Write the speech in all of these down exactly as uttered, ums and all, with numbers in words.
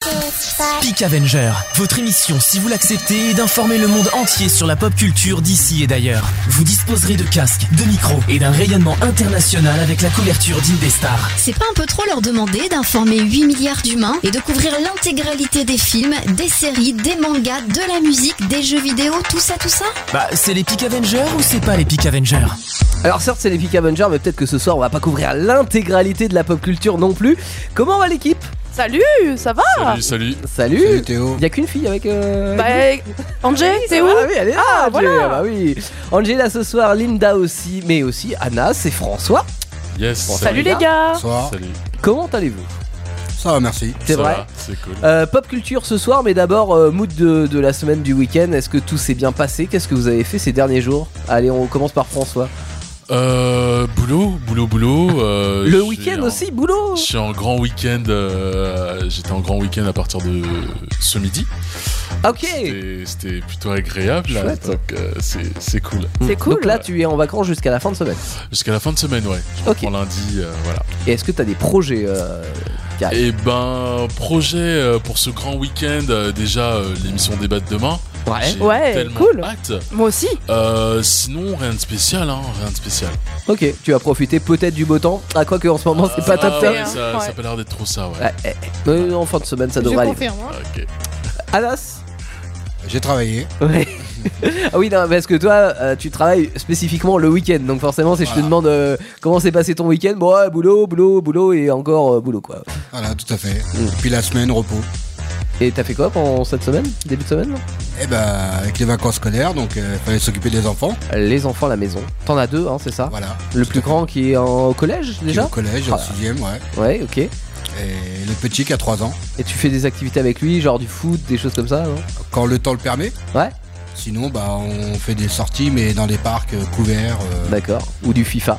Peak Avenger, votre émission, si vous l'acceptez, est d'informer le monde entier sur la pop culture d'ici et d'ailleurs. Vous disposerez de casques, de micros et d'un rayonnement international avec la couverture d'Indestar. C'est pas un peu trop leur demander d'informer huit milliards d'humains et de couvrir l'intégralité des films, des séries, des mangas, de la musique, des jeux vidéo, tout ça, tout ça? Bah, c'est les Peak Avengers ou c'est pas les Peak Avengers? Alors certes c'est les Peak Avengers, mais peut-être que ce soir on va pas couvrir l'intégralité de la pop culture non plus. Comment va l'équipe? Salut, ça va? Salut, salut. Salut. Salut Théo. Y'a qu'une fille avec euh... Bah, Angé, c'est où? Ah oui, elle est là, Ah, Angé. voilà. Ah bah oui. Angé là ce soir, Linda aussi, mais aussi Anna, c'est François. Yes. Bon, Salut les gars. Bonsoir. Salut. Comment allez-vous? Ça va, merci. C'est Ça vrai va, c'est cool. euh, Pop culture ce soir, mais d'abord euh, mood de, de la semaine du week-end. Est-ce que tout s'est bien passé? Qu'est-ce que vous avez fait ces derniers jours? Allez, on commence par François. Euh, boulot, boulot, boulot. Euh, Le j'ai week-end un- aussi, boulot. Je suis en grand week-end. euh, J'étais en grand week-end à partir de ce midi. Ok. C'était- C'était plutôt agréable. Là, Chouette. donc euh, c'est c'est cool. C'est cool. Donc là tu es en vacances jusqu'à la fin de semaine. Jusqu'à la fin de semaine, ouais. Je Ok. reprends lundi, euh, voilà. Et est-ce que t'as des projets euh, qui arrivent? Et ben, projet euh, pour ce grand week-end. euh, déjà, euh, l'émission débat de demain. Ouais. J'ai Ouais, tellement cool. hâte. Moi aussi. Euh, sinon, rien de spécial, hein. Rien de spécial. Ok, tu vas profiter peut-être du beau temps. À quoi que en ce moment c'est pas Ah, top ouais, top. hein. ça, Ouais. ça a pas l'air d'être trop ça, ouais. Ouais, eh, eh. Euh, en fin de semaine ça Je devrait aller. confirme. Hein. Ok. Anas. J'ai travaillé. Ouais. Ah oui, non, parce que toi, euh, tu travailles spécifiquement le week-end, donc forcément, si je te Voilà. demande euh, comment s'est passé ton week-end, bon, ouais, boulot, boulot, boulot et encore euh, boulot, quoi. Voilà, tout à fait. Puis la semaine, repos. Et t'as fait quoi pendant cette semaine, début de semaine là? Et ben, avec les vacances scolaires, donc il fallait s'occuper des enfants. Les enfants à la maison. T'en as deux, hein, c'est ça? Voilà. Le plus grand qui est en, au collège Qui est déjà? au collège, en Ah. sixième, ouais. Ouais, ok. Et le petit qui a trois ans. Et tu fais des activités avec lui, genre du foot, des choses comme ça, non? Quand le temps le permet. Ouais. Sinon, bah, on fait des sorties, mais dans des parcs euh, couverts. euh, D'accord. Ou du FIFA.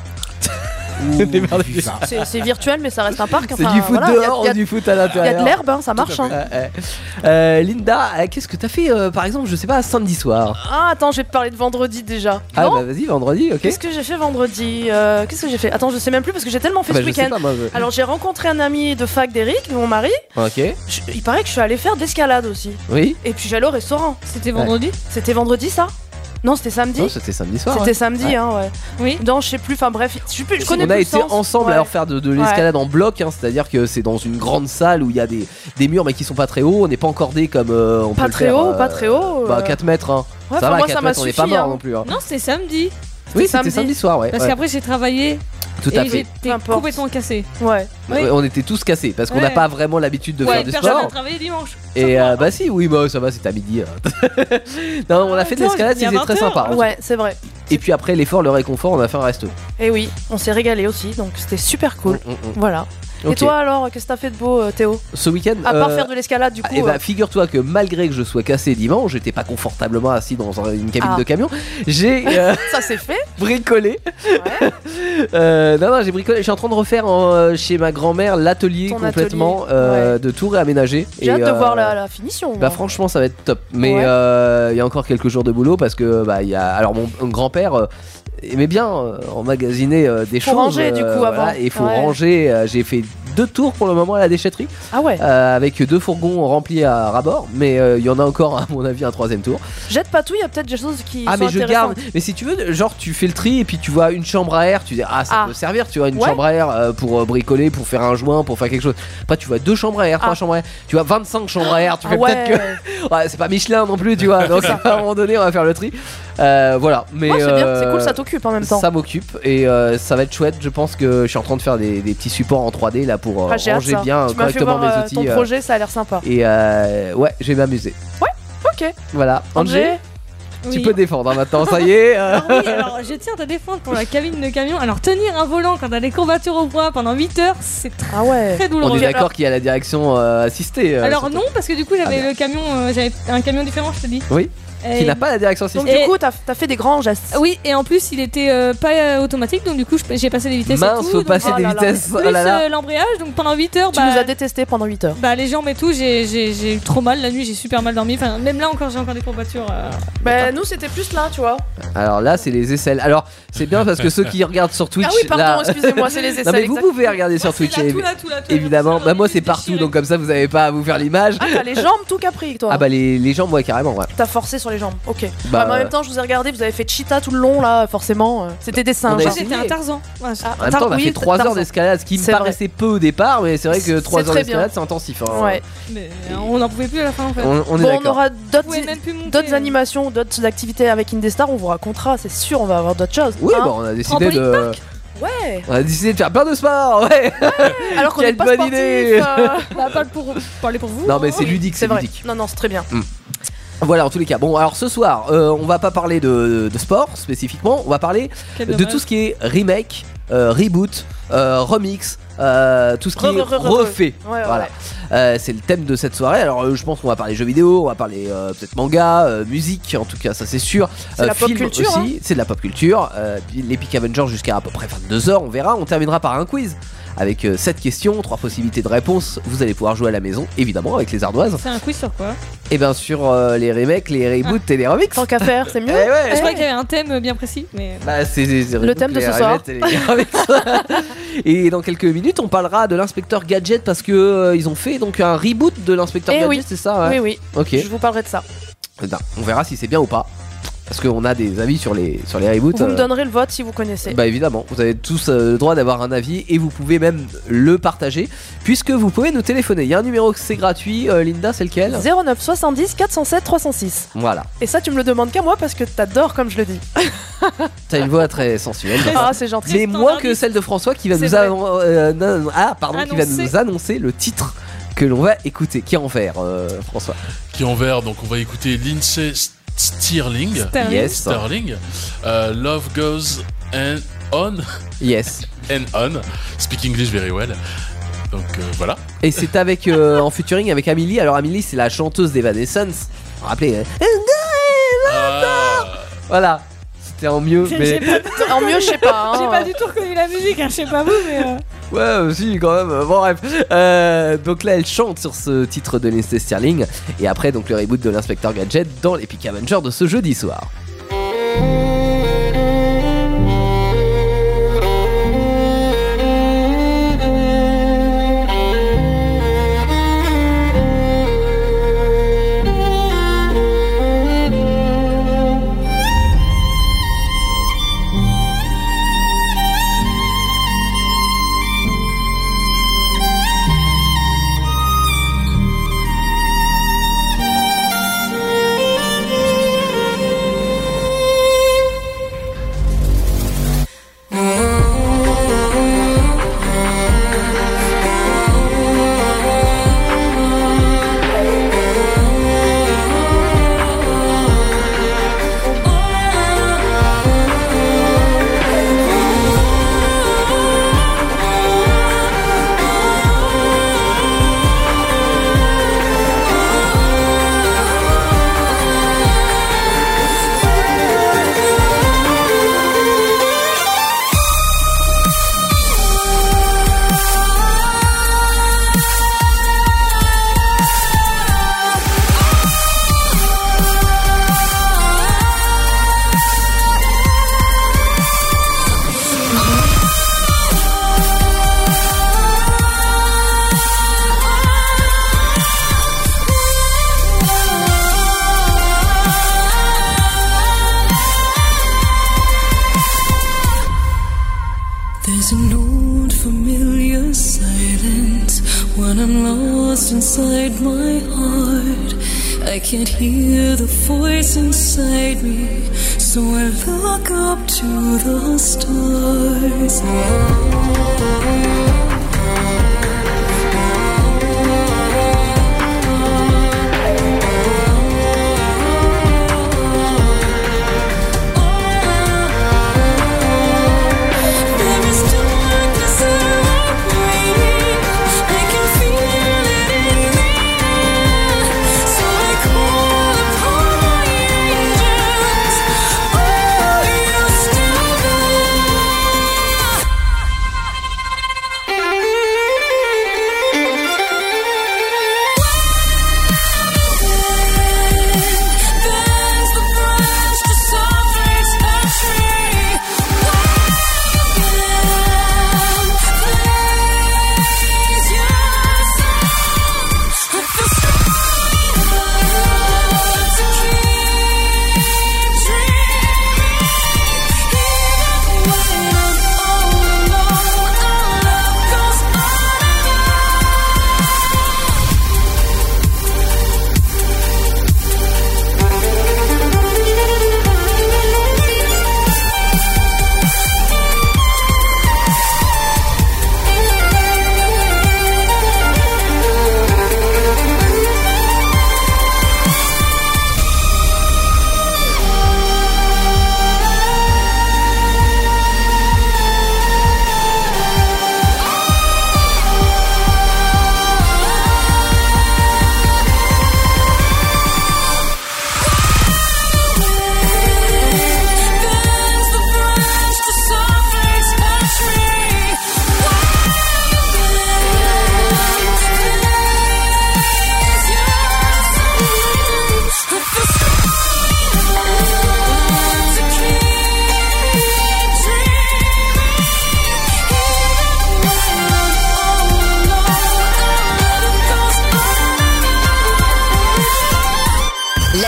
ou Des merdes. FIFA. C'est c'est virtuel, mais ça reste un parc. C'est enfin, du foot voilà, y a- dehors y a- ou du foot à Il y a l'intérieur? de l'herbe, hein, ça marche. Tout à Hein. Euh, euh, euh, Linda, euh, qu'est-ce que t'as fait euh, par exemple, je sais pas, samedi soir? Ah, attends, je vais te parler de vendredi déjà. Ah Non bah vas-y, vendredi, ok. Qu'est-ce que j'ai fait vendredi? Euh, Qu'est-ce que j'ai fait? Attends, je sais même plus parce que j'ai tellement fait Bah, ce je sais week-end. pas, moi, je- Alors, j'ai rencontré un ami de fac d'Eric, mon mari. Ok, Je- il paraît que je suis allée faire de l'escalade aussi. oui. Et puis, j'allais au restaurant. C'était vendredi? C'était vendredi, ça? Non, c'était samedi. Non, c'était samedi soir. C'était ouais. samedi, Ouais. hein, ouais. Oui. Non, je sais plus, enfin bref, je sais plus, je connais On a plus été le sens. ensemble Ouais. à leur faire de, de l'escalade en bloc, hein, c'est-à-dire que c'est dans une grande salle où il y a des, des murs mais qui sont pas très hauts, on n'est pas encordé comme euh, on Pas peut le très faire, haut, euh, pas très haut. Bah euh. quatre mètres, hein. Ouais, ça enfin, va, moi, quatre ça m'a mètres, on n'est suffi. pas mort hein. non plus. Hein. Non, c'était samedi. Oui, c'était samedi. samedi soir, ouais. Parce ouais. qu'après, j'ai travaillé Tout et à fait. j'étais Peu importe. complètement cassée. Ouais. Oui. Ouais, on était tous cassés parce qu'on Ouais. n'a pas vraiment l'habitude de Ouais, faire du personne sport. n'a travaillé dimanche. Et euh, bah si, oui, bah ça va, c'était à midi. hein. Non, on a fait de Attends, l'escalade, il y a c'était très vingt heures. sympa. Ouais, c'est vrai. Et puis après l'effort, le réconfort, on a fait un resto. Et oui, on s'est régalé aussi, donc c'était super cool. Mm, mm, mm. Voilà. Et Ok. toi alors, qu'est-ce que t'as fait de beau, euh, Théo? Ce week-end, À part euh, faire de l'escalade, du coup. eh bah, euh, figure-toi que malgré que je sois cassé dimanche, j'étais pas confortablement assis dans un- une cabine Ah. de camion. J'ai euh, Ça c'est fait. bricolé. Ouais. Euh, non, non, j'ai bricolé. Je suis en train de refaire en, euh, chez ma grand-mère l'atelier Ton complètement atelier, euh, ouais. de tout réaménager. J'ai Et, hâte de euh, voir la, la finition. Bah moi. franchement ça va être top. Mais Ouais. euh, il y a encore quelques jours de boulot parce que bah il y a alors mon, mon grand-père euh, aimait bien euh, emmagasiner euh, des Faut choses. ranger, du coup, voilà, avant. et il faut Ouais. ranger. euh, j'ai fait deux tours pour le moment à la déchetterie Ah ouais. euh, avec deux fourgons remplis à ras-bord, mais euh, il y en a encore à mon avis un troisième tour. Jette pas tout, il y a peut-être des choses qui Ah sont mais je intéressantes. garde. Mais si tu veux, genre tu fais le tri et puis tu vois une chambre à air, tu dis ah ça Ah. peut servir, tu vois une Ouais. chambre à air euh, pour euh, bricoler, pour faire un joint, pour faire quelque chose. Après tu vois deux chambres à air, trois Ah. chambres à air, tu vois vingt-cinq chambres à air, tu Ah fais ouais. peut-être que ouais, c'est pas Michelin non plus, tu vois. Donc à un moment donné on va faire le tri. Euh, voilà, mais Ouais, c'est bien, euh, c'est cool, ça t'occupe en même temps. ça m'occupe et euh, ça va être chouette. Je pense que je suis en train de faire des, des petits supports en trois D là pour euh, Ah, j'ai hâte, ranger ça. bien Tu m'as fait correctement voir mes euh, outils. ton euh, projet, ça a l'air sympa. et euh, ouais, je vais m'amuser. Ok. Voilà, Angé, André, tu Oui. peux défendre hein, maintenant, ça y est. euh. Alors oui, alors je tiens à te défendre pour la cabine de camion. Alors tenir un volant quand t'as des courbatures au bras pendant huit heures, c'est très, ah ouais. très On douloureux. est d'accord qu'il y a la direction euh, assistée. euh, Alors surtout. non, parce que du coup j'avais Ah, le camion, euh, j'avais un camion différent, je te dis. Oui. Qui Et- n'a pas la direction Donc assistée. Et- du coup, t'as as fait des grands gestes. Oui, et en plus il était euh, pas euh, automatique, donc du coup je- j'ai passé des vitesses. Mince, et tout, faut donc, passer oh des là là. vitesses. plus Oh là là. euh, l'embrayage, donc pendant huit heures, Tu bah, nous as détesté pendant huit heures. bah les jambes et tout, j'ai j'ai- j'ai eu trop mal la nuit, j'ai super mal dormi. Enfin, même là encore, j'ai encore des courbatures. euh, Bah, Bah nous c'était plus là, tu vois. Alors là, c'est les aisselles. Alors, c'est bien parce que ceux qui regardent sur Twitch. Ah oui, pardon, là... excusez-moi, c'est les aisselles. Non mais vous exact. pouvez regarder sur Twitch, là, évi- tout là, tout là, tout là, évidemment. tout Bah là, moi tout c'est là, partout, déchiré. donc comme ça vous avez pas à vous faire l'image. Ah, t'as les jambes tout capri, toi. Ah bah les, les jambes, ouais, carrément, ouais. T'as forcé sur les jambes, ok. Bah, Ouais, mais en même temps, je vous ai regardé, vous avez fait cheetah tout le long là, forcément. euh, C'était des singes. On a hein. essayé. C'était un Tarzan. Ouais, Ah, En même temps, on a oui, fait trois Tarzan. heures d'escalade, ce qui me C'est vrai. paraissait peu au départ, mais c'est vrai que C'est trois heures très d'escalade, bien. c'est intensif. Hein. Ouais. Mais euh, on n'en pouvait plus à la fin en fait. On, on est Bon, on d'accord. aura Vous d'autres pouvez même plus monter. d'autres animations, d'autres activités avec Indestar, on vous racontera, c'est sûr, on va avoir d'autres choses. Oui, hein. bon, on a décidé Trampoline de. Ouais. On a décidé de faire plein de sport, ouais. Alors qu'on Quelle n'est pas bonne sportif. idée. euh, Bah, pas pour parler pour vous. Non mais hein. c'est ludique, C'est c'est vrai. ludique. Non, non, c'est très bien. Voilà, en tous les cas. Bon, alors ce soir, euh, on va pas parler de, de sport spécifiquement, on va parler Quel de dommage. tout ce qui est remake, euh, reboot, euh, remix, euh, tout ce qui Re- est re- re- re- refait. Ouais, ouais, Voilà. ouais. Euh, c'est le thème de cette soirée. Alors euh, je pense qu'on va parler jeux vidéo, on va parler euh, peut-être manga, euh, musique, en tout cas ça c'est sûr. C'est la pop film culture, aussi, c'est de la pop culture. Euh, puis l'Epic Avenger jusqu'à à peu près vingt-deux heures, on verra. On terminera par un quiz avec euh, sept questions, trois possibilités de réponse. Vous allez pouvoir jouer à la maison, évidemment, avec les ardoises. C'est un quiz sur quoi? Et bien sûr euh, les remakes, les reboots et les remixes. Tant qu'à faire, c'est mieux. Eh ouais. Je crois qu'il y avait un thème bien précis, mais. Bah, c'est, c'est- c'est Le thème de les ce soir. remakes et les remixes. Et dans quelques minutes, on parlera de l'inspecteur Gadget parce que euh, ils ont fait donc un reboot de l'inspecteur Eh Gadget, oui. c'est ça, ouais. Oui, oui. Ok. Je vous parlerai de ça. Eh ben, on verra si c'est bien ou pas. Parce qu'on a des avis sur les, sur les reboots. Vous me euh, donnerez le vote si vous connaissez. Bah évidemment, vous avez tous euh, le droit d'avoir un avis et vous pouvez même le partager puisque vous pouvez nous téléphoner. Il y a un numéro, c'est gratuit. Euh, Linda, c'est lequel? zéro neuf soixante-dix quatre cent sept trois cent six. Voilà. Et ça, tu me le demandes qu'à moi parce que t'adores comme je le dis. T'as une voix très sensuelle. Ah, c'est gentil. Mais moins que celle de François qui va C'est nous, vrai. avon- euh, non, ah, pardon, qui va Annoncer. nous annoncer le titre que l'on va écouter. Qui est en vert, euh, François? Qui est en vert, donc on va écouter Lindsay Stirling. Sterling. Yes. Sterling. Euh, Love Goes and On. Yes. And On. Speak English very well. Donc euh, voilà. Et c'est avec euh, en featuring avec Amélie. Alors Amélie, c'est la chanteuse d'Evanescence. Vous vous rappelez hein. Ah, Voilà. C'était en mieux, J'ai- mais j'ai pas- En mieux, je sais pas. hein. J'ai pas du tout reconnu la musique, hein, je sais pas vous, mais. euh, ouais, aussi quand même. Bon bref. Euh, donc là, elle chante sur ce titre de Lindsay Stirling. Et après, donc le reboot de l'inspecteur Gadget dans l'Epic Avenger de ce jeudi soir. There's an old familiar silence when I'm lost inside my heart. I can't hear the voice inside me, so I look up to the stars. There is darkness around me. I can feel it in the air. So I call upon my angels. Are you still there?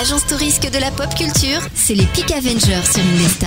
l'agence touriste de la pop culture, c'est les Peak Avengers sur Indestar.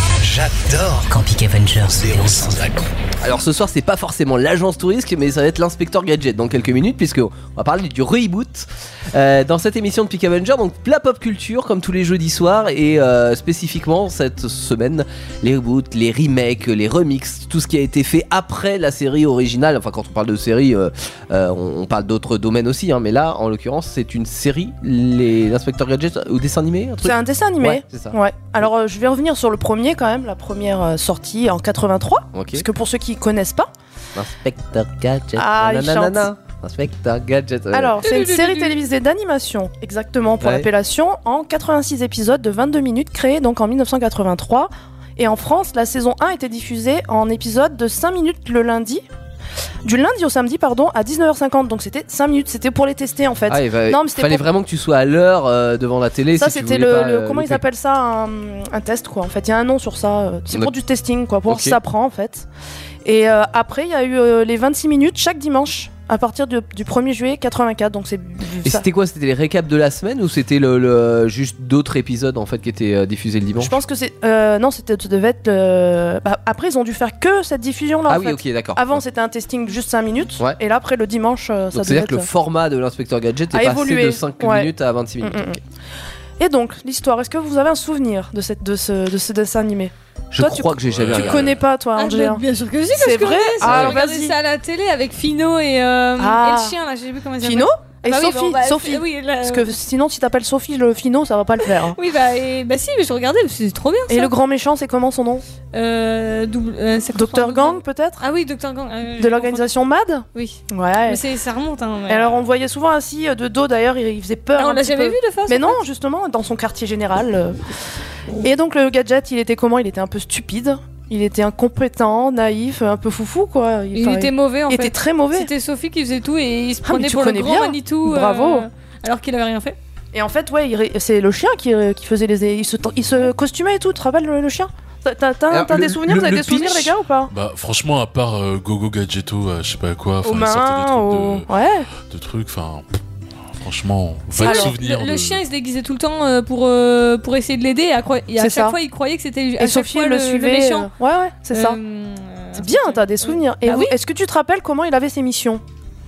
J'adore quand Peak Avengers est sans accroc. Alors ce soir c'est pas forcément l'agence touriste mais ça va être l'inspecteur Gadget dans quelques minutes puisque on va parler du reboot euh, dans cette émission de Peak Avenger, donc la pop culture comme tous les jeudis soirs et euh, spécifiquement cette semaine les reboots, les remakes, les remixes, tout ce qui a été fait après la série originale. Enfin quand on parle de série euh, euh, on, on parle d'autres domaines aussi hein, mais là en l'occurrence c'est une série, les l'inspecteur Gadget ou dessin animé un truc. C'est un dessin animé. Ouais, c'est ça. Ouais. Alors euh, je vais revenir sur le premier quand même, la première euh, sortie en quatre-vingt-trois. Ok. Parce que pour ceux qui connaissent pas. Inspecteur Gadget. Ah, il chante. Inspecteur Gadget. Ouais. Alors, c'est une série télévisée d'animation, exactement pour Ouais. l'appellation, en quatre-vingt-six épisodes de vingt-deux minutes, créée donc en dix-neuf cent quatre-vingt-trois. Et en France, la saison un était diffusée en épisode de cinq minutes le lundi. Du lundi au samedi, pardon, à dix-neuf heures cinquante. Donc c'était cinq minutes, c'était pour les tester en fait. Ah, il va- Non, mais c'était fallait pour- vraiment que tu sois à l'heure euh, devant la télé. Ça, si tu c'était voulais le, pas, le- euh, comment ils louper. appellent ça, un, un test quoi. En fait, il y a un nom sur ça. euh, C'est Ok. pour du testing quoi, pour voir si Ok. ça prend en fait. Et euh, après, il y a eu euh, les vingt-six minutes chaque dimanche à partir de- du premier juillet quatre-vingt-quatre. Donc c'est Et ça. c'était quoi? C'était les récaps de la semaine ou c'était le, le- juste d'autres épisodes en fait qui étaient euh, diffusés le dimanche? Je pense que c'est euh, non, c'était ça devait être. euh, bah, après, ils ont dû faire que cette diffusion là. Ah en oui, fait. ok, d'accord. Avant, c'était un testing de juste cinq minutes. Ouais. Et là, après, le dimanche, euh, ça Donc devait c'est-à-dire être. que le format de l'inspecteur Gadget a est passé évolué. de cinq Ouais. minutes à vingt-six minutes. Mm, mm, ok. Et donc, l'histoire, est-ce que vous avez un souvenir de, cette, de, ce, de ce dessin animé? Je Toi, tu- crois que j'ai jamais Tu regardé. connais pas, toi, Ah, Angela? bah, bien sûr que si, que C'est je connais, vrai. ça. Ah, J'ai alors, regardé vas-y. ça à la télé avec Fino et, euh, Ah. et le chien là, je sais plus comment il s'appelle. Fino et Bah oui, Sophie. bon, bah, Sophie. f- oui, là, Parce que sinon, si t'appelles Sophie le Fino, ça va pas le faire. hein. Oui, bah, et, bah si, mais je regardais, parce que c'est trop bien ça. Et le grand méchant, c'est comment son nom? Euh, double, euh, ça Docteur correspond à- Gang, peut-être? Ah oui, Docteur Gang. euh, De l'organisation M A D? Oui. Ouais. Mais c'est- ça remonte, hein. Et alors, on le voyait souvent assis euh, de dos, d'ailleurs, il, il faisait peur. Ah, on un l'a petit jamais peu. vu de face. Mais en non, fait justement, dans son quartier général. euh. Et donc, le gadget, il était comment? Il était un peu stupide. Il était incompétent, naïf, un peu foufou, quoi. Il enfin, était mauvais en il fait. était très mauvais. C'était Sophie qui faisait tout et il se Ah, mais prenait tu pour le connais grand bien. Manitou. euh, Bravo. alors qu'il avait rien fait. Et en fait, ouais, il ré- c'est le chien qui, qui faisait les. Il se, il se costumait et tout, tu te rappelles le, le chien? T'as, t'as- t'as- Alors, t'as le- des souvenirs? le- Vous avez le des souvenirs, pitch- les gars, ou pas? Bah franchement, à part euh, Gogo Gadgetto, euh, je sais pas quoi, Aux enfin ils sortaient des mains, trucs aux. de, Ouais. de trucs, enfin franchement, C'est pas de le- souvenirs. le, le de- chien il se déguisait tout le temps euh, pour, euh, pour essayer de l'aider et à, croi- et à C'est chaque ça. fois il croyait que c'était à Et chaque Sophie fois le, suivait. méchant. euh, Ouais, ouais, c'est ça. Euh, C'est bien, t'as des souvenirs. Et Ah vous- oui. est-ce que tu te rappelles comment il avait ses missions?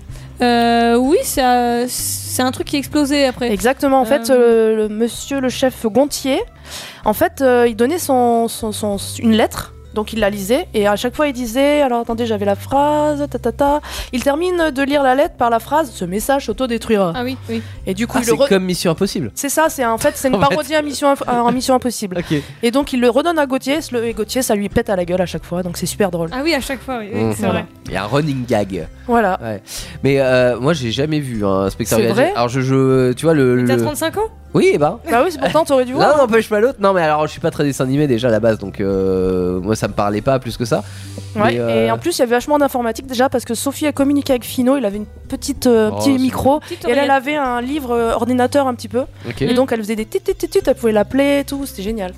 Euh, oui, ça- c'est un truc qui explosait après. Exactement. En fait, Euh. euh, le monsieur, le chef Gontier, en fait, euh, il donnait son, son- son- une lettre. Donc il la lisait et à chaque fois il disait, alors attendez, j'avais la phrase, ta ta ta. Il termine de lire la lettre par la phrase, ce message s'autodétruira. Ah oui, oui. Et du coup, Ah, il le c'est re- comme Mission Impossible. c'est ça, c'est en fait c'est une En fait. parodie à Mission, Inf- à Mission Impossible. Ok. Et donc il le redonne à Gauthier, le- et Gauthier ça lui pète à la gueule à chaque fois, donc c'est super drôle. Ah oui, à chaque fois, oui, oui, Mhm. c'est vrai. Il y a un running gag. Voilà. Ouais. Mais euh, moi j'ai jamais vu un spectateur C'est Gadget. vrai Alors je, je tu vois le. T'as le- trente-cinq ans? Oui, bah. Bah oui, c'est pourtant t'aurais dû L'un voir. n'empêche pas l'autre. Non, mais alors je suis pas très dessin animé déjà à la base, donc euh, moi ça me parlait pas plus que ça. Ouais, Mais, euh, et en plus il y avait vachement d'informatique déjà parce que Sophie a communiqué avec Fino, il avait une petite euh, Oh, petit c'est micro Petite et elle, elle oreillette. avait un livre euh, ordinateur un petit peu Ok. et donc elle faisait des tit tit tit tit, elle pouvait l'appeler et tout, c'était génial.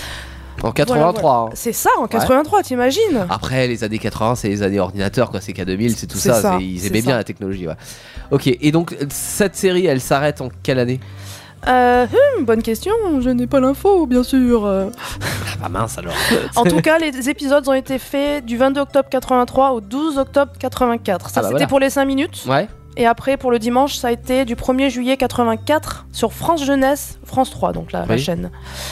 En quatre-vingt-trois. Voilà, voilà. hein. C'est ça en quatre-vingt-trois, t'imagines? Après les années quatre-vingts, c'est les années ordinateurs, quoi. C'est K deux mille, c'est tout C'est ça. ça, c'est- Ils c'est aimaient ça. bien la technologie. Ouais. Ok. Et donc cette série, elle s'arrête en quelle année? Euh, hum, bonne question, je n'ai pas l'info bien sûr. Euh, Ah bah mince alors. En tout cas, les épisodes ont été faits du vingt-deux octobre quatre-vingt-trois au douze octobre quatre-vingt-quatre. Ça Ah bah c'était voilà. pour les cinq minutes. Ouais. Et après, pour le dimanche, ça a été du premier juillet quatre-vingt-quatre sur France Jeunesse, France trois, donc la, la Oui. chaîne.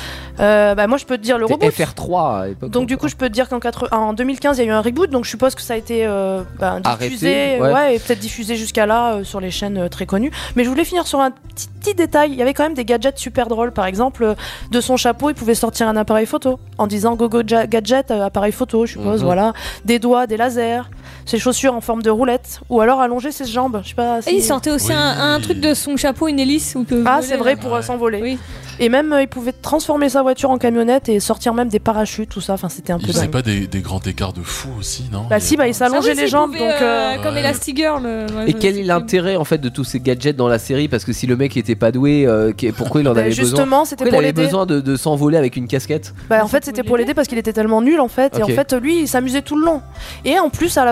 Euh, bah, moi, je peux te dire le C'était reboot. F R trois à l'époque. Donc du coup, je peux te dire qu'en quatre- en deux mille quinze, il y a eu un reboot, donc je suppose que ça a été euh, bah, Arrêté, diffusé, ouais. et peut-être diffusé jusqu'à là euh, sur les chaînes euh, très connues. Mais je voulais finir sur un petit, petit détail. Il y avait quand même des gadgets super drôles. Par exemple, euh, de son chapeau, il pouvait sortir un appareil photo en disant Go Go ja- Gadget, euh, appareil photo, je suppose. Mhm. Voilà, des doigts, des lasers, ses chaussures en forme de roulette, ou alors allonger ses jambes. Je sais pas. Et si- il sortait aussi Oui. un, un truc de son chapeau, une hélice. Où que Ah, voler, c'est vrai là. pour euh, Ouais. s'envoler. Oui. Et même, euh, il pouvait transformer sa voiture en camionnette et sortir même des parachutes, tout ça. Enfin, c'était un Il peu faisait dingue. pas des, des grands écarts de fou aussi, non Bah si, bah il Ah oui, s'allongeait les s'il jambes, pouvait, donc... euh, euh, Comme Ouais. Elastigirl. euh, ouais, Et je- quel est c'est- l'intérêt en fait de tous ces gadgets dans la série? Parce que si le mec était pas doué, euh, qu'est- pourquoi il en bah, avait besoin? justement, c'était Pourquoi il pour avait l'aider. besoin de, de s'envoler avec une casquette? Bah, en Ça fait, pouvait c'était pour l'aider. l'aider parce qu'il était tellement nul en fait. Et Ok. en fait, lui, il s'amusait tout le long. Et en plus, à la fin,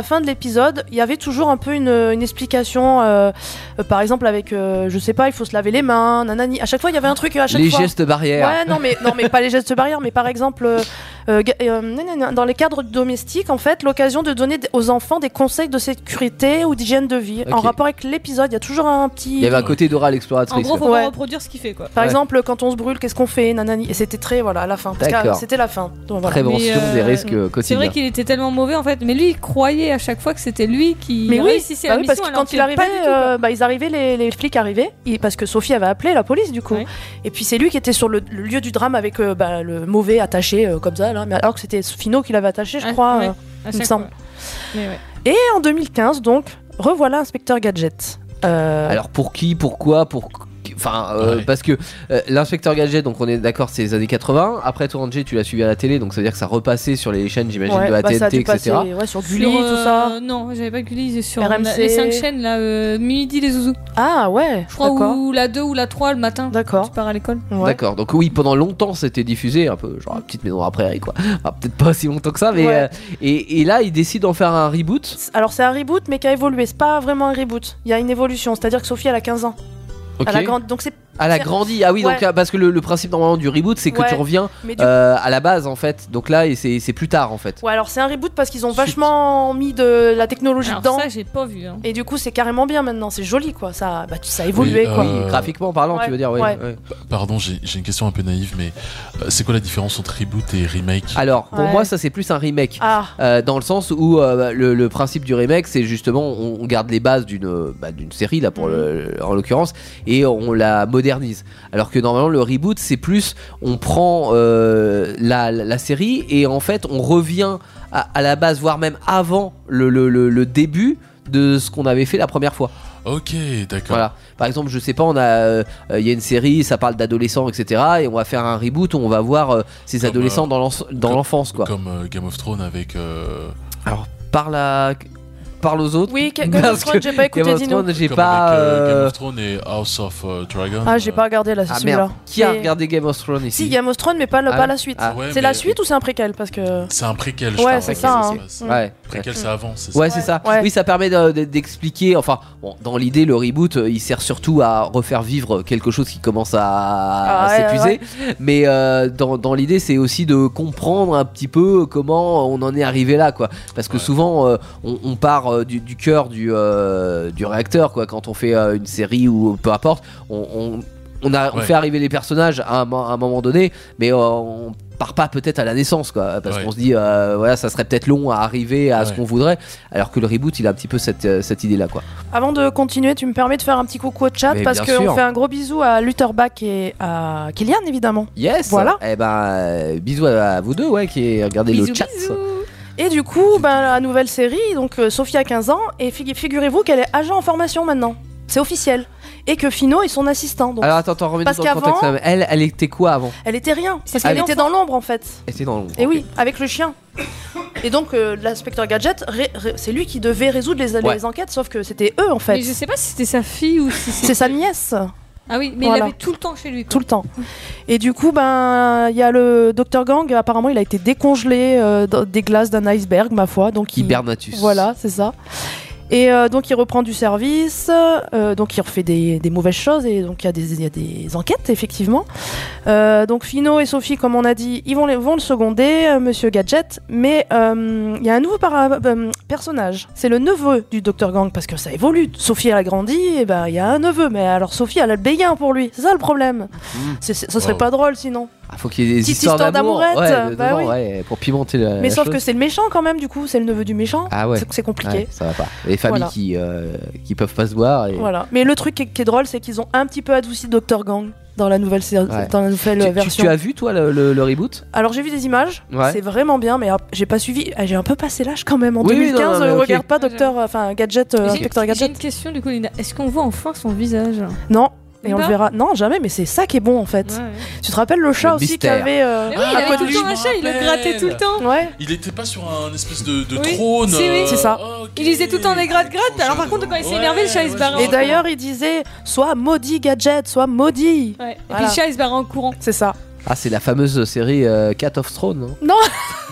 fin de l'épisode, il y avait toujours un peu une, une explication. Euh, euh, par exemple, avec, euh, je sais pas, il faut se laver les mains, nanani. À chaque fois, il y avait un truc. À chaque les fois. gestes barrières. Ouais, non, mais non, mais pas les gestes barrières, mais par exemple, euh, euh, euh, nanana, dans les cadres domestiques, en fait, l'occasion de donner aux enfants des conseils de sécurité ou d'hygiène de vie. Okay. En rapport avec l'épisode, il y a toujours un petit. Il y avait un côté Dora l'exploratrice. En gros, faut ouais. pas reproduire ce qu'il fait, quoi. Par ouais. exemple, quand on se brûle, qu'est-ce qu'on fait, nanani. Et c'était très, voilà, à la fin. Parce D'accord. que c'était la fin. Donc, voilà. Prévention Mais, euh, des risques euh, quotidiens. C'est vrai qu'il était tellement mauvais en fait, mais lui il croyait à chaque fois que c'était lui qui Mais oui, réussissait bah la oui, parce mission. que alors quand il que arrivait, pas du tout, quoi. euh, bah, ils arrivaient, les, les flics arrivaient, et- parce que Sophie avait appelé la police du coup. Ouais. Et puis c'est lui qui était sur le, le lieu du drame avec euh, bah, le mauvais attaché euh, comme ça, là, mais alors que c'était Fino qui l'avait attaché, je Ouais, crois. ouais, euh, à il me chaque semble. fois. Mais ouais. Et en deux mille quinze, donc, revoilà Inspecteur Gadget. Euh, Alors pour qui, pourquoi, pour enfin euh, Ouais. parce que euh, l'inspecteur Gadget, donc on est d'accord, c'est les années quatre-vingts. Après toi Angé, tu l'as suivi à la télé, donc ça veut dire que ça repassait sur les chaînes, j'imagine, ouais, de la bah, ça a T N T, dû et cetera. passer, ouais, sur Gulli, Sur, tout euh, ça. Non, j'avais pas Gulli, sur R M C. la- les cinq chaînes là, euh, Midi les Zouzous. Ah ouais, Je crois d'accord. ou la deux ou la trois le matin. D'accord. Tu pars à l'école. Ouais. D'accord, donc oui, pendant longtemps c'était diffusé, un peu genre la petite maison à la prairie quoi. Ah, peut-être pas si longtemps que ça, mais Ouais. euh, et, et là il décide d'en faire un reboot. Alors c'est un reboot, mais qui a évolué. C'est pas vraiment un reboot. Il y a une évolution, c'est-à-dire que Sophie elle a quinze ans. Ok. Elle a grandi, donc c'est. Elle a c'est- grandi, ah oui, Ouais. donc ah, parce que le, le principe normalement du reboot c'est que Ouais. tu reviens Mais du euh, à la base en fait, donc là et c'est c'est plus tard en fait. Ouais, alors c'est un reboot parce qu'ils ont Suite. vachement mis de la technologie Alors dedans. ça j'ai pas vu. Hein. Et du coup, c'est carrément bien maintenant. C'est joli, quoi. Ça, bah, ça a évolué, Oui, quoi. euh, Oui, graphiquement parlant, Ouais, tu veux dire, oui. ouais. ouais. Pardon, j'ai j'ai une question un peu naïve, mais euh, c'est quoi la différence entre reboot et remake? Alors pour Ouais. moi ça c'est plus un remake. Ah, Euh, dans le sens où euh, le, le principe du remake c'est justement on, on garde les bases d'une bah, d'une série là pour le, en l'occurrence et on la modernise, alors que normalement le reboot c'est plus on prend euh, la, la, la série et en fait on revient à, à la base, voire même avant le, le, le, le début de ce qu'on avait fait la première fois. Ok, d'accord. Voilà. Par exemple, je sais pas, on a, euh, il y a une série, ça parle d'adolescents, et cetera. Et on va faire un reboot où on va voir euh, ces Comme, adolescents euh, dans l'enf- dans comme- l'enfance, quoi. Comme euh, Game of Thrones avec. euh, Alors, parle à, parle aux autres. oui, Game of Parce Thrones, que j'ai pas écouté, Game of dis-nous. Thrones, j'ai comme pas. avec, euh, Game euh, of Thrones et House of euh, Dragon. Ah, j'ai euh, pas regardé là, Ah celui-là. merde. Qui a Mais- regardé Game of Thrones ici? Si, Game of Thrones, mais pas, le, Ah pas ouais. la suite. Ah. Ouais, c'est mais- la suite ou c'est un préquel? Parce que. C'est un préquel, je Ouais, crois, c'est que ça, se hein. passe. Mm. Ouais. Préquel, c'est avant, c'est ça. Ouais, c'est ça. Ouais. Oui, ça permet de- de- d'expliquer. Enfin, bon, dans l'idée, le reboot, euh, il sert surtout à refaire vivre quelque chose qui commence à, à Ah, ouais, s'épuiser. Mais euh, dans, dans l'idée, c'est aussi de comprendre un petit peu comment on en est arrivé là, quoi. Parce que Ouais. souvent, euh, on, on part euh, du, du cœur du, euh, du réacteur, quoi. Quand on fait euh, une série ou peu importe, on, on, on, a, on Ouais. fait arriver les personnages à un, mo- à un moment donné, mais euh, on part pas peut-être à la naissance, quoi, parce Ouais. qu'on se dit euh, voilà, ça serait peut-être long à arriver à ce Ouais. qu'on voudrait, alors que le reboot il a un petit peu cette, euh, cette idée là, quoi. Avant de continuer, tu me permets de faire un petit coucou au chat Mais parce bien qu'on sûr. fait un gros bisou à Lutterbach et à Kylian, évidemment. Yes. Voilà. Eh ben euh, bisous à vous deux, ouais, qui regardez Bisous, le chat. bisous. Et du coup, ben, la nouvelle série, donc euh, Sophie a quinze ans, et figu- figurez-vous qu'elle est agent en formation maintenant. C'est officiel. Et que Fino est son assistant. Donc Alors attends, attends, remets-nous Parce dans le qu'avant- contexte. quand même. Elle, elle était quoi avant? elle était rien. Parce Ah qu'elle oui. était dans l'ombre en fait. Elle était dans l'ombre. Et ok. oui, avec le chien. Et donc euh, l'inspecteur Gadget, ré- ré- c'est lui qui devait résoudre les, Ouais. les enquêtes, sauf que c'était eux en fait. Mais je sais pas si c'était sa fille ou si C'est sa nièce, Ah oui, mais Voilà. il l'avait tout le temps chez lui. quoi. tout le temps. Et du coup, ben, il y a le docteur Gang, apparemment il a été décongelé euh, dans des glaces d'un iceberg, ma foi. Donc il... Hibernatus. Voilà, c'est ça. Et euh, donc il reprend du service, euh, donc il refait des, des mauvaises choses et donc il y, a des- il y a des enquêtes effectivement. Euh, donc Fino et Sophie, comme on a dit, ils vont, les, vont le seconder, euh, Monsieur Gadget, mais euh, il y a un nouveau para- euh, personnage. C'est le neveu du docteur Gang parce que ça évolue. Sophie elle a grandi, et ben il y a un neveu, mais alors Sophie elle a le béguin pour lui. C'est ça le problème. Mm. C'est- c'est- ça serait Wow. pas drôle sinon. Ah, faut qu'il y ait des Petite histoires histoire d'amour. d'amourette, Ouais, bah dedans, oui. ouais, pour pimenter la. Mais la sauf chose. que c'est le méchant quand même du coup, c'est le neveu du méchant. Ah ouais. C'est- C'est compliqué. Ouais, ça va pas. Les familles Voilà. qui, euh, qui peuvent pas se voir. Et... Voilà. Mais le truc qui est, qui est drôle, c'est qu'ils ont un petit peu adouci docteur Gang dans la nouvelle, sé- Ouais. dans la nouvelle Tu, tu- version. tu as vu toi le, le- le reboot? Alors j'ai vu des images, Ouais. c'est vraiment bien, mais ah, j'ai pas suivi. ah, J'ai un peu passé l'âge quand même. En Oui, oui, deux mille quinze, non, non, mais euh, ok. regarde pas docteur, enfin Gadget, euh, J'ai- inspecteur J'ai Gadget. une question du coup, Lina. Est-ce qu'on voit enfin son visage? Non. Et on Pas le verra. Non, jamais, mais c'est ça qui est bon en fait. Ouais, ouais. Tu te rappelles le chat Le aussi qui mystère. avait. euh, Mais oui, Ah, il avait côté tout le de temps lui, un je chat, il le me grattait tout le temps. Ouais. Il était pas sur un espèce de, de Oui, trône. si, oui. euh, C'est ça. ah, ok. Il faisait tout le temps des gratte-gratte, alors par contre, quand il s'est énervé, le chat, il se barrait. Et d'ailleurs, il disait soit maudit Gadget, soit maudit. Ouais. Et Voilà. puis le chat, il se barrait en courant. C'est ça. Ah, c'est la fameuse série euh, Cat of Throne. Non Non.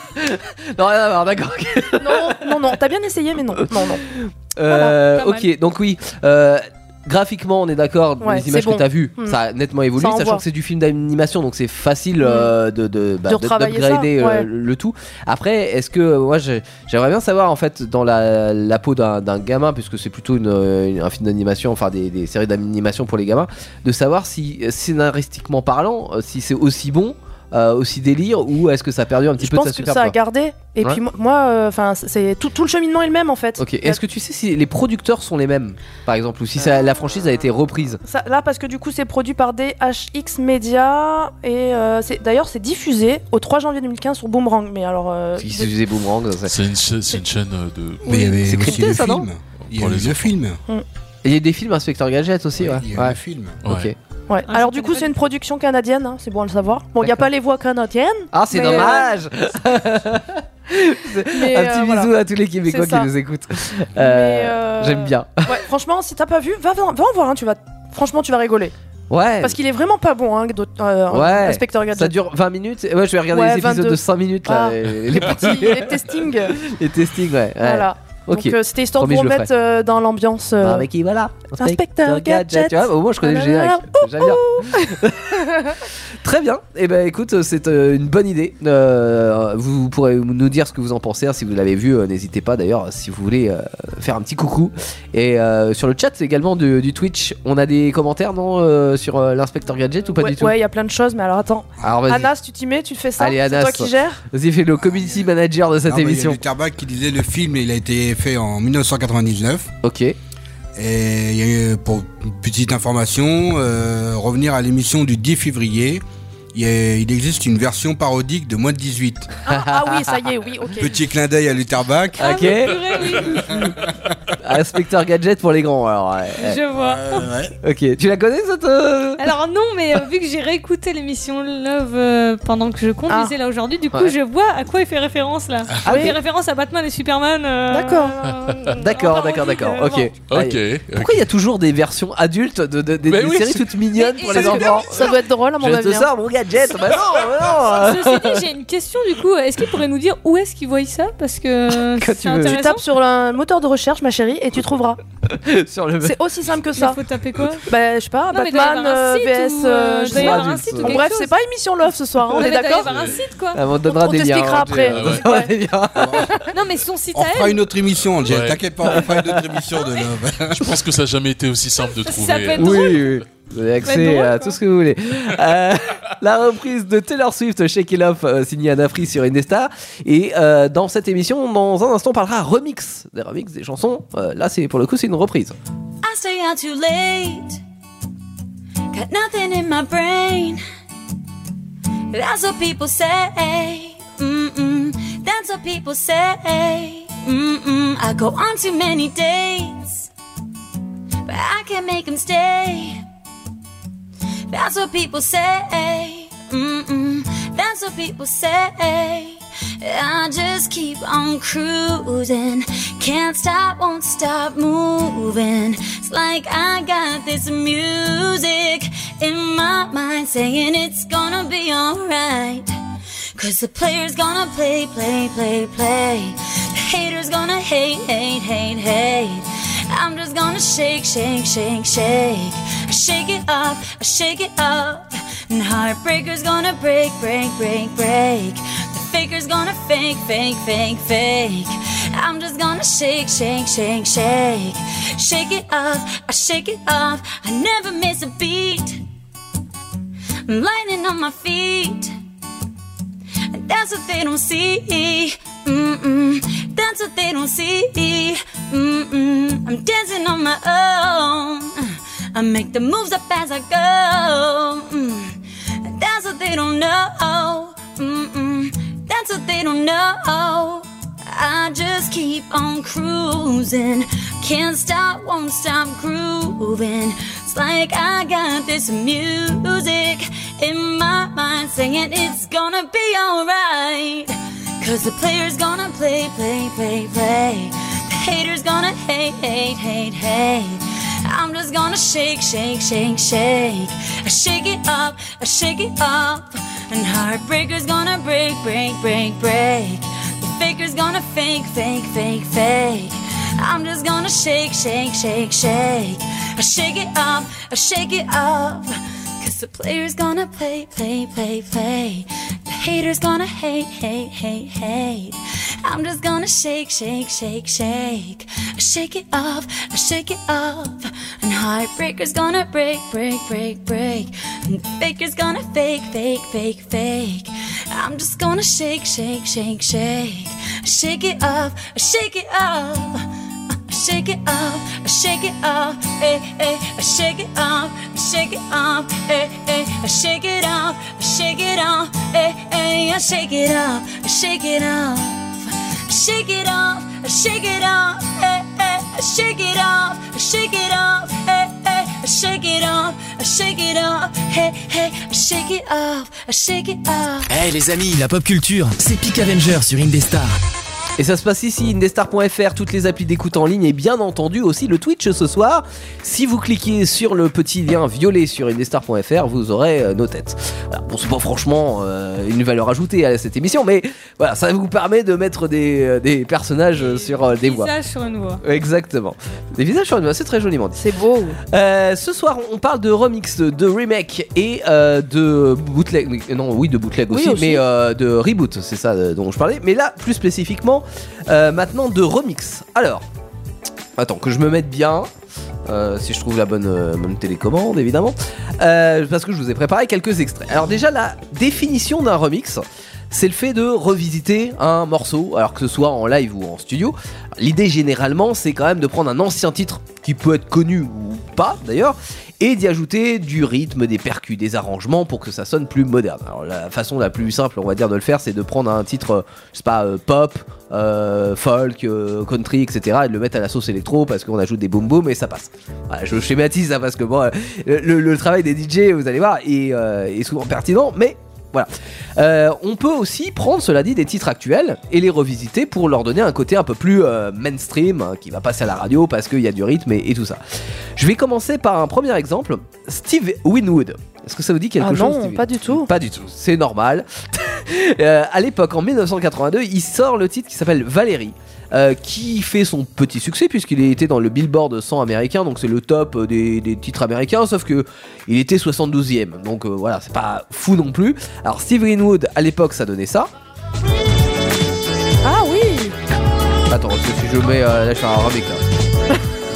Non, rien à voir, d'accord. Non, non, non, t'as bien essayé, mais non. Non, non. Euh, Voilà, pas ok, donc oui. Euh, graphiquement, on est d'accord. Ouais, les images c'est bon. que t'as vues, Hmm. ça a nettement évolué, Ça sachant envoie. que c'est du film d'animation, donc c'est facile Hmm. euh, de, de, bah, De de- retravailler d'upgrader ça, euh, ouais. le tout. Après, est-ce que moi, j'ai- j'aimerais bien savoir en fait dans la, la peau d'un d'un gamin, puisque c'est plutôt une, une- un film d'animation, enfin des, des séries d'animation pour les gamins, de savoir si scénaristiquement parlant, euh, si c'est aussi bon. Euh, aussi délire ou est-ce que ça a perdu un petit Je peu de pense sa que superbe ça a quoi. gardé. Et Ouais. puis mo- moi, enfin, c'est tout, tout le cheminement est le même en fait. Ok, est-ce que tu sais si les producteurs sont les mêmes par exemple ou si ça- la franchise a été reprise? Ça, là, parce que du coup, c'est produit par D H X Media et euh, c'est- d'ailleurs, c'est diffusé au trois janvier deux mille quinze sur Boomerang. Mais alors, euh, Si c'est Boomerang, ça- C'est une, cha- c'est une chaîne euh, de. Mais il y avait C'est aussi crypté, le ça, non film. Il y Pour a eu les le enfants. film. Et il y a des films Inspecteur Gadget aussi, ouais. Il y a eu Ouais. le film. Ouais. Ok. ouais. Ah, alors je du coup, connais c'est une production canadienne. Hein, c'est bon à le savoir. Bon, il n'y a D'accord. pas les voix canadiennes. Ah, c'est Mais, euh, dommage. mais, Un euh, petit voilà. bisou à tous les Québécois C'est qui ça. nous écoutent. Mais, Euh, euh, J'aime bien. Ouais, franchement, si t'as pas vu, va, va, va en voir un. Tu vas, franchement, tu vas rigoler. Ouais. Parce qu'il est vraiment pas bon, hein, d'autres- euh, Ouais. Inspecteur Gadget. Ça dure vingt minutes. Ouais, je vais regarder Ouais, les épisodes vingt-deux. de cinq minutes là. Ah. Les, les Les petits- petits- les testings. les testings, ouais. ouais. Voilà. Ok. Donc euh, c'était histoire Promis, de vous je le remettre euh, dans l'ambiance. euh, Bah, avec qui voilà. Inspecteur Gadget. Tu vois, au moins je connais le générique. J'aime bien. Très bien. Et ben écoute, c'est euh, une bonne idée. Euh, vous pourrez nous dire ce que vous en pensez hein, si vous l'avez vu. euh, N'hésitez pas d'ailleurs si vous voulez euh, faire un petit coucou. Et euh, sur le chat également de- du Twitch, on a des commentaires non euh, sur euh, l'inspecteur Gadget ou pas ouais, du tout? ouais, il y a plein de choses, mais alors attends. Alors vas-y. Anas, tu t'y mets, tu fais ça. Allez, C'est Anas. toi qui gères. Vas-y, fais le community manager de cette Ah, bah, il y a émission. Lutterbach qui disait le film, il a été fait en mille neuf cent quatre-vingt-dix-neuf. Ok. Et il y a eu, pour une petite information, euh, revenir à l'émission du dix février, il, y a- il existe une version parodique de moins de dix-huit. Ah, ah oui, ça y est, oui, ok. Petit clin d'œil à Lutterbach. Ah, Ok. mais purée, oui. Inspecteur Gadget pour les grands. Alors, ouais, ouais. Je vois. Euh, ouais. Ok. Tu la connais cette euh Alors non, mais euh, vu que j'ai réécouté l'émission Love euh, pendant que je conduisais là aujourd'hui, du coup Ouais. je vois à quoi il fait référence là. Ah il oui. fait référence à Batman et Superman. euh, D'accord. euh, D'accord, en d'accord, parodique, d'accord. euh, Ok. bon. Ok. Allez. Pourquoi il y a toujours des versions adultes de, de- des- Mais des oui, séries c'est- toutes mignonnes Mais- pour et les ça, enfants? Ça doit être drôle à mon Je te avis. hein. sors mon gadget. Bah non, bah non. Ceci dit, j'ai une question du coup. Est-ce qu'il pourrait nous dire où est-ce qu'il voit ça? Parce que Quand c'est tu veux. Tu intéressant. tapes sur un moteur de recherche, ma chérie, et tu trouveras. Sur le. C'est aussi simple que Il ça. faut taper quoi? Bah, je sais pas, Non, mais il doit y Batman, avoir un euh, site V S. ou, euh, euh, je il doit sais y pas. avoir un site ou Bon, quelque bref, chose. c'est pas émission Love ce soir, hein, on Non, est mais il doit y d'accord? avoir un site quoi. Ah, on te donnera On des liens. t'expliquera hein, après. tu- Ah ouais. on donnera des liens. Non, mais son site On à fera elle. une autre émission, Angel. Ouais. T'inquiète pas, on fera une autre émission de Love. Je pense que ça n'a jamais été aussi simple de Ça trouver. peut être Oui, drôle. oui. Vous avez Ça va être accès drôle, à quoi. tout ce que vous voulez. Euh, la reprise de Taylor Swift, Shake It Off, euh, signée Anna Free sur Indestar. Et euh, dans cette émission, dans un instant, on parlera remix. Des remix, des chansons. Euh, là, c'est pour le coup, c'est une reprise. I stay out too late. Got nothing in my brain. That's what people say. Mm-mm. That's what people say. Mm-mm. I go on too many dates, but I can't make them stay. That's what people say. Mm-mm. That's what people say. I just keep on cruising. Can't stop, won't stop moving. It's like I got this music in my mind saying it's gonna be alright. Cause the player's gonna play, play, play, play. The hater's gonna hate, hate, hate, hate. I'm just gonna shake, shake, shake, shake. I shake it up, I shake it up. And heartbreaker's gonna break, break, break, break. The faker's gonna fake, fake, fake, fake. I'm just gonna shake, shake, shake, shake. Shake it up, I shake it up. I never miss a beat. I'm lightning on my feet. And that's what they don't see. Mm-mm. That's what they don't see. Mm-mm. I'm dancing on my own. I make the moves up as I go. Mm. And that's what they don't know. Mm-mm. That's what they don't know. I just keep on cruising. Can't stop, won't stop grooving. It's like I got this music in my mind saying it's gonna be alright. Cause the player's gonna play, play, play, play. The hater's gonna hate, hate, hate, hate. I'm just gonna shake, shake, shake, shake. I shake it up, I shake it up. and heartbreaker's gonna break, break, break, break. The faker's gonna fake, fake, fake, fake. I'm just gonna shake, shake, shake, shake. I shake it up, I shake it up. Cause the player's gonna play, play, play, play. The hater's gonna hate, hate, hate, hate. I'm just gonna shake, shake, shake, shake. I shake it off, I shake it off. And heartbreaker's gonna break, break, break, break. And the faker's gonna fake, fake, fake, fake. I'm just gonna shake, shake, shake, shake. I shake it off, I shake it off. I shake it off, I shake it off, eh, eh. I shake it off, I shake it off, eh, eh. I shake it off, I shake it off, eh, eh. I shake it off, I shake it off. I shake it off, I shake it off, eh, eh. I shake it off, I shake it off, eh, eh. I shake it off, I shake it off, hey, hey. I shake it off, I shake it off. Hey les amis, la pop culture, c'est Peak Avenger sur Indestar. Et ça se passe ici, indestar point f r, toutes les applis d'écoute en ligne et bien entendu aussi le Twitch ce soir. Si vous cliquez sur le petit lien violet sur indestar point f r, vous aurez euh, nos têtes. Voilà, bon, c'est pas franchement euh, une valeur ajoutée à cette émission, mais voilà, ça vous permet de mettre des, euh, des personnages sur euh, des voix. Des visages sur une voix. Exactement. Des visages sur une voix, c'est très joliment dit. C'est beau. Euh, ce soir, on parle de remix, de remake et euh, de bootleg. Non, oui, de bootleg aussi, oui, aussi. mais euh, de reboot, c'est ça euh, dont je parlais. Mais là, plus spécifiquement, euh, maintenant de remix. Alors, attends, que je me mette bien. Euh, si je trouve la bonne, euh, bonne télécommande, évidemment. Euh, parce que je vous ai préparé quelques extraits. Alors, déjà, la définition d'un remix, c'est le fait de revisiter un morceau, alors que ce soit en live ou en studio. L'idée généralement, c'est quand même de prendre un ancien titre qui peut être connu ou pas d'ailleurs, et d'y ajouter du rythme, des percus, des arrangements pour que ça sonne plus moderne. Alors la façon la plus simple, on va dire, de le faire, c'est de prendre un titre, je sais pas, euh, pop, euh, folk, euh, country, et cetera, et de le mettre à la sauce électro parce qu'on ajoute des boom boom et ça passe. Voilà, je schématise hein, parce que bon, le, le, le travail des D J, vous allez voir, est, euh, est souvent pertinent, mais voilà. Euh, on peut aussi prendre, cela dit, des titres actuels et les revisiter pour leur donner un côté un peu plus euh, mainstream, hein, qui va passer à la radio parce qu'il y a du rythme et, et tout ça. Je vais commencer par un premier exemple, Steve Winwood. Est-ce que ça vous dit quelque ah chose? Non, pas du tout. Pas du tout, c'est normal. euh, à l'époque, en dix-neuf cent quatre-vingt-deux, il sort le titre qui s'appelle Valérie. Euh, qui fait son petit succès puisqu'il était dans le Billboard cent américain, donc c'est le top des, des titres américains, sauf que il était soixante-douzième, donc euh, voilà, c'est pas fou non plus. Alors Steve Winwood à l'époque ça donnait ça. Ah oui. Attends, parce que si je mets euh, là je fais un remake là.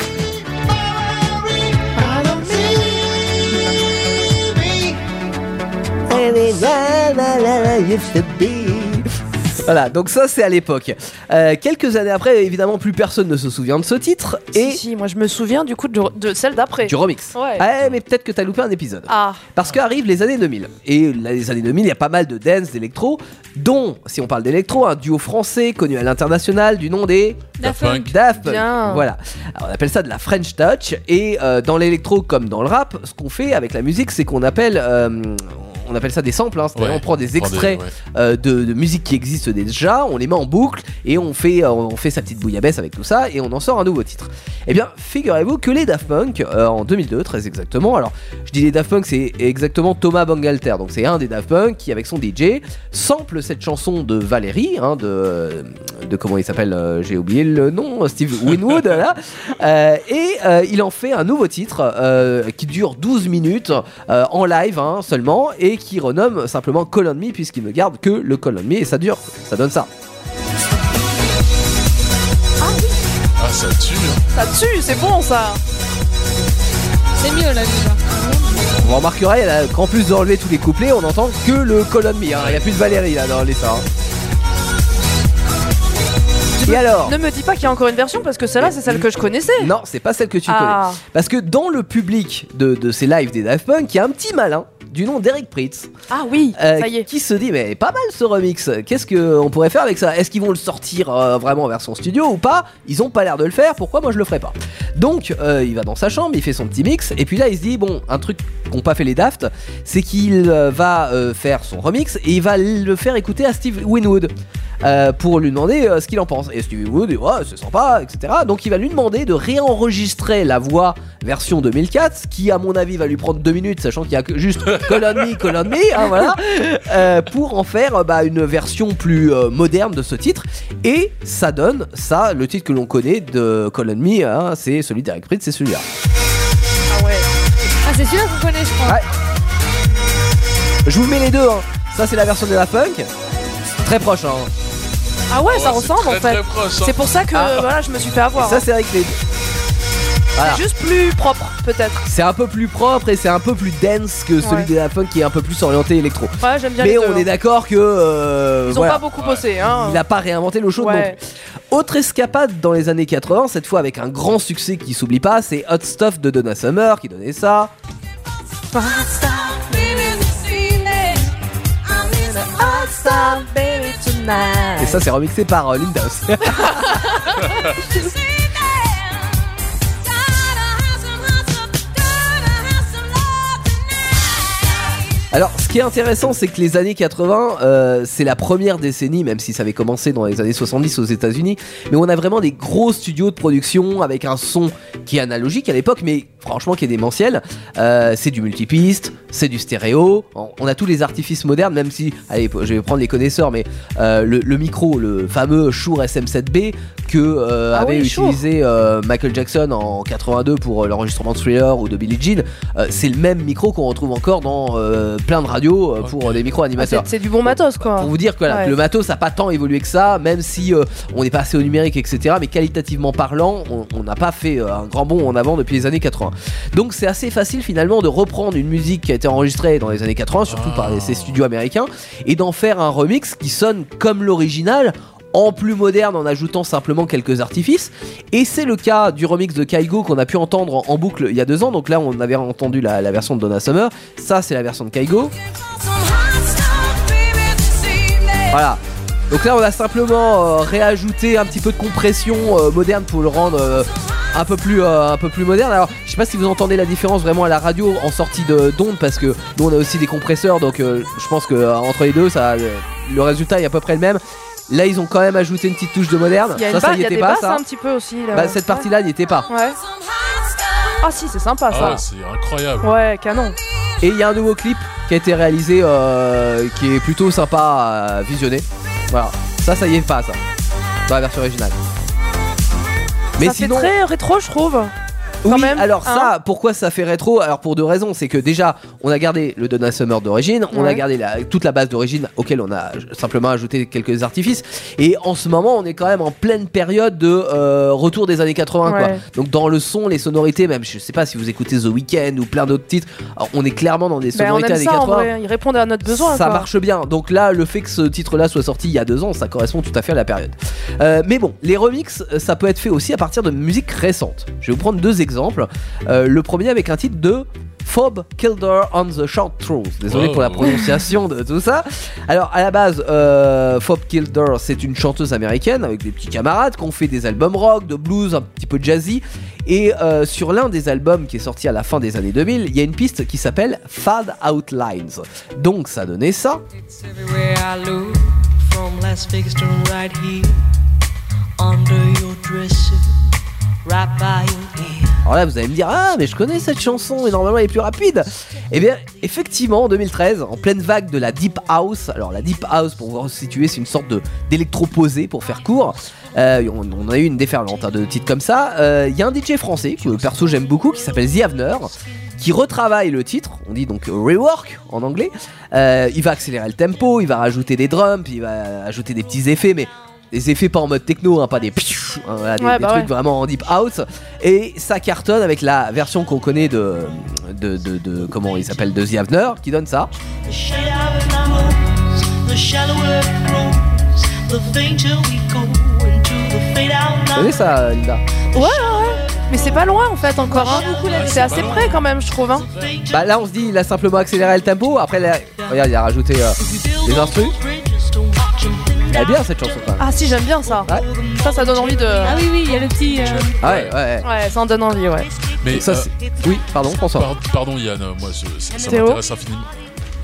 Voilà, donc ça c'est à l'époque. Euh, quelques années après, évidemment, plus personne ne se souvient de ce titre. Et si, si, moi je me souviens du coup de, de celle d'après. Du remix. Ouais. Ouais, mais peut-être que t'as loupé un épisode. Ah. Parce qu'arrivent les années deux mille. Et là, les années deux mille, il y a pas mal de dance, d'électro, dont, si on parle d'électro, un duo français connu à l'international du nom des Daft Punk. Daft Punk. Bien. Voilà. Alors, on appelle ça de la French Touch. Et euh, dans l'électro comme dans le rap, ce qu'on fait avec la musique, c'est qu'on appelle. Euh, On appelle ça des samples, hein, c'est-à-dire Ouais, on prend des on prend extraits des- ouais. euh, de, de musique qui existent déjà, on les met en boucle et on fait, euh, on fait sa petite bouillabaisse avec tout ça et on en sort un nouveau titre. Eh bien, figurez-vous que les Daft Punk, euh, en deux mille deux, très exactement, alors je dis les Daft Punk, c'est exactement Thomas Bangalter, donc c'est un des Daft Punk qui, avec son D J, sample cette chanson de Valérie, hein, de, de comment il s'appelle, euh, j'ai oublié le nom, Steve Winwood, là, euh, et euh, il en fait un nouveau titre euh, qui dure douze minutes euh, en live hein, seulement et qui renomme simplement Call on Me puisqu'il ne garde que le Call on Me et ça dure, ça donne ça. Ah, ça tue. Hein. Ça tue, c'est bon ça. C'est mieux là déjà. Vous remarquerez là, qu'en plus d'enlever tous les couplets, on n'entend que le Call on Me, hein. Il n'y a plus de Valérie là dans les ça. Hein. Et alors Ne me dis pas qu'il y a encore une version parce que celle-là c'est celle que je connaissais. Non, c'est pas celle que tu Ah. connais. Parce que dans le public de, de ces lives des Daft Punk, il y a un petit malin du nom d'Eric Pritz Ah oui, euh, ça y est. qui se dit mais pas mal ce remix, qu'est-ce qu'on pourrait faire avec ça? Est-ce qu'ils vont le sortir euh, vraiment en version studio ou pas? Ils ont pas l'air de le faire, pourquoi moi je le ferais pas? Donc euh, il va dans sa chambre, il fait son petit mix et puis là il se dit bon, un truc qu'ont pas fait les Daft, c'est qu'il euh, va euh, faire son remix et il va le faire écouter à Steve Winwood. euh, pour lui demander euh, ce qu'il en pense. Et Stevie Wonder dit ouais, c'est sympa, et cetera. Donc il va lui demander de réenregistrer la voix version deux mille quatre, qui à mon avis va lui prendre deux minutes, sachant qu'il y a que juste Call on Me, Call on Me, hein, voilà, euh, pour en faire bah, une version plus euh, moderne de ce titre. Et ça donne ça, le titre que l'on connaît de Call on Me, hein, c'est celui d'Eric Prydz, c'est celui-là. Ah ouais. Ah c'est celui-là qu'on connaît, je crois. Ouais. Je vous mets les deux, hein. Ça c'est la version de Daft Punk, très proche. Hein. Ah ouais, Oh, ça c'est ressemble très, en fait. très proche, hein. C'est pour ça que Ah. voilà, je me suis fait avoir. Ça hein. c'est Eric Prydz. Voilà. C'est juste plus propre, peut-être. C'est un peu plus propre et c'est un peu plus dense que celui Ouais. de Daft Punk qui est un peu plus orienté électro. Ouais, j'aime bien Mais les deux, on hein. est d'accord que euh, Ils ont voilà. pas beaucoup bossé, hein. Il n'a pas réinventé l'eau chaude Ouais. non plus. Autre escapade dans les années quatre-vingts, cette fois avec un grand succès qui s'oublie pas, c'est Hot Stuff de Donna Summer qui donnait ça. Et ça c'est remixé par euh, Linda aussi. Alors, ce qui est intéressant, c'est que les années quatre-vingts, euh, c'est la première décennie, même si ça avait commencé dans les années soixante-dix aux États-Unis, mais on a vraiment des gros studios de production avec un son qui est analogique à l'époque, mais franchement qui est démentiel. Euh, c'est du multipiste, c'est du stéréo. On a tous les artifices modernes, même si, allez, je vais prendre les connaisseurs, mais euh, le, le micro, le fameux Shure S M sept B que euh, Ah avait oui, Shure. utilisé euh, Michael Jackson en quatre-vingt-deux pour euh, l'enregistrement de Thriller ou de Billie Jean, euh, c'est le même micro qu'on retrouve encore dans euh, plein de radios euh, pour euh, des micros Ah, animateurs. c'est, c'est du bon matos, quoi. Pour vous dire que voilà, Ouais. le matos n'a pas tant évolué que ça, même si euh, on est passé au numérique, et cetera. Mais qualitativement parlant, on n'a pas fait euh, un grand bond en avant depuis les années quatre-vingts. Donc c'est assez facile finalement de reprendre une musique qui a été enregistrée dans les années quatre-vingts, surtout Ah. par les- ces studios américains, et d'en faire un remix qui sonne comme l'original, en plus moderne en ajoutant simplement quelques artifices. Et c'est le cas du remix de Kygo qu'on a pu entendre en, en boucle il y a deux ans. Donc là on avait entendu la, la version de Donna Summer, ça c'est la version de Kygo. Voilà. Donc là on a simplement euh, réajouté un petit peu de compression euh, moderne pour le rendre euh, un peu plus euh, un peu plus moderne. Alors je sais pas si vous entendez la différence vraiment à la radio en sortie de d'onde, parce que nous on a aussi des compresseurs, donc euh, je pense que euh, entre les deux ça, le, le résultat est à peu près le même. Là ils ont quand même ajouté une petite touche de moderne. Il y a, Ça une ça ba- y il y a était des pas basses ça. un petit peu aussi. Là. Bah, cette partie là n'y était pas. Ouais. Ah si, c'est sympa ça. Ah, c'est incroyable. Ouais, canon. Et il y a un nouveau clip qui a été réalisé euh, qui est plutôt sympa à visionner. Voilà, ça ça y est pas ça dans la version originale. Mais ça sinon fait très rétro, je trouve. Quand oui, même, alors hein. ça, pourquoi ça fait rétro? Alors pour deux raisons, c'est que déjà, on a gardé le Donna Summer d'origine, on a Ouais. gardé la, toute la base d'origine auquel on a simplement ajouté quelques artifices, et en ce moment, on est quand même en pleine période de euh, retour des années quatre-vingts, quoi. Ouais. Donc dans le son, les sonorités, même je sais pas si vous écoutez The Weeknd ou plein d'autres titres, alors, on est clairement dans des Ben, on sonorités aime années ça en quatre-vingts. vrai. Ils répondent à notre besoin. Ça quoi. marche bien. Donc là, le fait que ce titre-là soit sorti il y a deux ans, ça correspond tout à fait à la période. Euh, mais bon, les remixes, ça peut être fait aussi à partir de musique récente. Je vais vous prendre deux exemples. Euh, le premier avec un titre de Phoebe Kilder on the Short Truth. Désolé Oh. pour la prononciation de tout ça. Alors à la base, euh, Phoebe Kilder, c'est une chanteuse américaine avec des petits camarades qui ont fait des albums rock, de blues, un petit peu jazzy. Et euh, sur l'un des albums qui est sorti à la fin des années deux mille, il y a une piste qui s'appelle Fad Outlines. Donc ça donnait ça. It's everywhere I look, from Las Vegas to right here, under your dresser, right by your ear. Alors là vous allez me dire, ah mais je connais cette chanson et normalement elle est plus rapide. Et bien effectivement en deux mille treize, en pleine vague de la Deep House, alors la Deep House pour vous situer c'est une sorte de d'électro-posé pour faire court, euh, on, on a eu une déferlante hein, de titres comme ça. Il euh, y a un D J français que perso j'aime beaucoup qui s'appelle The Avener, qui retravaille le titre, on dit donc rework en anglais. Euh, il va accélérer le tempo, il va rajouter des drums, puis il va ajouter des petits effets, mais des effets pas en mode techno, hein, pas des, hein, voilà, des, Ouais, des bah trucs ouais. vraiment en deep house. Et ça cartonne avec la version qu'on connaît de, de, de, de comment il s'appelle, de The Avener, qui donne ça. The shade of numbers, the shallower it grows, the fainter we go into the fade out Vous connaissez ça, Linda? Ouais, ouais, ouais. Mais c'est pas loin en fait encore. Hein. Ouais, C'est c'est assez pas près quand même, je trouve. Hein. Bah là on se dit il a simplement accéléré le tempo. Après là, regarde il a rajouté euh, des instrus. Elle est bien cette chanson quand même. Ah si, j'aime bien ça. Ouais. Ça, ça donne envie de. Ah oui, oui, il y a le petit. euh, Ah ouais ouais, ouais. Ouais, ça en donne envie, ouais. Mais Ça euh, c'est... Oui pardon François. par- pardon Yann, moi je- ça, ça Théo m'intéresse infiniment.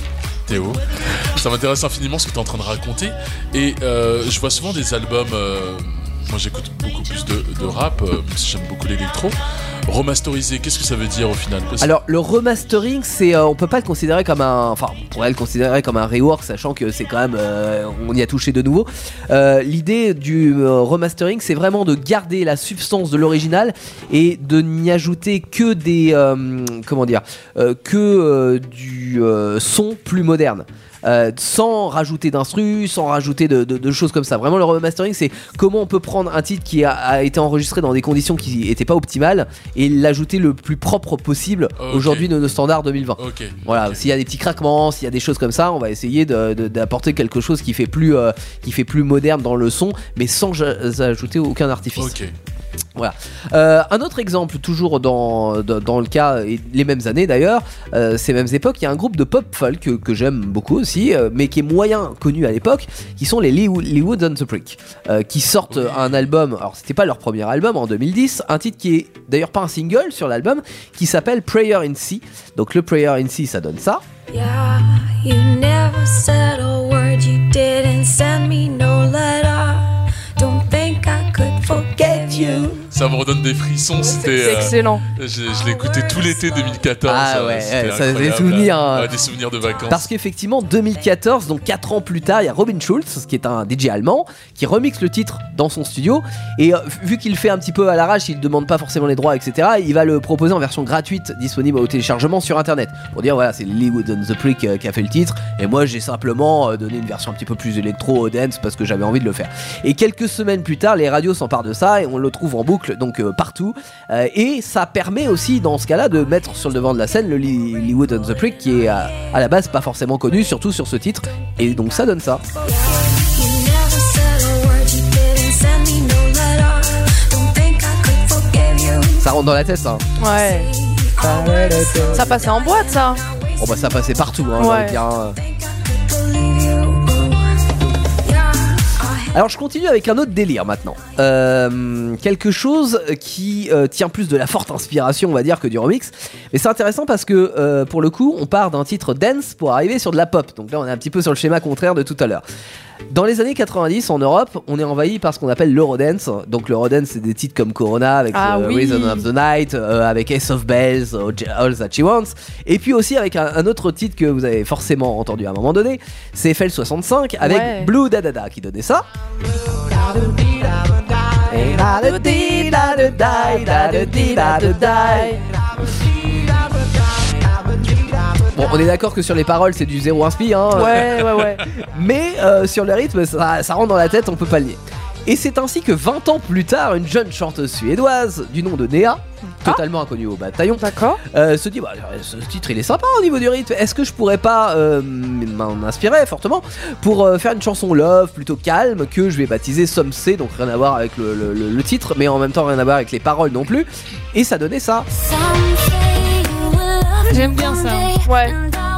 Théo. Ça m'intéresse infiniment ce que tu es en train de raconter. Et euh, je vois souvent des albums. Euh, moi, j'écoute beaucoup plus de, de rap, euh, même si j'aime beaucoup l'électro. Remasterisé, qu'est-ce que ça veut dire au final? Alors le remastering, c'est euh, on peut pas le considérer comme un, enfin on pourrait le considérer comme un rework, sachant que c'est quand même euh, on y a touché de nouveau. Euh, l'idée du euh, remastering, c'est vraiment de garder la substance de l'original et de n'y ajouter que des euh, comment dire euh, que euh, du euh, son plus moderne. Euh, sans rajouter d'instru, sans rajouter de, de, de choses comme ça. Vraiment, le remastering, c'est comment on peut prendre un titre qui a, a été enregistré dans des conditions qui n'étaient pas optimales et l'ajouter le plus propre possible okay. aujourd'hui de nos standards deux mille vingt. Okay. Voilà, okay. S'il y a des petits craquements, s'il y a des choses comme ça, on va essayer de, de, d'apporter quelque chose qui fait plus, euh, qui fait plus moderne dans le son, mais sans ja- ajouter aucun artifice. Okay. Voilà. Euh, un autre exemple, toujours dans, dans, dans le cas, et les mêmes années d'ailleurs, euh, ces mêmes époques, il y a un groupe de pop folk que, que j'aime beaucoup aussi, euh, mais qui est moyen connu à l'époque, qui sont les Lee, Lee Woods and the Prick, euh, qui sortent oui. un album, alors c'était pas leur premier album en deux mille dix, un titre qui est d'ailleurs pas un single sur l'album, qui s'appelle Prayer in C. Donc le Prayer in C, ça donne ça. Yeah, you never said a word, you didn't send me no letter. Don't think I could forget you. Ça me redonne des frissons, c'était. C'est excellent. Euh, je, je l'ai écouté tout l'été deux mille quatorze. Ah ouais, c'était ça des souvenirs. Hein. Ouais, des souvenirs de vacances. Parce qu'effectivement, deux mille quatorze, donc quatre ans plus tard, il y a Robin Schulz, qui est un D J allemand, qui remixe le titre dans son studio. Et euh, vu qu'il fait un petit peu à l'arrache, il demande pas forcément les droits, et cetera, il va le proposer en version gratuite, disponible au téléchargement sur internet. Pour dire, voilà, c'est Lee Woods and the Prick euh, qui a fait le titre. Et moi, j'ai simplement euh, donné une version un petit peu plus électro, dance, parce que j'avais envie de le faire. Et quelques semaines plus tard, les radios s'emparent de ça et on le trouve en boucle, donc euh, partout. Euh, et ça permet aussi, dans ce cas-là, de mettre sur le devant de la scène le Lee, Lee Woods and the Prick, qui est à, à la base pas forcément connu, surtout sur ce titre. Et donc ça donne ça. Ça rentre dans la tête, hein. Ouais. Ça passait en boîte, ça. Bon bah ça passait partout, hein, ouais. Dire, hein. Alors je continue avec un autre délire maintenant. Euh, quelque chose qui euh, tient plus de la forte inspiration, on va dire, que du remix. Mais c'est intéressant parce que euh, pour le coup, on part d'un titre dance pour arriver sur de la pop. Donc là, on est un petit peu sur le schéma contraire de tout à l'heure. Dans les années quatre-vingt-dix, en Europe, on est envahi par ce qu'on appelle l'Eurodance. Donc l'Eurodance, c'est des titres comme Corona avec ah, euh, oui. Rhythm of the Night, euh, avec Ace of Bells, All That She Wants. Et puis aussi avec un, un autre titre que vous avez forcément entendu à un moment donné, c'est F L soixante-cinq avec ouais. Blue Da Da Da qui donnait ça. Bon, on est d'accord que sur les paroles, c'est du zéro inspi, hein. Ouais, ouais, ouais. Mais euh, sur le rythme, ça, ça rentre dans la tête, on peut pas le nier. Et c'est ainsi que vingt ans plus tard, une jeune chanteuse suédoise du nom de Néa, totalement ah. inconnue au bataillon, d'accord. Euh, se dit bah, ce titre il est sympa au niveau du rythme, est-ce que je pourrais pas euh, m'en inspirer fortement pour euh, faire une chanson love plutôt calme que je vais baptiser Some Say, donc rien à voir avec le, le, le, le titre, mais en même temps rien à voir avec les paroles non plus, et ça donnait ça. J'aime bien ça. Ouais.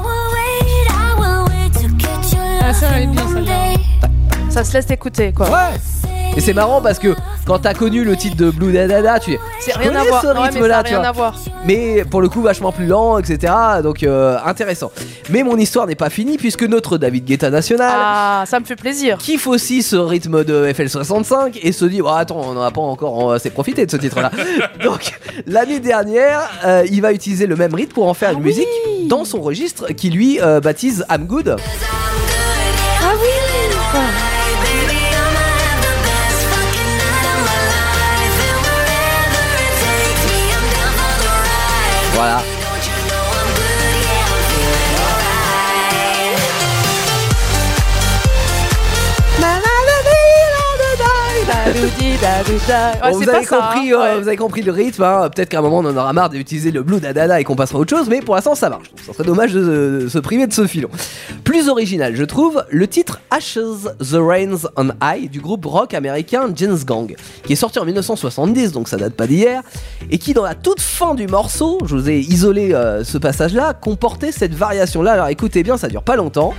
Ah, ça elle est bien celle-là. Ça se laisse écouter quoi. Ouais. Et c'est marrant parce que quand t'as connu le titre de Blue Da Da Da, tu c'est rien à voir. ce rythme ouais, mais là, ça a rien à voir. Mais pour le coup vachement plus lent, et cetera. Donc euh, intéressant. Mais mon histoire n'est pas finie puisque notre David Guetta national, ah, ça me fait plaisir, kiffe aussi ce rythme de F L soixante-cinq et se dit oh, attends, on n'en a pas encore assez profité de ce titre là. Donc l'année dernière, euh, il va utiliser le même rythme pour en faire ah, une oui. musique dans son registre qui lui euh, baptise I'm Good. Ah oui. Ah. Voilà. Bon, vous, avez ça, compris, hein. euh, ouais. vous avez compris le rythme, hein. Peut-être qu'à un moment on en aura marre d'utiliser le Blue Da Da Da et qu'on passera à autre chose, mais pour l'instant ça marche. Ça serait dommage de, de se priver de ce filon. Plus original, je trouve, le titre Ashes, The Rains on High du groupe rock américain Jens Gang, qui est sorti en dix-neuf cent soixante-dix, donc ça date pas d'hier, et qui dans la toute fin du morceau, je vous ai isolé euh, ce passage-là, comportait cette variation-là. Alors écoutez bien, ça dure pas longtemps.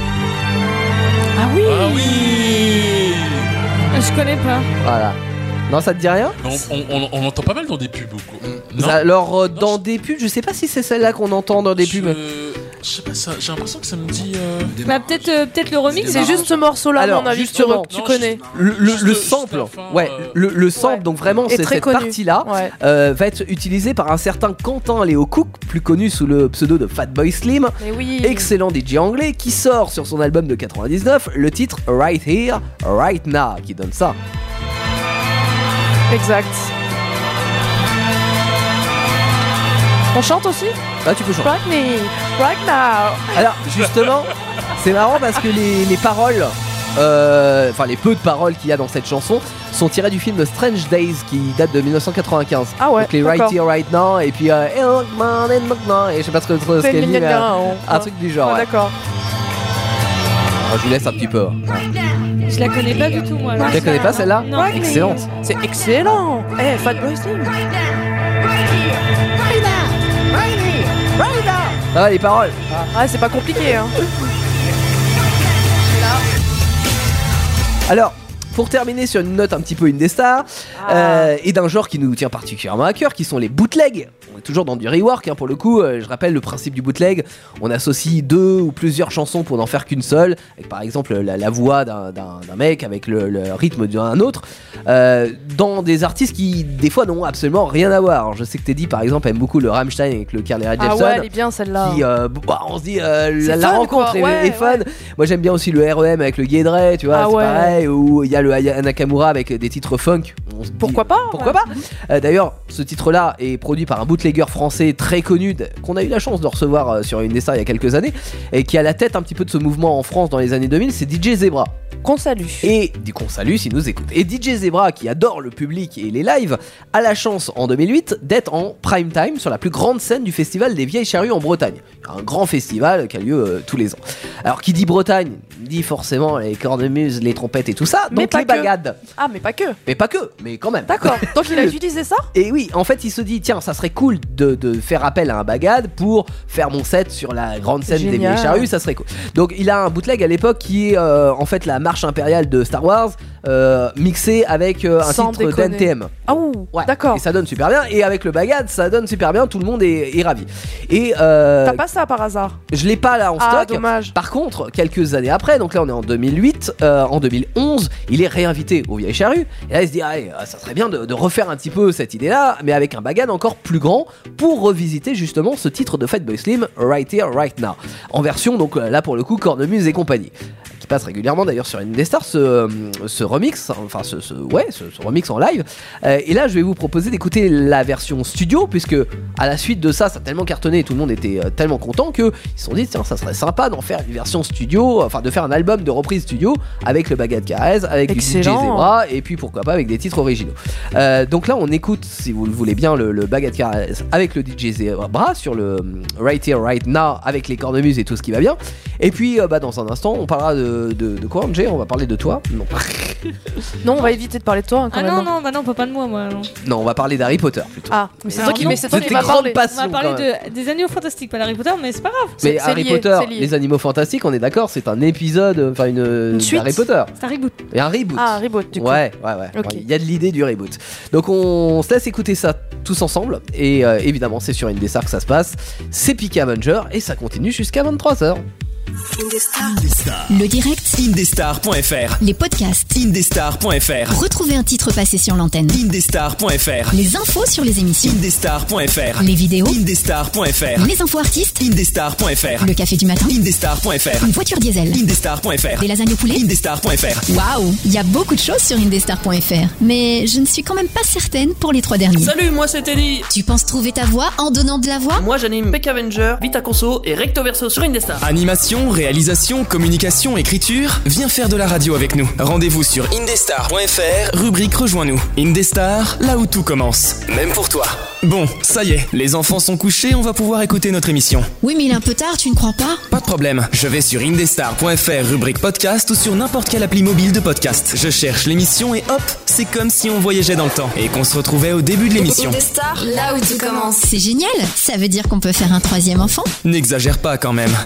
Ah oui, ah oui. Je connais pas. Voilà. Non, ça te dit rien ? on, on, on, on entend pas mal dans des pubs beaucoup. Non. Alors, euh, dans non, des pubs, je sais pas si c'est celle-là qu'on entend dans des je... pubs. Je sais pas, ça, j'ai l'impression que ça me dit. Euh... Bah, peut-être euh, peut-être le remix. C'est juste ce morceau-là, à Alors, mon avis, que tu, justement, re- tu non, connais. Le, le, Juste- le juste sample, la fin, ouais, euh, le, le sample, Ouais. donc vraiment, Et c'est très cette connu. partie-là, Ouais. euh, va être utilisée par un certain Quentin Léo Cook, plus connu sous le pseudo de Fatboy Slim, Mais oui. excellent D J anglais, qui sort sur son album de quatre-vingt-dix-neuf le titre Right Here, Right Now, qui donne ça. Exact. On chante aussi? Là, tu peux chanter. Right me, right now. Alors, justement, c'est marrant parce que les, les paroles, euh, enfin les peu de paroles qu'il y a dans cette chanson, sont tirées du film Strange Days qui date de dix-neuf cent quatre-vingt-quinze. Ah ouais, Donc les Right d'accord. Here, Right Now, et puis euh, et je sais pas ce que- ce C'est qu'elle dit, gna mais, gna euh, gna, on- un truc du genre. Ah, ouais. d'accord. Alors, je vous laisse un petit peu. Je la connais pas du tout, moi. Tu la connais pas celle-là? Non. Excellente. C'est excellent. Eh, Fatboy Slim. Ah ouais, les paroles. Ah, c'est pas compliqué, hein. Alors, pour terminer sur une note un petit peu Indestar, Ah. euh, et d'un genre qui nous tient particulièrement à cœur, qui sont les bootlegs. On est toujours dans du rework, hein, pour le coup. Euh, je rappelle le principe du bootleg. On associe deux ou plusieurs chansons pour n'en faire qu'une seule, avec par exemple la, la voix d'un, d'un- d'un mec avec le, le rythme d'un autre, euh, dans des artistes qui, des fois, n'ont absolument rien à voir. Alors, je sais que Teddy, par exemple, aime beaucoup le Rammstein avec le Carly Rae Ah Jepsen. ouais, elle est bien celle-là. Qui, euh, bah, on se dit, euh, C'est la, la fun, rencontre quoi. est, Ouais, est fun. ouais. Moi j'aime bien aussi le R E M avec le Guédré, tu vois, Ah c'est ouais. pareil, où il y a le Aya Nakamura avec des titres funk. On se dit, Pourquoi pas? Pourquoi pas Euh, D'ailleurs, ce titre-là est produit par un bootlegger français très connu, d- qu'on a eu la chance de recevoir euh, sur Indestar il y a quelques années, et qui a la tête un petit peu de ce mouvement en France dans les années deux mille, c'est D J Zebra. Qu'on salue. Et du qu'on salue s'il nous écoute. Et D J Zebra, qui adore le public et les lives, a la chance en deux mille huit d'être en prime time sur la plus grande scène du festival des Vieilles Charrues en Bretagne. Un grand festival qui a lieu euh, tous les ans. Alors qui dit Bretagne, dit forcément les cornemuses, les trompettes et tout ça, Mais donc pas les que. bagades. Ah, mais pas que. Mais pas que, mais quand même. D'accord. Donc il a utilisé ça? Et oui, en fait, il se dit, tiens, ça serait cool de, de faire appel à un bagad pour faire mon set sur la grande scène des Génial. Vieilles Charrues, ça serait cool. Donc, il a un bootleg à l'époque qui est euh, en fait la marche impériale de Star Wars, euh, mixée avec euh, un Sans titre déconner. d'N T M. Ah ouh, Ouais. d'accord. Et ça donne super bien. Et avec le bagad, ça donne super bien. Tout le monde est, est ravi. Et euh, T'as pas ça par hasard? je l'ai pas là en Ah, stock. dommage. Par contre, quelques années après, donc là on est en deux mille huit, euh, en deux mille onze, il est réinvité aux Vieilles Charrues. Et là il se dit, allez, ça serait bien de, de refaire un petit peu cette idée-là, mais avec un bagad encore plus grand pour revisiter justement ce titre de Fatboy Slim, Right Here, Right Now. En version, donc là pour le coup, cornemuse et compagnie. Qui passe régulièrement d'ailleurs sur Indestar, ce, ce remix, enfin ce, ce- ouais, ce, ce remix en live. Euh, et là je vais vous proposer d'écouter la version studio, puisque à la suite de ça, ça a tellement cartonné et tout le monde était euh, tellement content qu'ils se sont dit, tiens, ça serait sympa d'en faire une version studio, enfin de faire un album de reprise studio avec le bagad Carrez, avec du D J Excellent. Zebra, et puis pourquoi pas avec des titres originaux. Euh, donc là on écoute, si vous le voulez bien, le, le bagad Carrez avec le D J Zebra sur le euh, Right Here, Right Now, avec les cornemuses et tout ce qui va bien. Et puis euh, bah, dans un instant, on parlera de, de, de quoi, Angé? On va parler de toi? Non. Non, on va éviter de parler de toi hein, quand Ah même. non, non, bah non, pas, pas de moi, moi. Non. Non, on va parler d'Harry Potter plutôt. Ah, mais c'est Alors toi qui, non, mais c'est toi de qui tes m'as grandes parlé. On va passions, parler quand même. de, des animaux fantastiques, pas d'Harry Potter, mais c'est pas grave. Mais c'est Harry lié, Potter, c'est lié. les animaux fantastiques, on est d'accord, c'est un épisode, enfin une, Une suite. d'Harry Potter. C'est un reboot. Et un reboot. Ah, un reboot du coup. Ouais, ouais, ouais. Ok. Il y a de l'idée du reboot. Donc on se laisse écouter ça tous ensemble. Et euh, évidemment, c'est sur Indestar que ça se passe. C'est Peak Avenger et ça continue jusqu'à vingt-trois heures. Le direct, Indestar point F R. les podcasts. Indestar point F R. Retrouvez un titre passé sur l'antenne. Indestar point F R. Les infos sur les émissions. Indestar point F R. Les vidéos. Indestar point F R. Les infos artistes. Indestar point F R. Le café du matin. Indestar point F R. Une voiture diesel. Indestar point F R. Des lasagnes au poulet. Indestar point F R. Waouh, il y a beaucoup de choses sur indestar point F R. Mais je ne suis quand même pas certaine pour les trois derniers. Salut, moi c'est Teddy. Tu penses trouver ta voix en donnant de la voix? Moi j'anime Peck Avenger, Vita Conso et Recto Verso sur Indestar. Animation, réalisation, communication, écriture, viens faire de la radio avec nous. Rendez-vous sur indestar point F R, rubrique Rejoins-nous. Indestar, là où tout commence. Même pour toi. Bon, ça y est, les enfants sont couchés, on va pouvoir écouter notre émission. Oui, mais il est un peu tard, tu ne crois pas? Pas de problème, je vais sur indestar point F R, rubrique podcast ou sur n'importe quelle appli mobile de podcast. Je cherche l'émission et hop, c'est comme si on voyageait dans le temps et qu'on se retrouvait au début de l'émission. Indestar, là où tout commence. C'est génial, ça veut dire qu'on peut faire un troisième enfant? N'exagère pas quand même.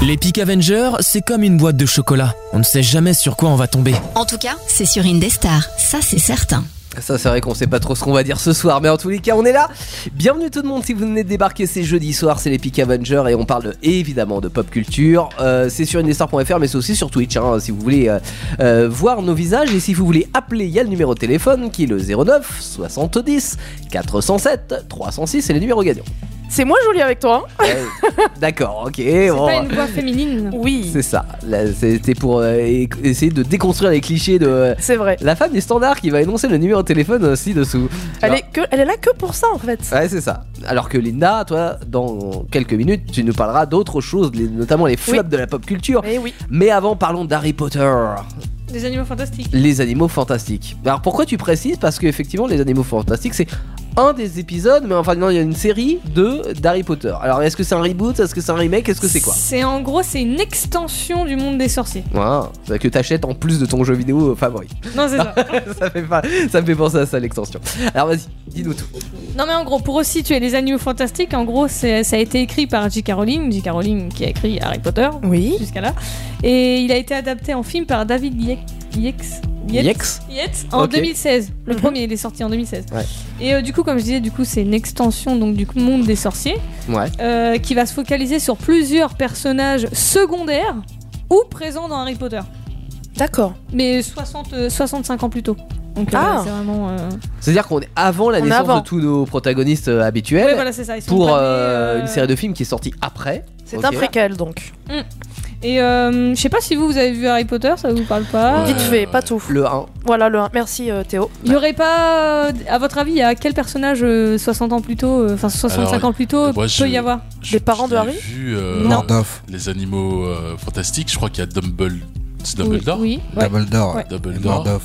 Les Peak Avengers, c'est comme une boîte de chocolat. On ne sait jamais sur quoi on va tomber. En tout cas, c'est sur Indestar, ça c'est certain. Ça c'est vrai qu'on sait pas trop ce qu'on va dire ce soir, mais en tous les cas on est là. Bienvenue tout le monde, si vous venez de débarquer, c'est jeudi soir, c'est les Peak Avengers et on parle de, évidemment de pop culture. euh, C'est sur indestar point f r mais c'est aussi sur Twitch hein, si vous voulez euh, euh, voir nos visages. Et si vous voulez appeler, il y a le numéro de téléphone qui est le zéro neuf soixante-dix quatre cent sept trois cent six, c'est le numéro gagnant. C'est moi Jolie avec toi. Hein euh, D'accord, ok. C'est bon. pas une voix féminine. Oui. C'est ça. Là, c'était pour euh, essayer de déconstruire les clichés de. Euh, c'est vrai. La femme du standard qui va énoncer le numéro de téléphone aussi dessous. Elle est, que, elle est là que pour ça en fait. Ouais, c'est ça. Alors que Linda, toi, dans quelques minutes, tu nous parleras d'autres choses, les, notamment les flops oui. de la pop culture. Mais oui. Mais avant, parlons d'Harry Potter. Les animaux fantastiques. Les animaux fantastiques. Alors pourquoi tu précises ? Parce qu'effectivement, les animaux fantastiques, c'est un des épisodes, mais enfin non, il y a une série de d'Harry Potter. Alors est-ce que c'est un reboot ? Est-ce que c'est un remake ? Est-ce que c'est quoi ? C'est en gros, c'est une extension du monde des sorciers. Ouais, que t'achètes en plus de ton jeu vidéo favori. Non, c'est ça. ça, fait pas, ça me fait penser à ça, l'extension. Alors vas-y, dis-nous tout. Non mais en gros, pour resituer les animaux fantastiques, en gros, c'est, ça a été écrit par J K Rowling, J K Rowling qui a écrit Harry Potter. Oui. Jusqu'à là. Et il a été adapté en film par David Yates. Yates Yates Yates en okay. deux mille seize. Le mm-hmm. premier, il est sorti en deux mille seize. Ouais. Et euh, du coup, comme je disais, du coup, c'est une extension donc du monde des sorciers, ouais. euh, qui va se focaliser sur plusieurs personnages secondaires ou présents dans Harry Potter. D'accord. Mais soixante, soixante-cinq ans plus tôt. Donc ah. euh, c'est vraiment. Euh... C'est-à-dire qu'on est avant la on naissance avant. de tous nos protagonistes euh, habituels. Oui, voilà, c'est ça. Ils sont pour planés, euh, euh... une série de films qui est sortie après. C'est okay. un préquel donc. Mm. Et euh, je sais pas si vous, vous avez vu Harry Potter, ça vous parle pas ? Vite fait, pas tout. Le un. Voilà, le un. Merci euh, Théo. Il y aurait pas, à votre avis, il y a quel personnage euh, soixante ans plus tôt, enfin euh, soixante-cinq Alors, ans plus tôt, peut je, y avoir je, Les parents je de Harry vu, euh, Mordoff. Les animaux euh, fantastiques, je crois qu'il y a Dumbledore. C'est Dumbledore ? Oui. oui. Dumbledore. Ouais. Dumbledore. Mordoff.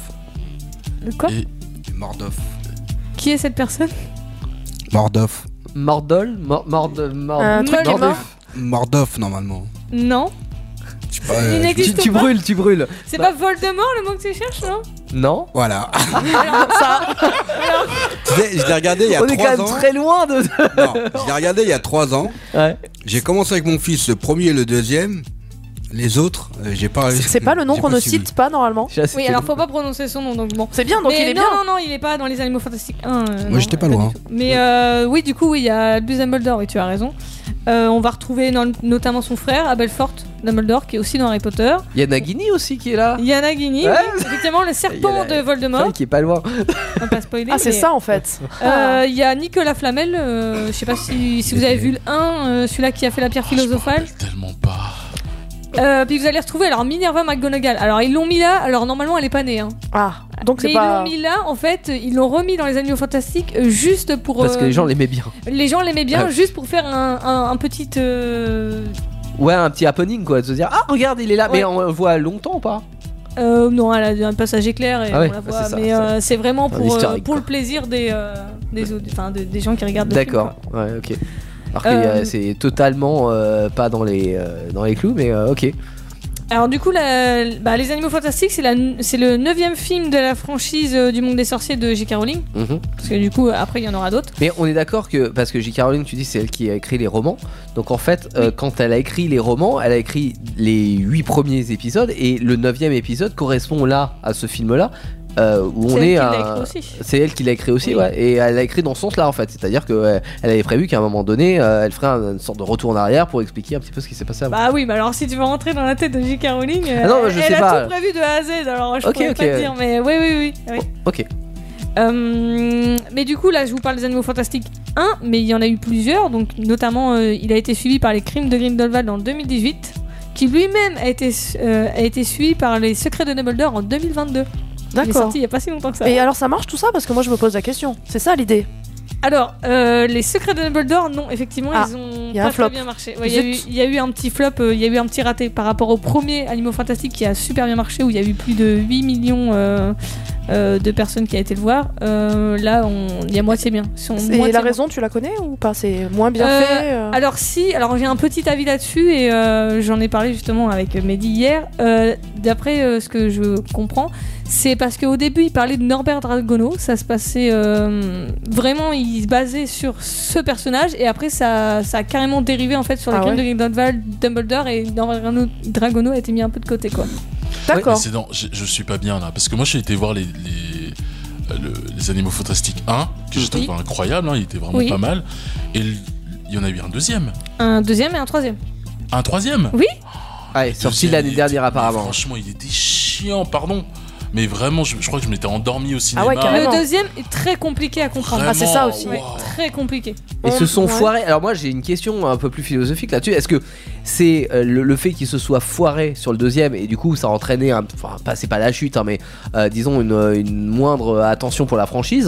Le quoi ? Et... Mordoff. Qui est cette personne ? Mordoff. Mordol Mord... Mord... Mord... Un truc qui est mort ? Mordoff, normalement. Non. Pas, euh, tu, tu brûles, tu brûles. C'est bah. pas Voldemort le mot que tu cherches, non ? Non. Voilà. Alors, ça. Alors... Je l'ai regardé il y a On trois ans. On est quand même très loin de. Non, je l'ai regardé il y a trois ans. Ouais. J'ai commencé avec mon fils le premier et le deuxième. Les autres, euh, j'ai pas. C'est, c'est pas le nom qu'on ne cite pas normalement. Oui, alors faut pas prononcer son nom, donc bon. C'est bien, donc mais il est non, bien. Non, non, il est pas dans les Animaux Fantastiques un. Euh, Moi non, j'étais pas loin. Mais euh, oui, du coup, oui, il y a Albus Dumbledore, oui, tu as raison. Euh, on va retrouver no- notamment son frère, Aberforth Dumbledore, qui est aussi dans Harry Potter. Il y a Nagini aussi qui est là. Il y a Nagini, ouais. oui, effectivement, le serpent la... de Voldemort. Qui est pas loin. On va pas spoiler. Ah, c'est mais... ça en fait. Il euh, y a Nicolas Flamel, euh, je sais pas si, si vous avez vu le un, euh, celui-là qui a fait la pierre oh, philosophale. Je tellement pas. Euh, puis vous allez retrouver alors Minerva McGonagall. Alors ils l'ont mis là. Alors normalement elle est pas née. Hein. Ah. Donc c'est Mais pas. ils l'ont mis là. En fait, ils l'ont remis dans les Animaux Fantastiques juste pour. Parce euh, que les gens l'aimaient bien. Les gens l'aimaient bien ah. juste pour faire un, un, un petit. Euh... Ouais, un petit happening quoi, de se dire ah regarde il est là. Ouais. Mais on le voit longtemps ou pas? Euh, non, elle a un passage éclair et ah ouais, on la voit. bah c'est ça, mais euh, c'est vraiment pour euh, pour quoi. le plaisir des euh, des, enfin, de, des gens qui regardent. Le D'accord. film, ouais, ok. Alors que euh... c'est totalement euh, pas dans les euh, dans les clous, mais euh, ok. Alors du coup, la, bah, les Animaux Fantastiques, c'est, la, c'est le neuvième film de la franchise euh, du monde des sorciers de J K Rowling. Mm-hmm. Parce que du coup, après, il y en aura d'autres. Mais on est d'accord que, parce que J K Rowling, tu dis, c'est elle qui a écrit les romans. Donc en fait, euh, oui. quand elle a écrit les romans, elle a écrit les huit premiers épisodes. Et le neuvième épisode correspond là, à ce film-là. Euh, où c'est on elle est qui à... l'a écrit aussi. C'est elle qui l'a écrit aussi, oui. ouais. Et elle l'a écrit dans ce sens-là en fait. C'est-à-dire qu'elle euh, avait prévu qu'à un moment donné, euh, elle ferait un, une sorte de retour en arrière pour expliquer un petit peu ce qui s'est passé avant. Bah oui, bah alors si tu veux rentrer dans la tête de J K Rowling, ah non, je elle sais a pas. tout prévu de A à Z. Alors je okay, pourrais okay. pas te dire, mais oui, oui, oui. oui. Oh, ok. Euh, mais du coup, là, je vous parle des Animaux Fantastiques un, mais il y en a eu plusieurs. Donc notamment, euh, il a été suivi par les Crimes de Grindelwald en deux mille dix-huit, qui lui-même a été euh, a été suivi par les Secrets de Dumbledore en deux mille vingt-deux. D'accord. Il est sorti il y a pas si longtemps que ça. Et alors ça marche tout ça parce que moi je me pose la question. C'est ça l'idée. Alors euh, les Secrets de Dumbledore, non, effectivement ah, ils ont y a pas un flop. très bien marché. Il ouais, y, y a eu un petit flop, il euh, y a eu un petit raté par rapport au premier Animaux Fantastiques qui a super bien marché où il y a eu plus de huit millions euh, euh, de personnes qui a été le voir. Euh, là, on... il y a moitié bien. Et la raison, tu la connais ou pas? C'est moins bien euh, fait euh... Alors si, alors j'ai un petit avis là-dessus et euh, j'en ai parlé justement avec Mehdi hier. Euh, d'après euh, ce que je comprends, c'est parce qu'au début il parlait de Norbert Dragono, ça se passait euh, vraiment, il se basait sur ce personnage et après ça, ça a carrément dérivé en fait sur les ah crimes ouais. de Grindelwald, Dumbledore, et Norbert Dragono a été mis un peu de côté quoi. D'accord. C'est dans, je, je suis pas bien là parce que moi j'ai été voir les, les, le, les Animaux Fantastiques un que j'ai trouvé oui. incroyable, hein, il était vraiment oui. pas mal, et il y en a eu un deuxième. Un deuxième et un troisième. Un troisième? Oui. Ouais, sorti l'année dernière apparemment. Franchement, il était chiant, pardon. Mais vraiment, je, je crois que je m'étais endormi au cinéma. Ah ouais, carrément. Le deuxième est très compliqué à comprendre. Vraiment, ah, c'est ça aussi. wow. Ouais, très compliqué. Et se sont ouais. foirés. Alors moi j'ai une question un peu plus philosophique là-dessus. Est-ce que c'est euh, le, le fait qu'ils se soient foirés sur le deuxième et du coup ça a entraîné, un, enfin pas, c'est pas la chute, hein, mais euh, disons une, une moindre attention pour la franchise,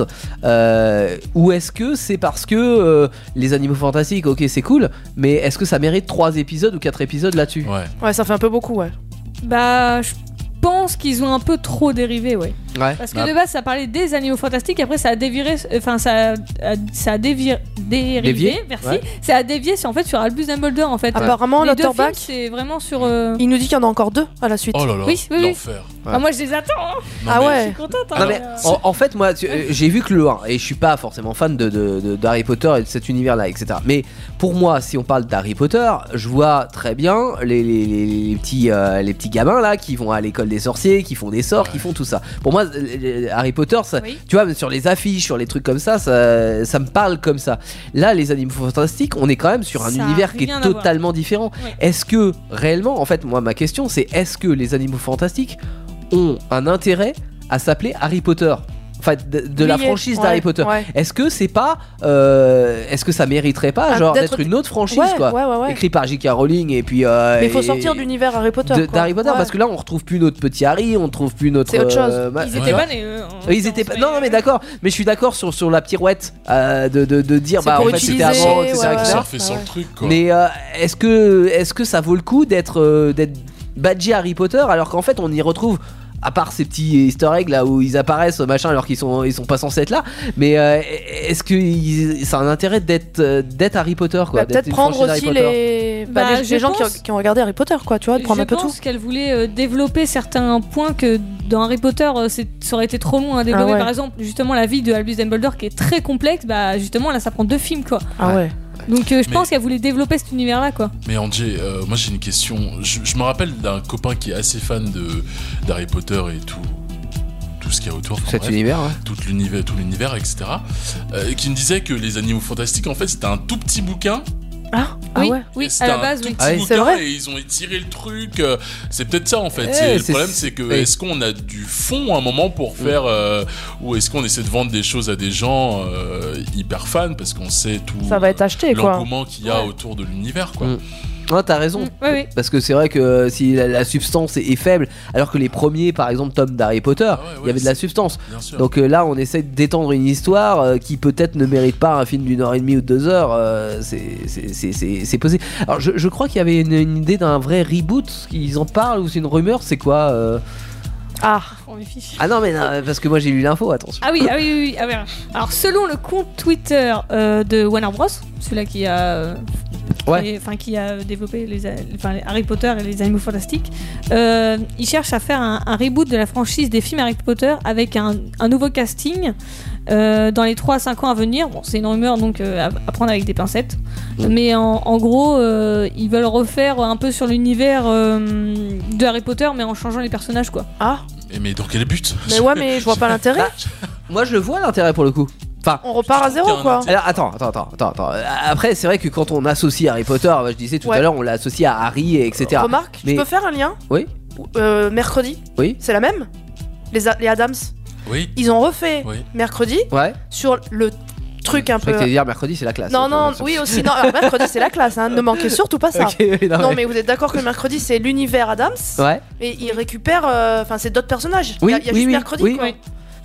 euh, ou est-ce que c'est parce que euh, les Animaux Fantastiques, ok c'est cool, mais est-ce que ça mérite trois épisodes ou quatre épisodes là-dessus? Ouais. Ouais, ça fait un peu beaucoup, ouais. Bah, je pense qu'ils ont un peu trop dérivé, ouais. Ouais. Parce que Bah. de base, ça parlait des animaux fantastiques, après ça a déviré, enfin ça, a, ça a dévi- dérivé, Dévié, merci. ouais. Ça a dévié, c'est en fait sur Albus Dumbledore en fait. Apparemment, Les deux films, Lauterbach, c'est vraiment sur. euh, il nous dit qu'il y en a encore deux à la suite. Oh là là, Oui, oui, oui. l'enfer. Ouais. Ah, moi je les attends. Hein. Non, ah mais- Je ouais. suis contente. Hein, Non mais euh, en, en fait moi tu- euh, j'ai vu que le un et je suis pas forcément fan de, de, de- d'Harry Potter et de cet univers là etc, mais pour moi si on parle d'Harry Potter je vois très bien les, les, les, les petits, euh, les petits gamins là qui vont à l'école des sorciers, qui font des sorts, Ouais. qui font tout ça. Pour moi euh, Harry Potter ça, Oui. tu vois sur les affiches, sur les trucs comme ça, ça ça me parle comme ça. Là les Animaux Fantastiques on est quand même sur un Ça a univers qui est rien à voir. totalement différent. Ouais. Est-ce que réellement, en fait moi ma question c'est est-ce que les Animaux Fantastiques ont un intérêt à s'appeler Harry Potter, enfin de, de la Oui, franchise ouais, d'Harry Potter? ouais. Est-ce que c'est pas euh, est-ce que ça mériterait pas Ah, genre d'être- d'être une autre franchise Ouais, quoi, ouais, ouais, ouais. écrit par J K Rowling et puis euh, Mais il faut et- sortir de l'univers Harry Potter. de- quoi. d'Harry Potter Ouais. parce que là on retrouve plus notre petit Harry, on trouve plus notre C'est autre chose. euh, ma- Ils tu étaient vois. bannés. eux, en Oui, ils France, étaient pas... mais- Non mais d'accord, mais je suis d'accord sur, sur la pirouette euh, de, de, de dire C'est bah en pour fait c'était utiliser, avant ouais, etc, ouais, etc. ouais. Surfer sur Ouais. le truc, quoi. Mais euh, est-ce que est-ce que ça vaut le coup d'être euh, d'être badgé Harry Potter alors qu'en fait on y retrouve, à part ces petits easter eggs là où ils apparaissent machin alors qu'ils sont ils sont pas censés être là, mais euh, est-ce que ils- ça a un intérêt d'être euh, d'être Harry Potter quoi, Bah, d'être peut-être une prendre franchise Harry aussi Potter. les, bah, Bah, les, je les gens qui ont, pense- qui ont regardé Harry Potter, quoi, tu vois, de prendre Je un peu tout. pense qu'elle voulait euh, développer certains points que dans Harry Potter euh, c'est- ça aurait été trop long à développer. Ah ouais. Par exemple, justement la vie de Albus Dumbledore qui est très complexe, bah justement là ça prend deux films quoi. Ah ouais. Donc euh, je Mais- pense qu'elle voulait développer cet univers là quoi. Mais André, euh, moi j'ai une question. Je, je me rappelle d'un copain qui est assez fan de d'Harry Potter et tout, tout ce qu'il y a autour. enfin, Cet bref, univers ouais. tout l'univers, tout l'univers, et cetera. Euh, qui me disait que les Animaux Fantastiques, en fait, c'était un tout petit bouquin. Ah, ah oui, ouais. oui, Et c'était à la un base tout oui. petit Ah oui, c'est bouquin vrai. et ils ont étiré le truc. euh, C'est peut-être ça en fait. Eh, C'est- le c'est- problème, c'est que oui. est-ce qu'on a du fond à un moment pour faire, euh, ou est-ce qu'on essaie de vendre des choses à des gens euh, hyper fans parce qu'on sait tout Ça va être acheté, quoi. l'engouement qu'il y a Ouais. autour de l'univers, quoi. Mm. Non, t'as raison. Mm, oui, oui. Parce que c'est vrai que euh, si la, la substance est, est faible, alors que les premiers, par exemple, tomes d'Harry Potter, il Ah ouais, y ouais, avait de la c'est- substance. Bien sûr. Donc euh, là, on essaie d'étendre une histoire euh, qui peut-être ne mérite pas un film d'une heure et demie ou deux heures. euh, c'est- c'est c'est- c'est- c'est posé. Alors, je, je crois qu'il y avait une, une idée d'un vrai reboot. Qu'ils en parlent ou c'est une rumeur. C'est quoi euh Ah, On les fiche. Ah non, mais non, parce que moi j'ai lu l'info. Attention. Ah oui, ah oui, oui, oui. Ah oui. Alors selon le compte Twitter euh, de Warner Bros, celui-là qui a, euh, Ouais. créé- enfin qui a développé les, a- enfin, les Harry Potter et les Animaux Fantastiques, euh, il cherche à faire un, un reboot de la franchise des films Harry Potter avec un, un nouveau casting euh, dans les trois à cinq ans à venir. Bon, c'est une rumeur donc euh, à, à prendre avec des pincettes, Mm. mais en, en gros, euh, ils veulent refaire un peu sur l'univers euh, de Harry Potter, mais en changeant les personnages quoi. ah. Et mais dans quel but? Mais ouais, mais je vois pas l'intérêt. Moi je vois l'intérêt pour le coup. Enfin. On repart à Je trouve qu'il y zéro, a un quoi. intérêt. Alors attends, attends, attends, attends, attends. Euh, Après, c'est vrai que quand on associe Harry Potter, je disais tout Ouais. à l'heure, on l'a associé à Harry, et etc. Remarque, Mais- je peux faire un lien. Oui. Euh, mercredi, Oui. c'est la même. Les, A- les Adams, Oui. ils ont refait Oui. mercredi Ouais. sur le truc un Je crois que peu. t'allais dire mercredi, c'est la classe. Non, non, Enfin, oui aussi. Non, alors, mercredi c'est la classe. Hein, ne manquez surtout pas ça. Ok, oui, non, Non mais- mais vous êtes d'accord que mercredi c'est l'univers Adams Ouais. et ils récupèrent, euh, enfin c'est d'autres personnages. Oui, il y a, il y a oui, juste oui, mercredi oui. quoi. Oui.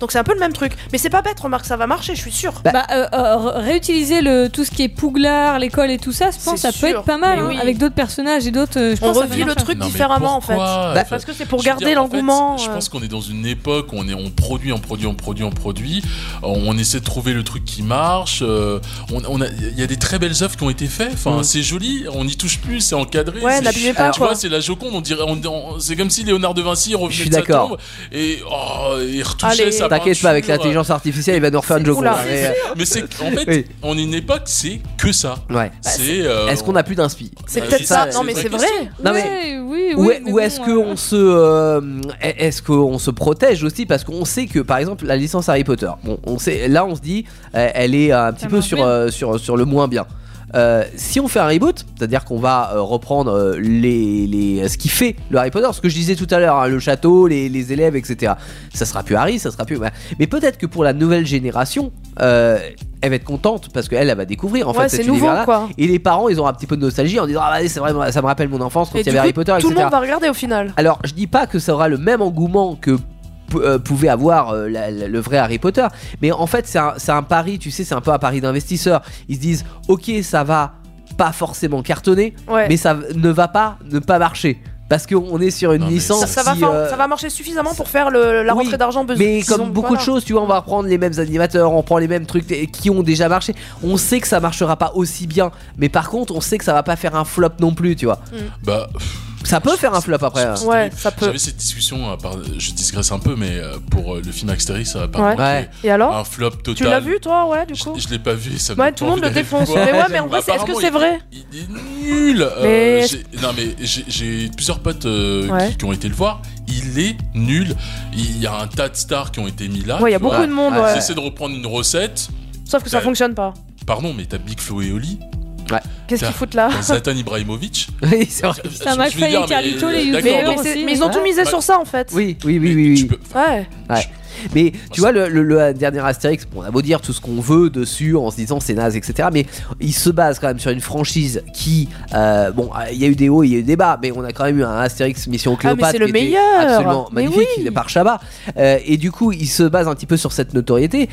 Donc c'est un peu le même truc. Mais c'est pas bête, remarque, ça va marcher, je suis sûre. Bah, bah euh, euh, réutiliser le, tout ce qui est Poudlard, l'école et tout ça, je pense que ça C'est peut sûr. être pas mal, Mais hein, oui. avec d'autres personnages et d'autres. euh, je On pense que ça revit peut le marcher. truc Non, mais différemment en fait. pourquoi Bah, parce que c'est pour Je veux garder dire, en fait, l'engouement. je euh. pense qu'on est dans une époque où on, est, on produit, on produit, on produit, on produit. On, on essaie de trouver le truc qui marche. euh, on, on a, il y a des très belles œuvres qui ont été faites. Enfin, Mm. c'est joli. On n'y touche plus. C'est encadré. Ouais, c'est- n'abîmez pas, Tu quoi. vois, c'est la Joconde. On dirait, on, on- c'est comme si Léonard de Vinci revenait Je suis de sa d'accord. tombe et oh, il retouchait Allez. sa T'inquiète pas, avec peinture. l'intelligence artificielle, il va nous refaire une Joconde. Oula. hein, mais, euh, Mais c'est en fait, Oui. on est une époque, c'est que ça. ouais. C'est. euh, Est-ce qu'on a plus d'inspi C'est Bah, peut-être c'est ça. ça, Non, c'est mais une c'est vraie vrai. question. Non, mais- Ouais, oui, Ou, oui, est- mais ou bon, est-ce euh, qu'on se, euh, est-ce qu'on se protège aussi parce qu'on sait que par exemple la licence Harry Potter, bon, on sait, là on se dit, euh, elle est un petit Ça peu marche sur, bien. euh, sur sur le moins bien. Euh, si on fait un reboot, c'est-à-dire qu'on va euh, reprendre euh, les, les, ce qui fait le Harry Potter, ce que je disais tout à l'heure, hein, le château, les, les élèves, et cetera. Ça sera plus Harry, ça sera plus. Mais peut-être que pour la nouvelle génération, euh, elle va être contente parce qu'elle, elle va découvrir en Ouais, fait c'est cet nouveau univers-là. quoi. Et les parents, ils auront un petit peu de nostalgie en disant ah bah, c'est vrai, ça me rappelle mon enfance quand Et il y du avait coup, Harry Potter, tout le et cetera. monde va regarder au final. Alors, je dis pas que ça aura le même engouement que p- euh, pouvait avoir euh, la- la- le vrai Harry Potter, mais en fait, c'est un, c'est un pari, tu sais, c'est un peu un pari d'investisseurs. Ils se disent, ok, ça va pas forcément cartonner, Ouais. mais ça ne va pas ne pas marcher. Parce qu'on est sur une Non, mais licence. Ça, ça va, qui, fa- euh, ça va marcher suffisamment pour faire le, la oui, rentrée d'argent besoin. mais comme beaucoup de choses, tu vois, on va reprendre les mêmes animateurs, on prend les mêmes trucs t- qui ont déjà marché. On sait que ça marchera pas aussi bien, mais par contre, on sait que ça va pas faire un flop non plus, tu vois. Bah. Ça peut faire un flop après. hein. Ouais, ça peut. J'avais cette discussion, à part- je digresse un peu, mais euh, pour euh, le film Astérix, ça va pas Ouais. Ouais. Et alors un flop total. Tu l'as vu toi, ouais, du Je, coup je l'ai pas vu, ça me Ouais, donne tout le monde pas le envie d'aller défonce. voir. Mais ouais, mais en Bah, vrai, c'est- est-ce que apparemment, c'est il- vrai Il est nul. Euh, Mais- j'ai- non mais j'ai- j'ai plusieurs potes euh, Ouais. qui, qui ont été le voir. Il est nul. Il y a un tas de stars qui ont été mis là. Ouais, il y a tu beaucoup vois. de monde, Ouais. ouais. Ils essaient de reprendre une recette. Sauf que ça Bah, fonctionne pas. Pardon, mais t'as Big Flo et Oli, Qu'est-ce t'as- qu'ils foutent là t'as Zlatan Ibrahimovic. Oui, c'est vrai. T'as Je- je McFly veux dire, et Carlito, mais- les d'accord, mais, youtubeurs mais, c'est- aussi. mais ils ont tout misé Bah, sur ça en fait. Oui, oui, oui, mais oui. tu oui. peux- Ouais. Ouais. Mais tu vois, le, le- le dernier Astérix, bon, on a beau dire tout ce qu'on veut dessus en se disant c'est naze, et cetera. Mais il se base quand même sur une franchise qui, euh, bon, il y a eu des hauts, il y a eu des bas, mais on a quand même eu un Astérix Mission Cléopâtre c'est le qui était meilleur. absolument Mais magnifique oui. par Chabat. Euh, et du coup, il se base un petit peu sur cette notoriété.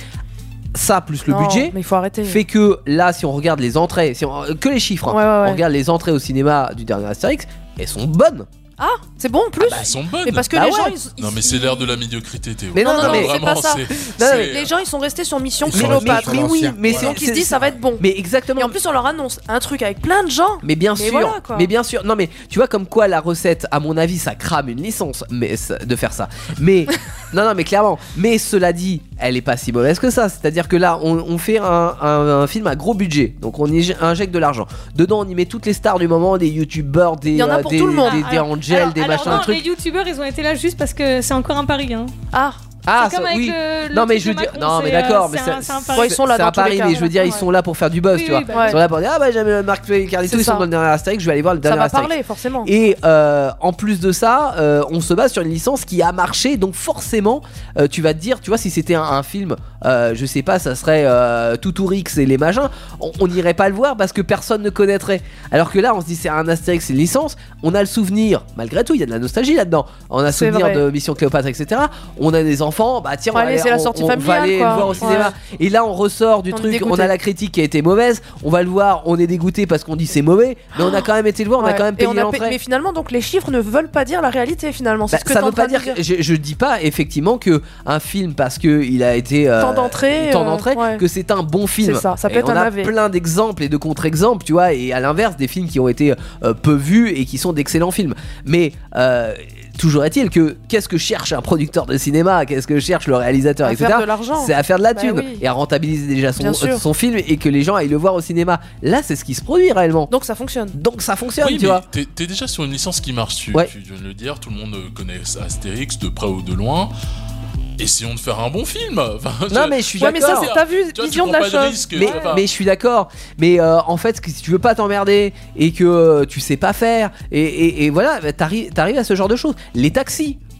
Ça plus le Non, budget mais il faut arrêter. fait que là, si on regarde les entrées, si on- que les chiffres, hein, Ouais, ouais, ouais. on regarde les entrées au cinéma du dernier Astérix, elles sont bonnes. Ah, c'est bon en plus. Elles sont bonnes. Mais parce que Bah les ouais. gens ils, ils- Non mais c'est l'ère de la médiocrité, Théo. Mais non, non, non, non, mais c'est vraiment, pas ça. c'est- Non, c'est- mais- les gens ils sont restés sur Mission Mais- Cléopâtre. mais, mais oui, mais Et c'est- donc ils se c'est- disent ça va être bon. Mais exactement. Et en plus on leur annonce un truc avec plein de gens. Mais bien Mais sûr, voilà, quoi. mais bien sûr. Non, mais tu vois comme quoi la recette, à mon avis, ça crame une licence, mais ça- de faire ça. Mais non, non, mais clairement. Mais cela dit, elle est pas si mauvaise que ça. C'est-à-dire que là, on, on fait un, un- un film à gros budget, donc on y injecte de l'argent. Dedans, on y met toutes les stars du moment, des youtubeurs, des, Il y en a euh, pour des, tout le monde. des, des Alors- Angel, alors- des alors machins, non, trucs. les youtubeurs, ils ont été là juste parce que c'est encore un pari. Hein. Ah. Ah, C'est comme ça- avec oui. le- le non, mais truc je veux de dire, Macron, non, mais c'est, d'accord, euh, mais c'est c'est un- c'est un c'est- pari. Ouais, ils sont là c'est dans un tous les pari, cas. mais je veux dire, ils Ouais. sont là pour faire du buzz, Oui, tu vois. oui, bah, Ils ouais. sont là pour dire, ah bah j'aime Marc et Carlito, C'est ils sont ça. dans le dernier Astérix, je vais aller voir le Ça dernier va Astérix. parler forcément. Et euh, en plus de ça, euh, on se base sur une licence qui a marché, donc forcément, euh, tu vas te dire, tu vois, si c'était un, un film, euh, je sais pas, ça serait euh, Toutourix et les machins, on on n'irait pas le voir parce que personne ne connaîtrait. Alors que là, on se dit, c'est un Astérix, c'est une licence, on a le souvenir, malgré tout, il y a de la nostalgie là-dedans. On a le C'est souvenir vrai. de Mission Cléopâtre, et cetera. On a des enfants, bah tiens, on va Allez, aller, c'est la on- sortie on va familiale, aller quoi. le voir au cinéma. Ouais. Et là, on ressort du On est truc, dégoûté. on a la critique qui a été mauvaise, on va le voir, on est dégoûté parce qu'on dit c'est mauvais, mais on a quand même été le voir, on a Ouais. quand même Et payé on a payé- l'entrée. Mais finalement, donc les chiffres ne veulent pas dire la réalité finalement. C'est Bah, ce que ça t'es en veut pas train de dire, que- je, je dis pas effectivement que un film parce que il a été euh, Tant d'entrées, tant euh, d'entrées, ouais. que c'est un bon film. C'est ça, ça peut Et être on un a navet. plein d'exemples et de contre-exemples, tu vois, et à l'inverse des films qui ont été euh, peu vus et qui sont d'excellents films. Mais euh, toujours est-il que qu'est-ce que cherche un producteur de cinéma, qu'est-ce que cherche le réalisateur, À et cetera. faire de l'argent. C'est à faire de la Bah thune oui. et à rentabiliser déjà Bien son, sûr. son film et que les gens aillent le voir au cinéma. Là, c'est ce qui se produit réellement. Donc ça fonctionne. Donc ça fonctionne, Oui, tu mais vois. t'es, t'es déjà sur une licence qui marche. Tu, Ouais. tu viens de le dire, tout le monde connaît Astérix de près ou de loin. Essayons de faire un bon film. Enfin, Non, je- mais je suis Ouais, mais ça d'accord. c'est ta vue- Tu vois, tu vision de prends la pas de chose. risque, Mais, tu vois pas. mais je suis d'accord. Mais euh, en fait, si tu veux pas t'emmerder et que euh, tu sais pas faire, et, et- et voilà, bah, t'arrives, t'arrives à ce genre de choses. Les taxis.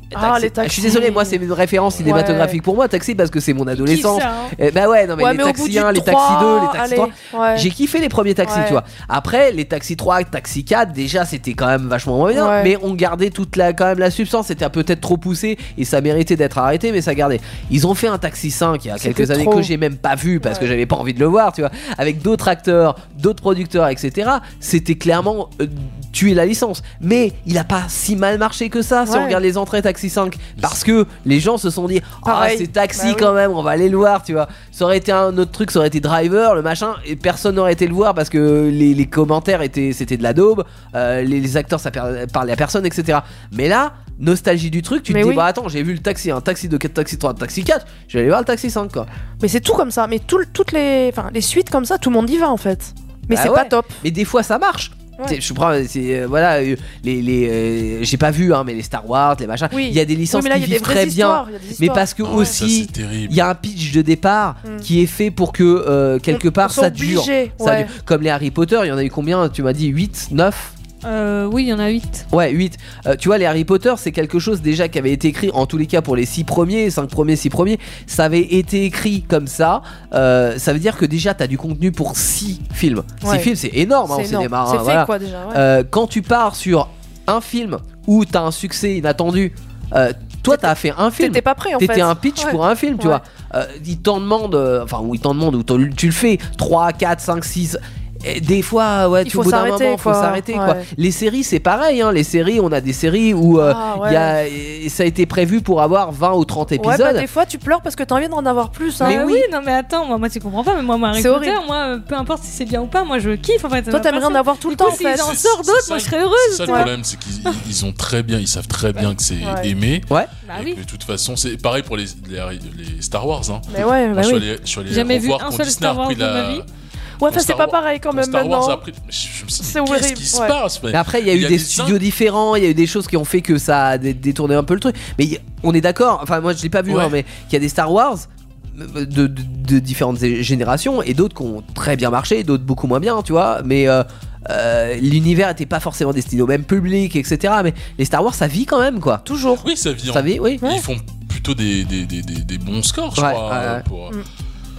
Ah, Taxi. les taxis. Je suis désolé, moi c'est une référence cinématographique pour moi, Taxi, parce que c'est mon adolescence. Kiffe ça, hein. Eh bah ouais, non mais Ouais, les mais au bout Taxis du un, les trois, Taxis deux, les Taxis allez, trois. ouais. J'ai kiffé les premiers Taxis, Ouais. tu vois. Après, les Taxis trois, Taxi quatre, déjà c'était quand même vachement moins bien, Ouais. mais on gardait toute la, quand même la substance. C'était peut-être trop poussé et ça méritait d'être arrêté, mais ça gardait. Ils ont fait un Taxi cinq il y a C'était quelques années trop. que j'ai même pas vu parce Ouais. que j'avais pas envie de le voir, tu vois, avec d'autres acteurs, d'autres producteurs, et cetera. C'était clairement euh, tuer la licence, mais il a pas si mal marché que ça si Ouais. on regarde les entrées Taxi cinq, parce que les gens se sont dit ah Pareil. c'est Taxi Bah oui. quand même, on va aller le voir, tu vois. Ça aurait été un autre truc, ça aurait été Driver, le machin, et personne n'aurait été le voir parce que les, les commentaires étaient c'était de la daube, euh, les, les acteurs ça per- parlait à personne, et cetera. Mais là, nostalgie du truc, tu Mais te dis oui. bah attends, j'ai vu le Taxi un, Taxi deux, Taxi trois, Taxi quatre, je vais aller voir le Taxi cinq quoi. Mais c'est tout comme ça. Mais tout, toutes les, enfin, les suites comme ça, tout le monde y va en fait. Mais Bah c'est ouais. pas top. Mais des fois ça marche. Ouais. C'est- Je prends, c'est euh, voilà, euh, les, les euh, j'ai pas vu hein, mais les Star Wars, les machins, Oui. il y a des licences Oui, mais là, qui il y a des vivent vraies très bien, histoires, il y a des mais histoires. parce que Ah ouais, ça, aussi c'est terrible. il y a un pitch de départ Mm. qui est fait pour que euh, quelque On- part on soit ça dure. obligé, Ça ouais. dure. Comme les Harry Potter, il y en a eu combien? Tu m'as dit huit, neuf? Euh, oui, il y en a huit. Ouais, huit. Euh, tu vois, les Harry Potter, c'est quelque chose déjà qui avait été écrit, en tous les cas pour les six premiers, cinq premiers, six premiers, ça avait été écrit comme ça. Euh, ça veut dire que déjà, t'as du contenu pour six films. Ouais. six films, c'est énorme hein, C'est au énorme. cinéma. C'est hein, fait voilà. quoi déjà. Ouais. Euh, quand tu pars sur un film où t'as un succès inattendu, euh, toi t'as fait un film. T'étais pas prêt en fait. T'étais un pitch Ouais. pour un film, tu Ouais. vois. Euh, ils t'en demandent, euh, enfin, ou ils t'en demandent, ou t'en- tu le fais trois, quatre, cinq, six. Et des fois, ouais, Il tu, faut au bout d'un s'arrêter, moment, faut quoi. s'arrêter, Ouais. quoi. Les séries, c'est pareil, hein. Les séries, on a des séries où euh, Ah, il ouais. y a, et ça a été prévu pour avoir vingt ou trente Ouais, épisodes. bah, des fois tu pleures parce que t'as envie d'en avoir plus. Hein. Mais Ah oui. oui, non mais attends, moi, moi tu comprends pas, mais moi, moi Harry C'est Potter, horrible. moi, euh, peu importe si c'est bien ou pas, moi je kiffe en fait. Toi t'aimerais en avoir tout le temps en Si fait. ils en C'est- sortent c'est d'autres, ça moi je le- serais heureuse. C'est ça tu le vois. problème, c'est qu'ils ils- ils ont très bien, ils savent très bien que c'est Ouais. aimé. Ouais. Bah Et oui. que de toute façon, c'est pareil pour les, les, les Star Wars. Hein. Mais ouais, Moi, bah je suis oui. allé- je suis allé J'ai jamais vu revoir un quand seul Disney a Star Wars repris de ma la- vie. Ouais, quand enfin c'est Star pas Wars- pareil quand quand même Star Wars maintenant. a pris- je, je me suis dit, C'est qu'est-ce horrible, qui se ouais. passe Mais après, il y a eu des studios différents, il y a eu des choses qui ont fait que ça a dé- détourné un peu le truc. Mais y- on est d'accord, enfin, moi je l'ai pas vu, Ouais. hein, mais qu'il y a des Star Wars de, de- de différentes gé- générations et d'autres qui ont très bien marché, d'autres beaucoup moins bien, tu vois. Mais euh, euh, l'univers était pas forcément destiné au même public, et cetera. Mais les Star Wars, ça vit quand même, quoi. Toujours. Oui, ça vit. Ça vit, oui. Ils font plutôt des, des, des, des, des bons scores, je Ouais, crois. ouais, euh, ouais. pour- Mm.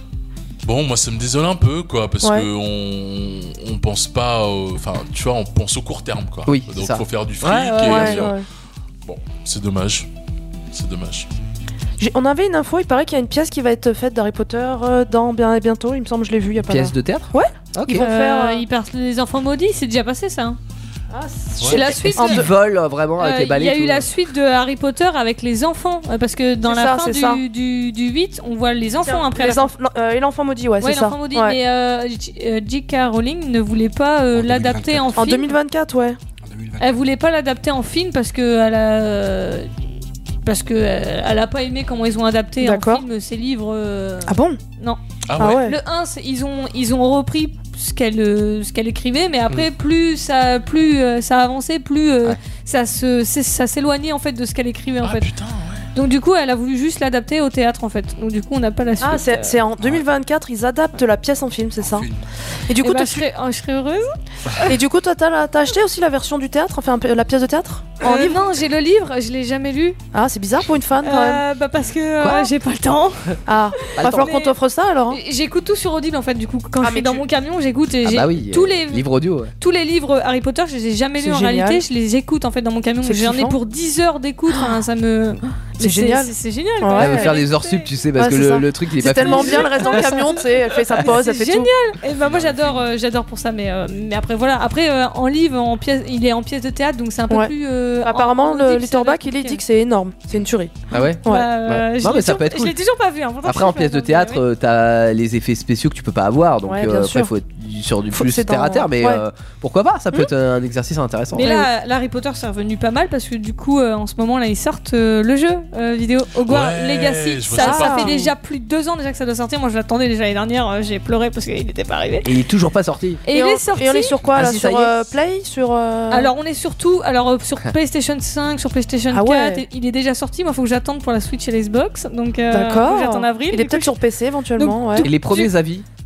Bon, moi ça me désole un peu, quoi, parce Ouais. que on, on pense pas, au- enfin, tu vois, on pense au court terme, quoi. Oui, c'est Donc ça. faut faire du fric. Ouais, ouais, et, Ouais, euh, ouais. Bon, c'est dommage. C'est dommage. J'ai- On avait une info, il paraît qu'il y a une pièce qui va être faite d'Harry Potter euh, dans bien bientôt, il me semble, je l'ai vu il y a pas Pièce longtemps. de théâtre. Ouais. Ok. Ils vont faire, Euh, euh, ils partent les enfants maudits, c'est déjà passé ça. hein. Ah, C'est la suite. Ils de- volent euh, vraiment avec Euh, les Il balais. y a tout. eu la suite de Harry Potter avec les enfants, euh, parce que dans C'est la ça, fin c'est ça. du, du, du huit, on voit les enfants après. Les la enf- euh, et l'enfant maudit, ouais, Ouais, c'est ça. l'enfant maudit, Ouais. mais euh, J- euh, J K. Rowling ne voulait pas euh, En l'adapter en, En film. deux mille vingt-quatre, ouais. En deux mille vingt. Elle voulait pas l'adapter en film parce que elle a euh, parce que euh, elle a pas aimé comment ils ont adapté en D'accord. film ces livres. euh, Ah bon Non. Ah Ah ouais. ouais. Le un, c'est- ils ont ils ont repris ce qu'elle euh, ce qu'elle écrivait, mais après Mm. plus ça plus euh, ça avançait, plus euh, Ouais. ça se c'est- ça s'éloignait en fait de ce qu'elle écrivait en Ah fait. putain, ouais. Donc du coup, elle a voulu juste l'adapter au théâtre en fait. Donc du coup, on n'a pas la suite. Ah, c'est euh. c'est en deux mille vingt-quatre, ils adaptent la pièce en film, c'est ça. Film. Et du Eh coup, ben, toi, je, serais, oh, je serais heureuse. et du coup, toi, t'as la- t'as acheté aussi la version du théâtre, enfin un peu- la pièce de théâtre en Euh, livre. non, j'ai le livre, je l'ai jamais lu. Ah, c'est bizarre pour une fan quand même. Euh, bah parce que Quoi euh, j'ai pas le temps. Ah, Pas va le falloir temps. qu'on t'offre ça alors. hein. J'écoute tout sur Audible en fait. Du coup, quand Ah, je suis mais dans tu- mon camion, j'écoute et Ah j'ai bah oui. tous euh, les livres audio. ouais. tous les livres Harry Potter, je les ai jamais C'est lus en génial. réalité. Je les écoute en fait dans mon camion. C'est J'en ai kiffant. pour dix heures d'écoute. Enfin, ça me. C'est Mais génial. C'est c'est génial. Ouais. quoi. Elle veut faire Elle des heures écoutait. sup, tu sais, parce Ouais, que c'est le, ça. le truc il est C'est pas tellement fini. bien, elle reste dans le camion, tu sais, elle fait sa pause, elle fait C'est tout. Et bah moi j'adore, euh, j'adore pour ça. Mais euh, mais après voilà. Après euh, en livre, en pièce, il est en pièce de théâtre, donc c'est un peu Ouais. plus. euh, Apparemment, en- en le audible, ça Litterback, va être il est dit compliqué. que c'est énorme, c'est une tuerie. Ah ouais. Ouais. Bah, euh, Ouais. je Non, l'ai mais ça toujours- peut être Je cool. l'ai toujours pas vu. hein, pourtant, Après je en suis pièce de fan, théâtre, mais oui. euh, t'as les effets spéciaux que tu peux pas avoir, donc Ouais, euh, bien après sûr. faut être sur du Faut- plus c'est terre à dans- terre, mais ouais. euh, pourquoi pas, ça peut être un exercice intéressant. Mais là, là, Harry Potter, c'est revenu pas mal parce que du coup, euh, en ce moment, là, ils sortent euh, le jeu euh, vidéo Hogwarts Ouais, Legacy. je vois Ça, ça ça partout. fait déjà plus de deux ans déjà que ça doit sortir. Moi, je l'attendais déjà l'année dernière. euh, J'ai pleuré parce qu'il n'était pas arrivé. Et il est toujours pas sorti. Et, il on, est sorti. et on est sur quoi Ah, là si, ça Sur y est. euh, Play Sur. euh, Alors, on est surtout alors euh, sur PlayStation cinq, sur PlayStation Ah ouais. quatre. et il est déjà sorti. Moi, faut que j'attende pour la Switch et l'Xbox. Donc, euh, D'accord. faut que j'attende avril. Il est Du peut-être coup, sur P C éventuellement, Donc, ouais. tout- Et les premiers avis.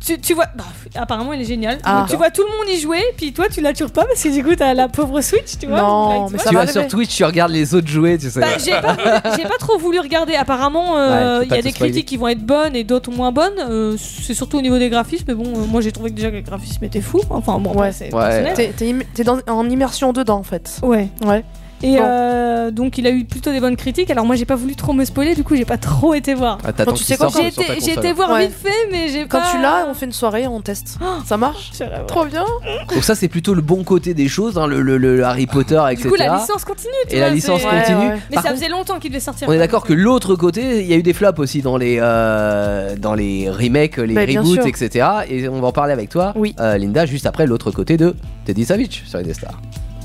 tu, tu vois, bah, apparemment il est génial. Ah. Donc, tu vois tout le monde y jouer, puis toi tu l'as toujours pas parce que du coup t'as la pauvre Switch, tu vois. Non, donc, mais tu ça Tu va vas sur arriver. Twitch, tu regardes les autres jouer, tu sais. Bah, j'ai, pas voulu- j'ai pas trop voulu regarder. Apparemment, euh, Ouais, il faut pas y a tout des spoiler. critiques qui vont être bonnes et d'autres moins bonnes. Euh, c'est surtout au niveau des graphismes. Mais bon, euh, moi j'ai trouvé que déjà que les graphismes étaient fous. Enfin bon, Ouais. c'est Ouais. personnel. T'es, t'es im- t'es dans- en immersion dedans en fait. Ouais. Ouais. Et Bon. euh, donc il a eu plutôt des bonnes critiques. Alors moi j'ai pas voulu trop me spoiler. Du coup j'ai pas trop été voir. Ah, t'attends Quand tu qu'il sais quoi, sorte J'ai sur ta été, j'ai console. été voir Ouais. vite fait, mais j'ai Quand pas. tu l'as, on fait une soirée, on teste. Ça marche. J'irai voir. Trop bien. Donc ça c'est plutôt le bon côté des choses, hein, le, le- le Harry Potter, et cetera. Du coup la licence continue. Tu Et vois, la licence c'est- continue. Ouais, ouais. Mais Par ça contre, faisait longtemps qu'il devait sortir. on est d'accord que l'autre côté, il y a eu des flops aussi dans les euh, dans les remakes, les Bah, bien reboots, sûr. et cetera. Et on va en parler avec toi, Oui. euh, Linda, juste après l'autre côté de Teddy Savage sur Indestar.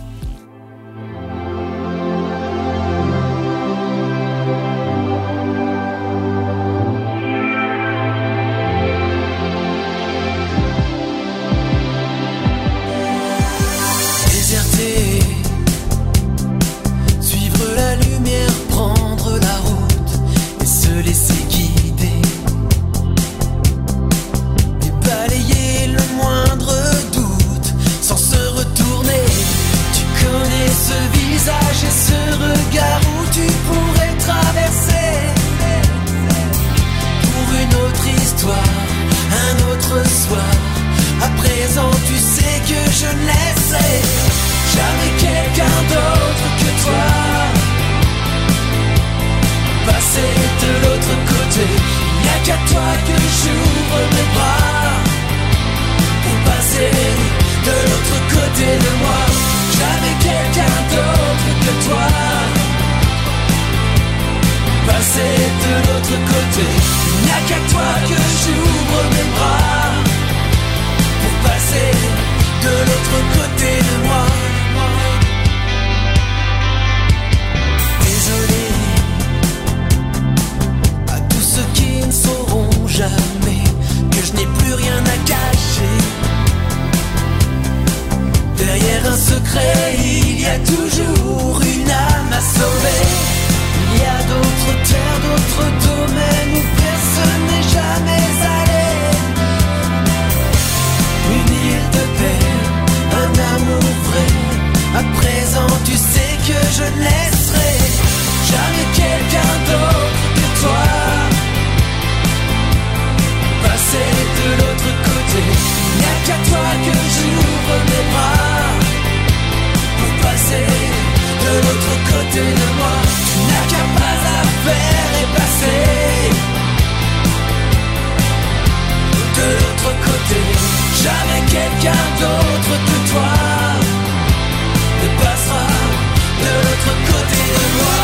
Déserter, suivre la lumière, prendre la route et se laisser guider. Et balayer le moindre doute sans se retourner. Tu connais ce visage et ce regard où tu pourrais traverser pour une autre histoire, un autre soir. À présent tu sais que je ne laisserai jamais quelqu'un d'autre que toi passer de l'autre côté. Il n'y a qu'à toi que j'ouvre mes bras pour passer de l'autre côté de moi. Jamais quelqu'un d'autre que toi passer de l'autre côté. Il n'y a qu'à toi que j'ouvre mes bras pour passer de l'autre côté de moi. Désolé à tous ceux qui ne sauront jamais que je n'ai plus rien à cacher. Derrière un secret, il y a toujours une âme à sauver. Il y a d'autres terres, d'autres domaines où personne n'est jamais allé. Une île de paix, un amour vrai. À présent tu sais que je ne laisserai jamais quelqu'un d'autre que toi passer de l'autre côté. Il n'y a qu'à toi que j'ouvre mes bras pour passer de l'autre côté de moi. Tu n'as qu'à pas à faire et passer de l'autre côté. Jamais quelqu'un d'autre que toi ne passera de l'autre côté de moi.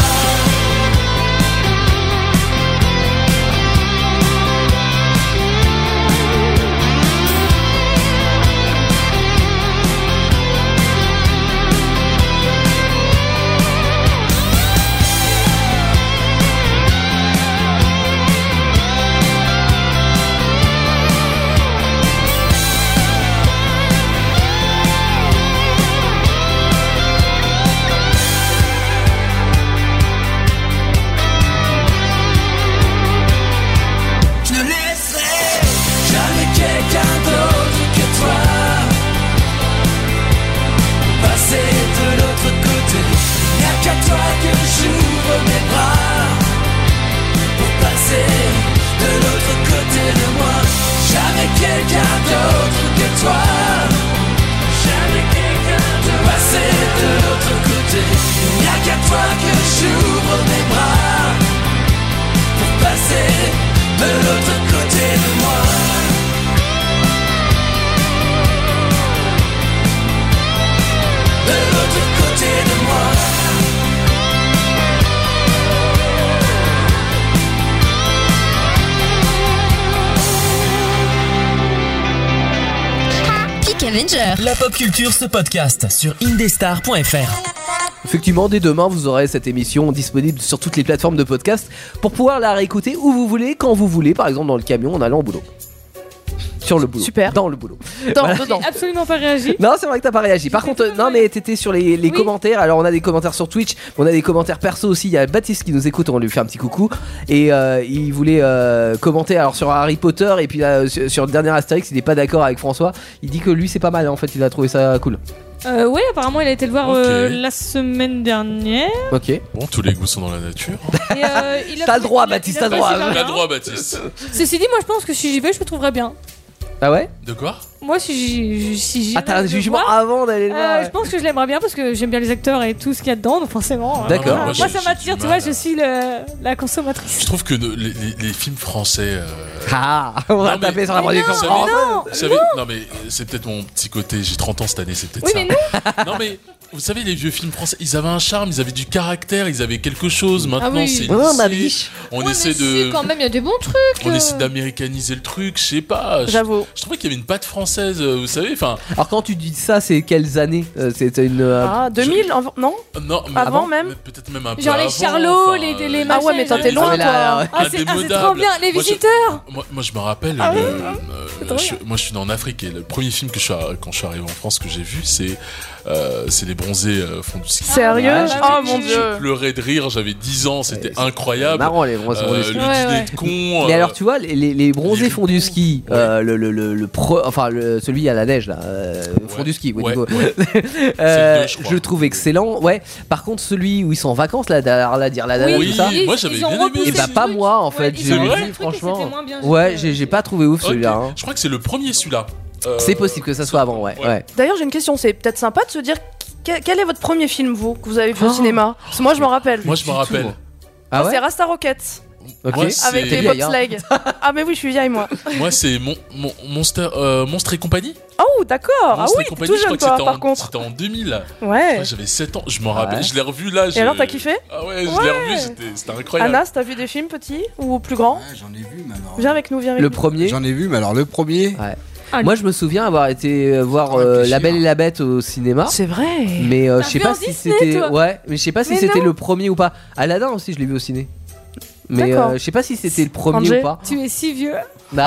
Je ne laisserai jamais quelqu'un d'autre que toi passer de l'autre côté. Il n'y a qu'à toi que j'ouvre mes bras pour passer de l'autre côté de moi. Jamais quelqu'un d'autre que toi. Jamais quelqu'un d'autre passer de l'autre côté. Il n'y a qu'à toi que j'ouvre mes bras pour passer de l'autre côté de moi. De l'autre côté de moi. Peak Avenger. La pop culture se podcast sur indestar point f r. Effectivement, dès demain, vous aurez cette émission disponible sur toutes les plateformes de podcast pour pouvoir la réécouter où vous voulez, quand vous voulez, par exemple dans le camion en allant au boulot. sur le boulot. Super. Dans le boulot. Dans, Voilà. dedans. J'ai absolument pas réagi. Non, c'est vrai que t'as pas réagi. Par contre, euh, non, mais t'étais sur les, les Oui. commentaires. Alors, on a des commentaires sur Twitch, on a des commentaires perso aussi. Il y a Baptiste qui nous écoute, on lui fait un petit coucou. Et euh, il voulait euh, commenter alors sur Harry Potter. Et puis là, sur, sur le dernier Astérix, il n'est pas d'accord avec François. Il dit que lui, c'est pas mal en fait, il a trouvé ça cool. Euh, ouais, apparemment, il a été le voir Ok. euh, la semaine dernière. Ok. Bon, tous les goûts sont dans la nature. Et, euh, il a T'as le droit, il a- Baptiste, il a t'as le pas droit. super On a bien. le droit, Baptiste. Ceci dit, moi je pense que si j'y vais, je me trouverais bien. Ah ouais? De quoi? Moi, si j'y si j'y Ah, t'as vais un le jugement voir, avant d'aller le voir. euh, je pense que je l'aimerais bien parce que j'aime bien les acteurs et tout ce qu'il y a dedans, donc forcément. euh, D'accord. voilà. Moi, Moi, j'ai- ça j'ai m'attire, du tu vois, mal. je suis le- la consommatrice. Je trouve que ne- les, les- les films français. euh, Ah, on va Non, mais- taper sur la production Vous savez- française. vous savez, non mais c'est peut-être mon petit côté, j'ai trente ans cette année, c'est peut-être Oui, ça. mais non mais vous savez, les vieux films français, ils avaient un charme, ils avaient du caractère, ils avaient quelque chose. Maintenant, oui. c'est Oh, ma lissé. biche. On Ouais, essaie mais de, si, quand même, il y a des bons trucs. on euh. essaie d'américaniser le truc, je sais pas. Je, J'avoue. je trouvais qu'il y avait une patte française, euh, vous savez. Enfin, Alors, quand tu dis ça, c'est quelles années? Euh, C'était une. euh, Ah, deux mille en- Non non, mais Avant même peut-être même un peu Genre les avant, Charlots, enfin, les, les, euh, les Ah ouais, machins, mais toi, les- t'es loin, Ah, mais là, toi. ouais. Ah, c'est ah, c'est trop Indémodable. bien, les Moi, je- visiteurs. Moi, moi, je me rappelle, Ah le- ouais, euh, trop je- moi je suis né en Afrique et le premier film que je suis, à- quand je suis arrivé en France que j'ai vu, c'est euh, c'est Les Bronzés euh, font du ski. Sérieux? Ouais, Oh j'ai- mon j'ai- dieu. Je pleurais de rire, j'avais dix ans, c'était Ouais, c'est incroyable. marrant, les bronzés font Euh, du ski. le Ouais, dîner ouais. de con. Mais euh, alors tu vois les, les, les bronzés les- font du ski, Ouais. euh, le, le, le, le pro, enfin le, celui à la neige là, euh, font Ouais. du ski. oui, Ouais, du coup. ouais. Euh, C'est le deux, je crois. je le trouve excellent. Ouais. Par contre celui où ils sont en vacances là, Darla dire la Oui, tout ça. moi, j'avais ils ont bien aimé. repoussé Et bah le pas truc. moi en Ouais, fait. ils J'ai ont vu, repoussé le truc et franchement. c'était moins bien, Ouais, j'étais- j'ai j'ai pas trouvé ouf Ok. celui-là. hein. Je crois que c'est le premier celui-là. Euh, C'est possible que ça soit avant, ouais. Ouais. ouais. D'ailleurs, j'ai une question. C'est peut-être sympa de se dire que- quel est votre premier film, vous, que vous avez vu au Oh. cinéma? Parce que moi, je m'en rappelle. Moi je me Du rappelle. tout. Ah C'est ouais. Rasta Rockets Ok. Moi, c'est- avec T'es les vieille, hein. bobsleigh. Ah, mais oui, je suis vieille, moi. Moi c'est mon, mon Monster euh, Monstre et compagnie. Oh, d'accord. Ah Monstre oui, et t'es compagnie, tout je crois jeune, que toi, c'était par en, contre. c'était en deux mille. Ouais. Ouais, j'avais sept ans, je m'en rappelle. Ouais. Je l'ai revu là. Et je- alors, t'as kiffé? Ah ouais, je Ouais. l'ai revu, c'était c'était incroyable. Anas, t'as vu des films petits ou plus grands? Ouais, j'en ai vu, mais alors. Viens avec nous, viens avec Le nous. premier. J'en ai vu, mais alors le premier. Ouais. Ah, Moi je me souviens avoir été euh, voir Faut euh, réfléchir. La Belle et la Bête au cinéma. C'est vrai. Mais euh, T'as je sais vu pas en si Disney, c'était toi ouais, mais je sais pas si Mais c'était non. le premier ou pas. Aladdin aussi, je l'ai vu au ciné. Mais D'accord. euh, je sais pas si c'était le premier Angers. ou pas. Tu es si vieux.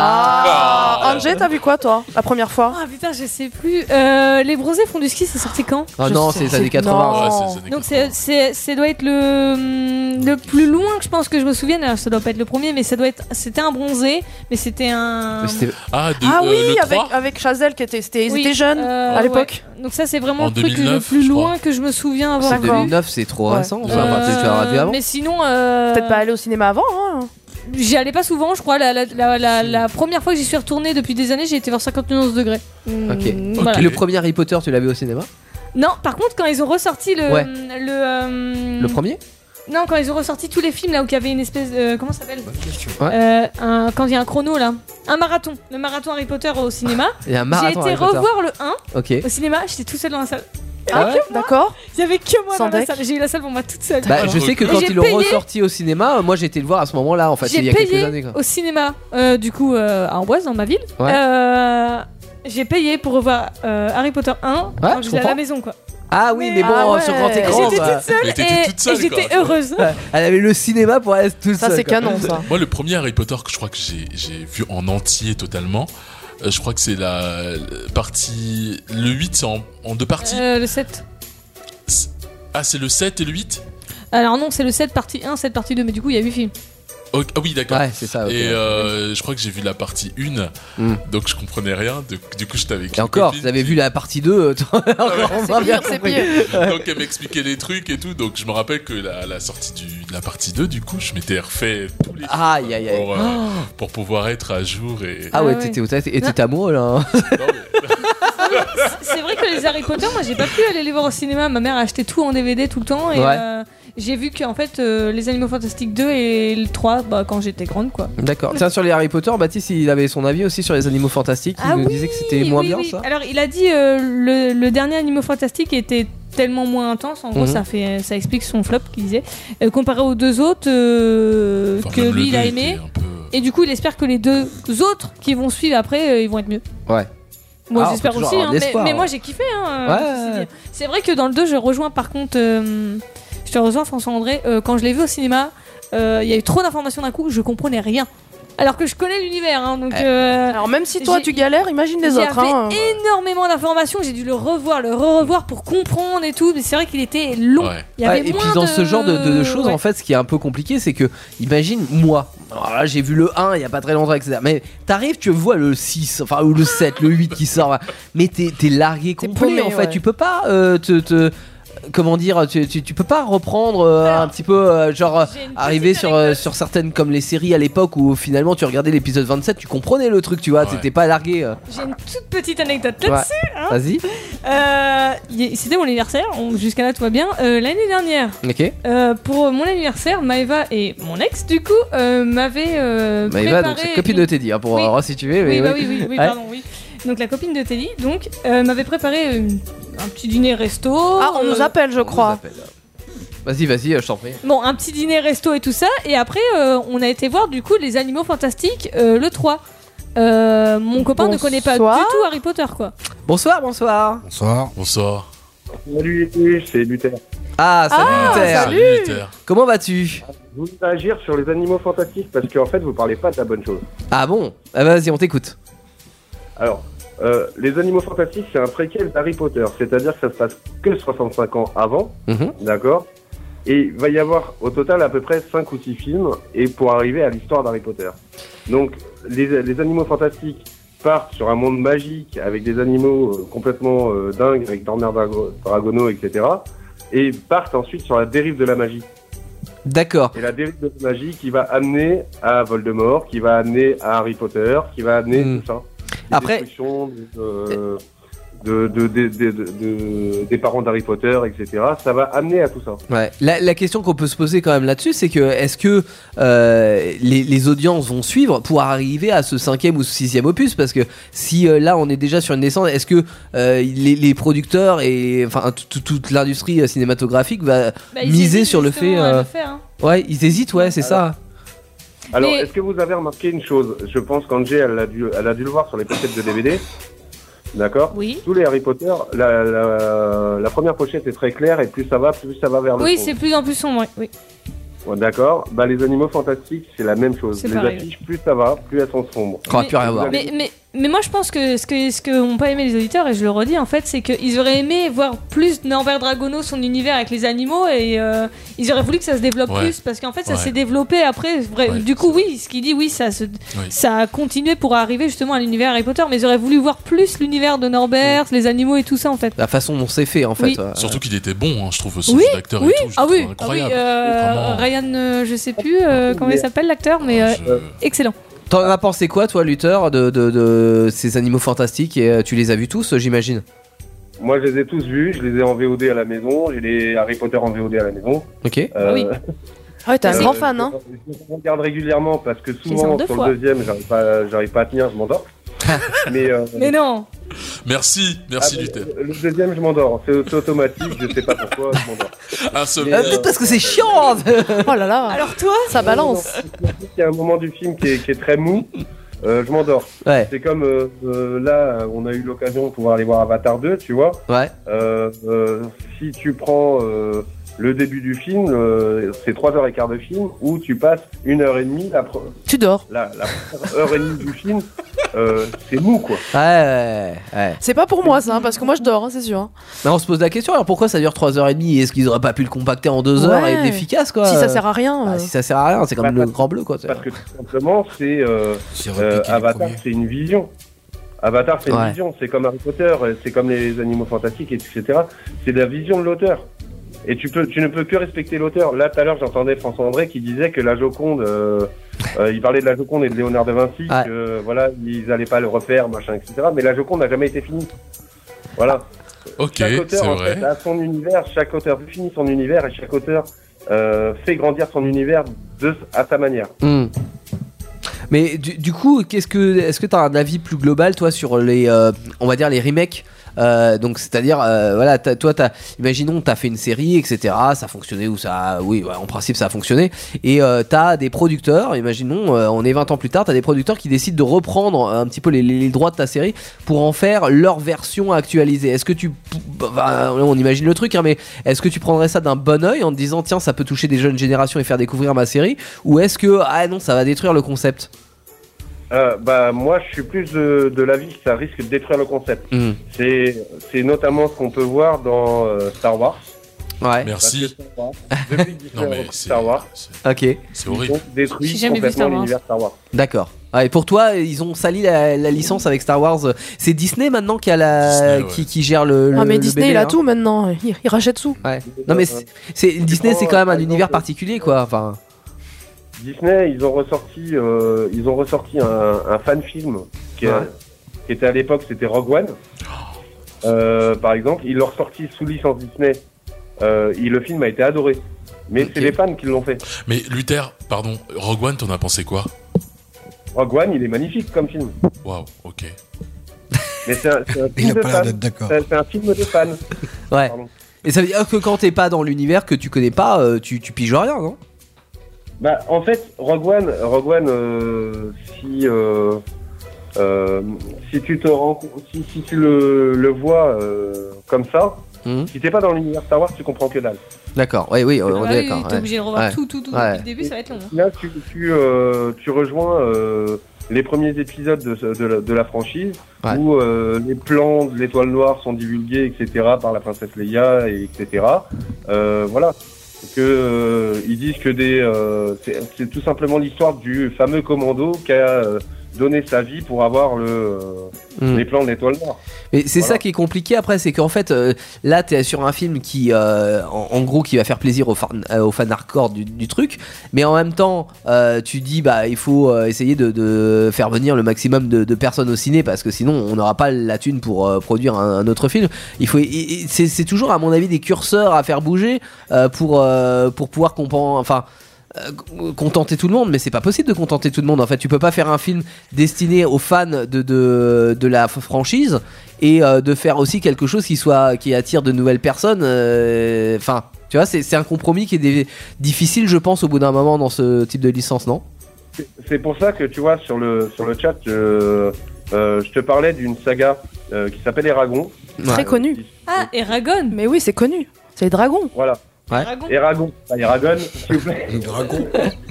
Ah, Ah. Angé, t'as vu quoi, toi, la première fois? Ah putain, je sais plus. Euh, les bronzés font du ski, c'est sorti quand? Ah Je non, sais, c'est les c'est- années quatre-vingts. non. Ouais, c'est les années Donc quatre-vingts. c'est, c'est, ça doit être le, hum, le plus loin que je pense que je me souvienne. Alors ça doit pas être le premier, mais ça doit être. C'était un bronzé, mais c'était un. Mais c'était- Ah, de, Ah euh, oui, le avec, trois avec Chazelle qui était, c'était, ils Oui, étaient jeunes euh, à l'époque. ouais. Donc ça c'est vraiment En le truc deux mille neuf, le plus je crois. loin que je me souviens avoir C'est vu. D'accord. deux mille neuf, c'est trop Ouais. récent. Enfin, Euh, enfin, tu l'aurais vu avant. mais sinon, euh, Peut-être pas aller au cinéma avant, hein. j'y allais pas souvent, je crois. La, la, la, la, la première fois que j'y suis retournée depuis des années, j'ai été voir cinquante et onze degrés. Hum, Ok. voilà. Et le premier Harry Potter, tu l'as vu au cinéma? Non, par contre, quand ils ont ressorti le. Ouais. le, euh, Le premier? Non, quand ils ont ressorti tous les films là où il y avait une espèce de. Comment ça s'appelle Bonne question. Ouais. Euh, un- Quand il y a un chrono là. Un marathon. Le marathon Harry Potter au cinéma. Il y a un J'ai marathon été Harry Potter. revoir le un Ok. au cinéma, j'étais toute seule dans la salle. Ah ouais D'accord. Il y avait que moi Sans dans la deck. salle. J'ai eu la salle pour moi toute seule. Bah, je sais que Et quand j'ai ils l'ont payé- ressorti au cinéma, euh, moi j'ai été le voir à ce moment-là en fait, il y J'ai a quelques payé années. Quoi. au cinéma, euh, du coup, euh, à Amboise, dans ma ville. Ouais. Euh, j'ai payé pour revoir euh, Harry Potter un quand je j'étais à comprends. la maison, quoi. Ah oui, Mais- mais bon, Ah ouais. sur grand Et écran, j'étais bah, toute seule Mais t'étais et, toute seule, et j'étais quoi. heureuse. elle avait le cinéma pour être toute Ça, seule, c'est quoi. canon, ça. Moi, le premier Harry Potter que je crois que j'ai j'ai vu en entier totalement, euh, je crois que c'est la, la partie. Le huit, c'est en, en deux parties. Euh, le sept. C'est- Ah, c'est le sept et le huit. Alors non, c'est le sept partie un, sept partie deux, mais du coup, il y a huit films. Ok, ah oui, d'accord. Ouais, c'est ça. ok. Et euh, je crois que j'ai vu la partie un, Mm. donc je comprenais rien. Du, du coup, j'étais avec Et une encore, copine vous avez qui- vu la partie deux, encore C'est moins bien pire, c'est compris. pire. Donc elle m'expliquait les trucs et tout. Donc je me rappelle que la, la sortie du, de la partie deux, du coup, je m'étais refait tous les films Aïe, aïe, aïe. pour, euh, pour pouvoir être à jour. Et... Ah ouais, Ah ouais. t'étais au tête et t'étais amoureux là. hein. Non, mais- C'est vrai que les Harry Potter, moi, j'ai pas pu aller les voir au cinéma. Ma mère a acheté tout en D V D tout le temps. Et Ouais. euh, j'ai vu qu'en fait, euh, les Animaux Fantastiques deux et le trois, bah, quand j'étais grande, quoi. D'accord. Tiens, sur les Harry Potter, Baptiste, il avait son avis aussi sur les animaux fantastiques. Il Ah nous oui, disait que c'était moins oui, bien oui. ça. Alors, il a dit euh, le, le dernier Animaux Fantastiques était tellement moins intense. En gros, Mhm. ça fait, ça explique son flop qu'il disait. Euh, comparé aux deux autres euh, Enfin, que même lui le il a deux aimé. était un peu- Et du coup, il espère que les deux autres qui vont suivre après, euh, ils vont être mieux. Ouais. Moi, Ah, on j'espère peut toujours aussi. avoir hein, de mais, l'espoir, mais ouais. moi, j'ai kiffé. Hein, Ouais, ceci ouais. dit. C'est vrai que dans le deux, je rejoins par contre. euh, je te rejoins, François-André. euh, quand je l'ai vu au cinéma, euh, il y a eu trop d'informations d'un coup. Je comprenais rien. Alors que je connais l'univers, hein, donc. Euh, Alors même si toi j'ai- tu galères, imagine les autres. J'avais Hein. énormément d'informations, j'ai dû le revoir, le re-revoir pour comprendre et tout, mais c'est vrai qu'il était long. Ouais. Il y avait Ouais, et moins puis dans de... ce genre de, de- de choses, Ouais. en fait, ce qui est un peu compliqué, c'est que, imagine, moi, alors là j'ai vu le un il y a pas très longtemps, et cetera. Mais t'arrives, tu vois le six, enfin, ou le sept, le huit qui sort, mais t'es, t'es largué T'es complet, paumé, en fait. ouais. Tu peux pas euh, te. te- Comment dire, tu, tu, tu peux pas reprendre euh, Alors, un petit peu, euh, genre, j'ai une arriver petite sur, euh, anecdote. sur certaines comme les séries à l'époque où finalement tu regardais l'épisode vingt-sept, tu comprenais le truc, tu vois, Ouais. t'étais pas largué. euh. J'ai une toute petite anecdote là-dessus. Hein. Vas-y, Euh, y- C'était mon anniversaire, on- jusqu'à là tout va bien. Euh, L'année dernière, ok. euh, pour mon anniversaire, Maëva et mon ex, du coup, euh, m'avaient euh, Maëva, préparé... donc c'est copine de Teddy, hein, pour Oui. euh, resituer. mais Oui, bah oui. oui, oui, oui, Ouais. pardon, oui. Donc la copine de Teddy, donc, euh, m'avait préparé euh, un petit dîner resto. Ah, on euh, nous appelle, je On nous crois. appelle. Vas-y, vas-y, euh, je t'en prie. Bon, un petit dîner resto et tout ça. Et après, euh, on a été voir du coup les Animaux Fantastiques, euh, le trois. Euh, mon copain ne connaît pas du Bonsoir. tout Harry Potter, quoi. Bonsoir, bonsoir. Bonsoir. Bonsoir. Salut les c'est Luther. Ah, salut Ah, Luther. salut. Luther. Comment vas-tu? Je voulais agir sur les animaux fantastiques parce qu'en fait vous parlez pas de la bonne chose. Ah bon? Ah, vas-y, on t'écoute. Alors, euh, les animaux fantastiques c'est un préquel d'Harry Potter, c'est-à-dire que ça se passe que soixante-cinq ans avant, Mhm. d'accord? Et il va y avoir au total à peu près cinq ou six films et pour arriver à l'histoire d'Harry Potter. Donc les, les animaux fantastiques partent sur un monde magique avec des animaux euh, complètement euh, dingues avec Dormer Drago- Dragono, et cetera. Et partent ensuite sur la dérive de la magie. D'accord. Et la dérive de la magie qui va amener à Voldemort, qui va amener à Harry Potter, qui va amener Mm. tout ça. Des Après- destructions de, de, de, de, de- de- de- des parents d'Harry Potter, et cetera. Ça va amener à tout ça. Ouais. La, la question qu'on peut se poser quand même là-dessus, c'est que est-ce que euh, les, les audiences vont suivre pour arriver à ce cinquième ou ce sixième opus? Parce que si euh, là on est déjà sur une descente, est-ce que euh, les, les producteurs et enfin tout- tout- toute l'industrie euh, cinématographique va Bah, ils miser hésitent sur le justement fait à euh, le faire, hein. Ouais, ils hésitent, ouais, c'est ça. Alors, Mais- est-ce que vous avez remarqué une chose? Je pense qu'Angé, elle, a dû- elle a dû le voir sur les pochettes de D V D. D'accord? Oui. Tous les Harry Potter, la, la, la première pochette est très claire et plus ça va, plus ça va vers le Oui, fond. c'est plus en plus sombre, oui. Ouais, d'accord. Bah, les animaux fantastiques, c'est la même chose. C'est Les pareil. affiches, plus ça va, plus elles sont sombres. On va plus rien voir. Mais, mais, mais moi je pense que ce que ce que ont pas aimé les auditeurs, et je le redis en fait, c'est qu'ils auraient aimé voir plus Norbert Dragono, son univers avec les animaux, et euh, ils auraient voulu que ça se développe Ouais. plus, parce qu'en fait ça Ouais. s'est développé après. Vrai- Ouais, du coup, oui, ce qu'il dit, oui, ça, se, Oui. ça a continué pour arriver justement à l'univers Harry Potter, mais ils auraient voulu voir plus l'univers de Norbert, les animaux et tout ça en fait. La façon dont c'est fait en fait. Oui. euh, Surtout qu'il était bon, hein, je trouve, son Oui, jeu d'acteur oui, et tout. je ah le oui, trouve ah oui, incroyable. euh, Vraiment. Ryan, euh, je sais plus euh, comment il s'appelle l'acteur, mais euh, Je- excellent. T'en as pensé quoi, toi, Luther, de, de, de ces animaux fantastiques? Et euh, tu les as vus tous, j'imagine? Moi, je les ai tous vus, je les ai en V O D à la maison, j'ai les Harry Potter en V O D à la maison. Ok. Euh, Oui. Ah ouais, t'es un C'est- grand fan, hein. Je les regarde régulièrement parce que les souvent, sors deux sur fois. le deuxième, j'arrive pas, j'arrive pas à tenir, je m'endors. Mais, euh, Mais non. Merci, ah, merci mais Luther. le deuxième, je m'endors. C'est c'est automatique, je sais pas pourquoi, je m'endors. Un seul. Mais, Euh, euh, Peut-être parce que c'est chiant. Oh là là. Alors toi, Ça balance. Il y a un moment du film qui est, qui est très mou, euh, je m'endors. Ouais, C'est comme euh, euh, là, on a eu l'occasion de pouvoir aller voir Avatar deux, tu vois. ouais. Euh, euh, si tu prends euh, le début du film, euh, c'est trois heures et quart de film où tu passes une heure et demie, la, pre- Tu dors. la, la première heure et demie du film, euh, c'est mou quoi. Ouais, ouais, ouais. C'est pas pour moi ça, hein, parce que moi je dors, hein, c'est sûr. hein. Mais on se pose la question, alors pourquoi ça dure trois heures trente? Est-ce qu'ils auraient pas pu le compacter en deux heures et Ouais. être efficace, quoi? Si ça sert à rien. Bah, euh, si ça sert à rien, c'est comme Bah, le parce- grand bleu, quoi. Parce que tout simplement, c'est euh, C'est euh, repiqué les Avatar, premiers. c'est une vision. Avatar, c'est une Ouais. vision. C'est comme Harry Potter, euh, c'est comme les animaux fantastiques, et cetera. C'est la vision de l'auteur. Et tu peux, tu ne peux que respecter l'auteur. Là, tout à l'heure, j'entendais François André qui disait que la Joconde, euh, euh, il parlait de la Joconde et de Léonard de Vinci, Ouais. que voilà, ils allaient pas le refaire, machin, et cetera. Mais la Joconde n'a jamais été finie. Voilà. Ok, Chaque auteur, c'est en vrai. fait, a son univers. Chaque auteur finit son univers et chaque auteur euh, fait grandir son univers de, à sa manière. Hmm. Mais du, du coup, qu'est-ce que, est-ce que t'as un avis plus global, toi, sur les, euh, on va dire les remakes? Euh, donc c'est-à-dire, euh, voilà, t'as- toi, t'as, imaginons, t'as fait une série, et cetera. Ça a fonctionné ou ça, oui, ouais, en principe, ça a fonctionné. Et euh, t'as des producteurs, imaginons, euh, on est vingt ans plus tard, t'as des producteurs qui décident de reprendre un petit peu les, les droits de ta série pour en faire leur version actualisée. Est-ce que tu, bah, on imagine le truc, hein, mais est-ce que tu prendrais ça d'un bon oeil en te disant, tiens, ça peut toucher des jeunes générations et faire découvrir ma série, ou est-ce que, ah non, ça va détruire le concept? Euh, bah moi je suis plus de, de l'avis que ça risque de détruire le concept. Mmh. C'est c'est notamment ce qu'on peut voir dans euh, Star Wars. Ouais. Merci. Star Wars, depuis que Disney Non, mais a repris c'est- Star Wars, Ok, C'est ils horrible. ont détruit J'ai jamais vu complètement Star Wars. l'univers Star Wars. d'accord. Ah, et pour toi, ils ont sali la, la licence avec Star Wars. C'est Disney maintenant qui a la Disney, ouais. qui, qui gère le. Ah le- mais le Disney bébé, il a hein. tout maintenant, il, il rachète tout. Ouais. Non mais c'est, c'est- Disney, c'est quand même un univers particulier, quoi. Enfin. Disney, ils ont ressorti, euh, ils ont ressorti un, un fan film qui, est- Ouais. qui était à l'époque, c'était Rogue One. Euh, par exemple, ils l'ont ressorti sous licence Disney. Euh, et le film a été adoré. Mais Ok. c'est les fans qui l'ont fait. Mais Luther, pardon, Rogue One, t'en as pensé quoi? Rogue One, il est magnifique comme film. Waouh, ok. Mais c'est un, c'est un Il film a de pas l'air fans. d'être d'accord. C'est c'est un film de fans. Ouais. Pardon. Et ça veut dire que quand t'es pas dans l'univers que tu connais pas, euh, tu, tu piges rien, non? Bah, en fait, Rogue One, Rogue One, euh, si euh, euh, si tu te rends, si, si tu le, le vois euh, comme ça, Mmh. si t'es pas dans l'univers Star Wars, tu comprends que dalle. D'accord. Oui, oui, on Ah est oui, d'accord. t'es ouais. obligé de revoir Ouais. tout, tout, tout Ouais. depuis le début, ça va être long. hein. Là, tu tu euh, tu rejoins euh, les premiers épisodes de, ce- de, la, de la franchise Ouais. où euh, les plans de l'Étoile Noire sont divulgués, et cetera, par la princesse Leia, et etc. Euh, voilà. Que euh, ils disent que des euh, c'est c'est tout simplement l'histoire du fameux commando qui a euh, donné sa vie pour avoir le euh, Mmh. les plans de l'Étoile Noire. Mais c'est Voilà. ça qui est compliqué après, c'est qu'en fait, euh, là, t'es sur un film qui, euh, en, en gros, qui va faire plaisir aux, fan, euh, aux fans hardcore du, du truc, mais en même temps, euh, tu dis, bah, il faut euh, essayer de, de faire venir le maximum de, de personnes au ciné, parce que sinon, on n'aura pas la thune pour euh, produire un, un autre film. Il faut, et- et c'est, c'est toujours, à mon avis, des curseurs à faire bouger euh, pour euh, pour pouvoir comprendre, enfin. euh, contenter tout le monde, mais c'est pas possible de contenter tout le monde. En fait, tu peux pas faire un film destiné aux fans de de, de la f- franchise et euh, de faire aussi quelque chose qui soit qui attire de nouvelles personnes. euh, Enfin, tu vois, c'est c'est un compromis qui est des- difficile, je pense, au bout d'un moment dans ce type de licence, non? C'est- C'est pour ça que tu vois sur le sur le chat, euh, euh, je te parlais d'une saga euh, qui s'appelle Eragon. Très Ouais. connu. Ah, Eragon. Mais oui, c'est connu. C'est les dragons. Voilà. Ouais. Eragon. Eragon, pas Eragon, s'il vous plaît. Dragon.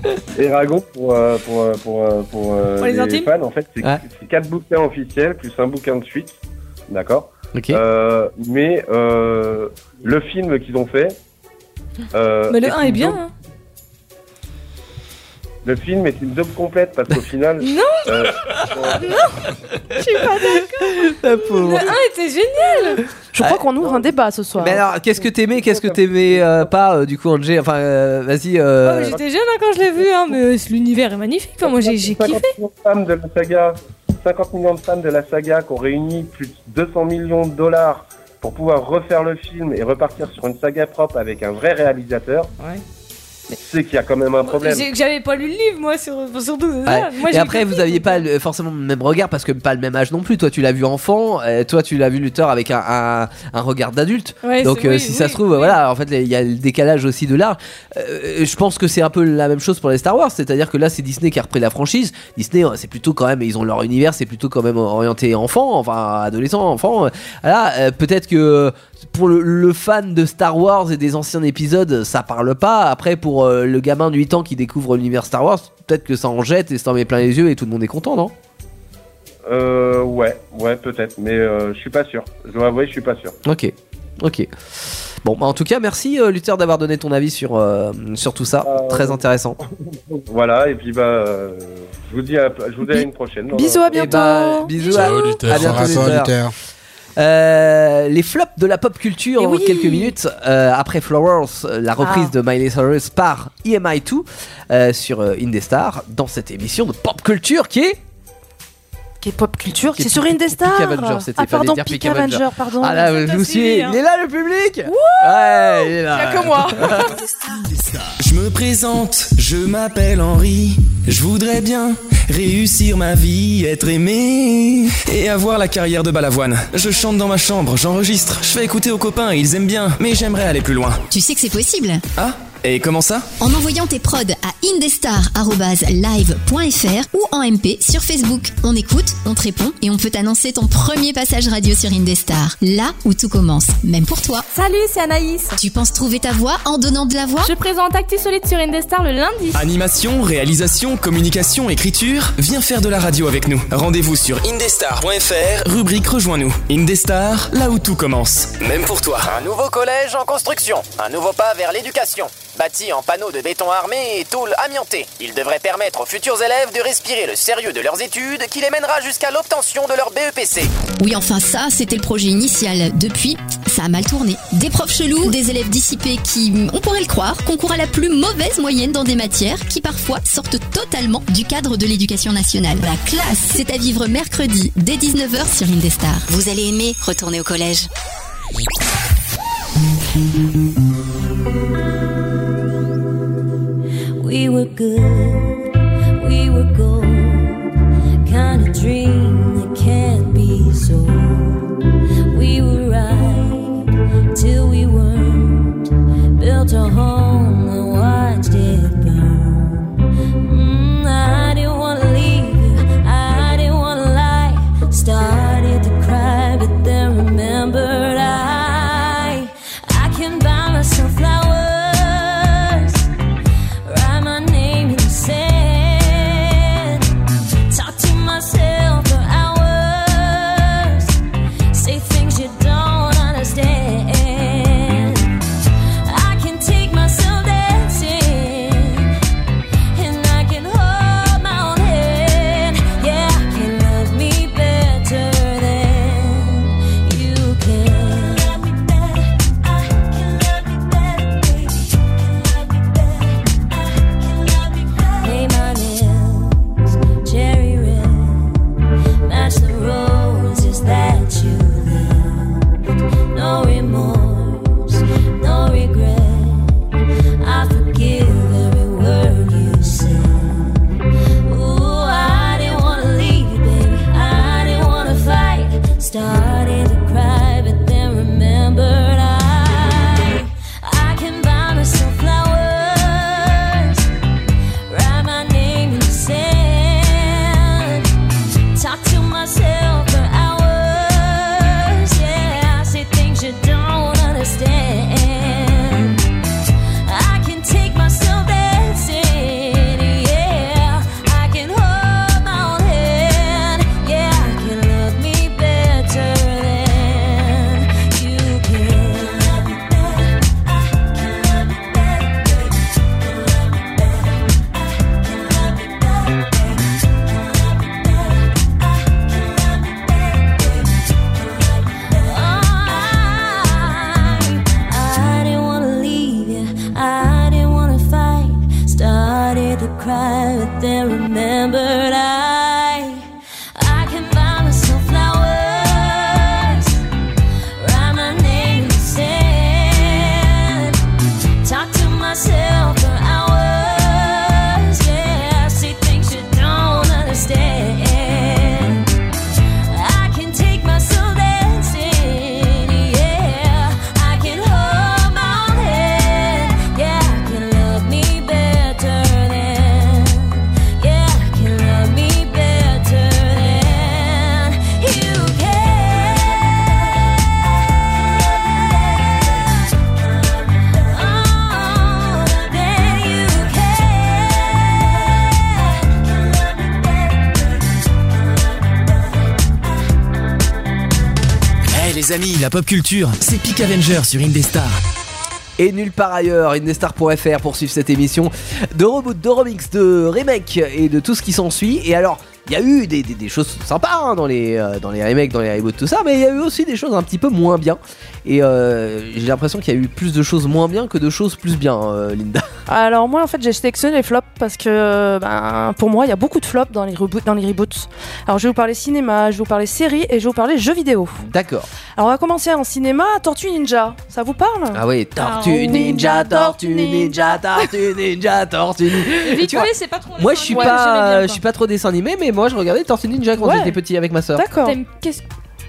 Eragon pour euh, pour euh, pour euh, pour, euh, Pour les intimes. fans, en fait, c'est Ouais. c'est quatre bouquins officiels plus un bouquin de suite, d'accord. Ok. Euh, mais euh, le film qu'ils ont fait. euh, Mais le est un une est bien. daube- hein. Le film est une daube complète parce qu'au final. Non. euh, Je suis pas d'accord. La Le pauvre. un était génial. Je crois qu'on ouvre un débat ce soir. Mais alors, qu'est-ce que t'aimais, qu'est-ce que t'aimais euh, pas, euh, du coup, Angé? Enfin, euh, vas-y. euh, Oh, mais j'étais jeune hein, quand je l'ai vu, hein, mais l'univers est magnifique. Enfin, moi, j'ai j'ai kiffé. cinquante millions de fans de la saga, cinquante millions de fans de la saga qui ont réuni plus de deux cents millions de dollars pour pouvoir refaire le film et repartir sur une saga propre avec un vrai réalisateur. Ouais. C'est qu'il y a quand même un problème. J'ai- J'avais pas lu le livre, moi, sur, surtout. c'est ça. Ouais. Moi, et j'ai après, kiffé. vous aviez pas le- forcément le même regard parce que pas le même âge non plus. Toi, tu l'as vu enfant, euh, toi, tu l'as vu Luther avec un, un, un regard d'adulte. Ouais, Donc, c'est- euh, oui, si ça oui, se trouve, oui. voilà, en fait, il y a le décalage aussi de l'âge. Euh, je pense que c'est un peu la même chose pour les Star Wars, c'est-à-dire que là, c'est Disney qui a repris la franchise. Disney, euh, c'est plutôt quand même, ils ont leur univers, c'est plutôt quand même orienté enfant, enfin adolescent, enfant. Euh, Voilà, euh, peut-être que pour le, le fan de Star Wars et des anciens épisodes, ça parle pas. Après, pour euh, le gamin de huit ans qui découvre l'univers Star Wars, peut-être que ça en jette et ça en met plein les yeux et tout le monde est content, non? Euh, ouais, ouais, peut-être, mais euh, je suis pas sûr. Je dois avouer, je suis pas sûr. Ok, ok. Bon, bah en tout cas, merci euh, Luther d'avoir donné ton avis sur, euh, sur tout ça. Euh, Très intéressant. Voilà, et puis bah, euh, je vous dis à, je vous dis à une prochaine. Bisous, à Eh bientôt. bah, bisous à, Ciao, Luther. à bientôt, Bonsoir à toi, Luther. Luther. Euh, les flops de la pop culture Eh dans oui. quelques minutes euh, après Flowers, euh, la reprise Ah. de Miley Cyrus par E M I deux euh, sur euh, Indestar dans cette émission de pop culture qui est Qui est pop culture, Qui est c'est sur Peak- Indestar. Peak Avenger, c'était Ah fallait pardon, dire Peak Peak Avenger. Avenger, pardon. ah là c'est je pas vous suivi, suis hein. il est là le public ouais il est Il y là a que moi. Je me présente, je m'appelle Henri. Je voudrais bien réussir ma vie, être aimé et avoir la carrière de Balavoine. Je chante dans ma chambre, j'enregistre, je fais écouter aux copains, ils aiment bien, mais j'aimerais aller plus loin. Tu sais que c'est possible. Ah, Et comment ça ? En envoyant tes prods à indestar arobase live point f r ou en M P sur Facebook. On écoute, on te répond et on peut t'annoncer ton premier passage radio sur Indestar. Là où tout commence, même pour toi. Salut, c'est Anaïs. Tu penses trouver ta voix en donnant de la voix ? Je présente Actu Solide sur Indestar le lundi. Animation, réalisation, communication, écriture, viens faire de la radio avec nous. Rendez-vous sur indestar point f r, rubrique Rejoins-nous. Indestar, là où tout commence, même pour toi. Un nouveau collège en construction, un nouveau pas vers l'éducation. Bâti en panneaux de béton armé et tôle amiantée, il devrait permettre aux futurs élèves de respirer le sérieux de leurs études qui les mènera jusqu'à l'obtention de leur B E P C. Oui, enfin ça, c'était le projet initial. Depuis, ça a mal tourné. Des profs chelous, des élèves dissipés qui, on pourrait le croire, concourent à la plus mauvaise moyenne dans des matières qui parfois sortent totalement du cadre de l'éducation nationale. La classe, c'est à vivre mercredi dès dix-neuf heures sur Indestar. Vous allez aimer retourner au collège. We were good, we were gold, kind of dream that can't be sold. We were right till we weren't, built a home and watched it burn. Mm, I didn't want to leave you, I didn't want to lie, started to cry but then remembered I, I can buy myself flowers. Les amis, la pop culture, c'est Peak Avenger sur Indestar. Et nulle part ailleurs, indestar point f r pour suivre cette émission de reboot, de remix, de remake et de tout ce qui s'ensuit. Et alors, il y a eu des, des, des choses sympas hein, dans, les, euh, dans les remakes, dans les reboots, tout ça, mais il y a eu aussi des choses un petit peu moins bien. Et euh, j'ai l'impression qu'il y a eu plus de choses moins bien que de choses plus bien, euh, Linda. Alors moi en fait j'ai sélectionné les flops parce que ben, pour moi il y a beaucoup de flops dans les, rebo- dans les reboots. Alors je vais vous parler cinéma, je vais vous parler séries et je vais vous parler jeux vidéo. D'accord. Alors on va commencer en cinéma, Tortue Ninja, ça vous parle ? Ah oui, Tortue Ninja, Tortue Ninja, Tortue Ninja, Tortue Ninja. Vite fait, c'est pas trop. Moi je suis ouais, pas, bien, je suis pas trop dessin animé, mais moi je regardais Tortue Ninja quand Ouais. j'étais petit avec ma soeur. D'accord. T'aimes- qu'est-ce-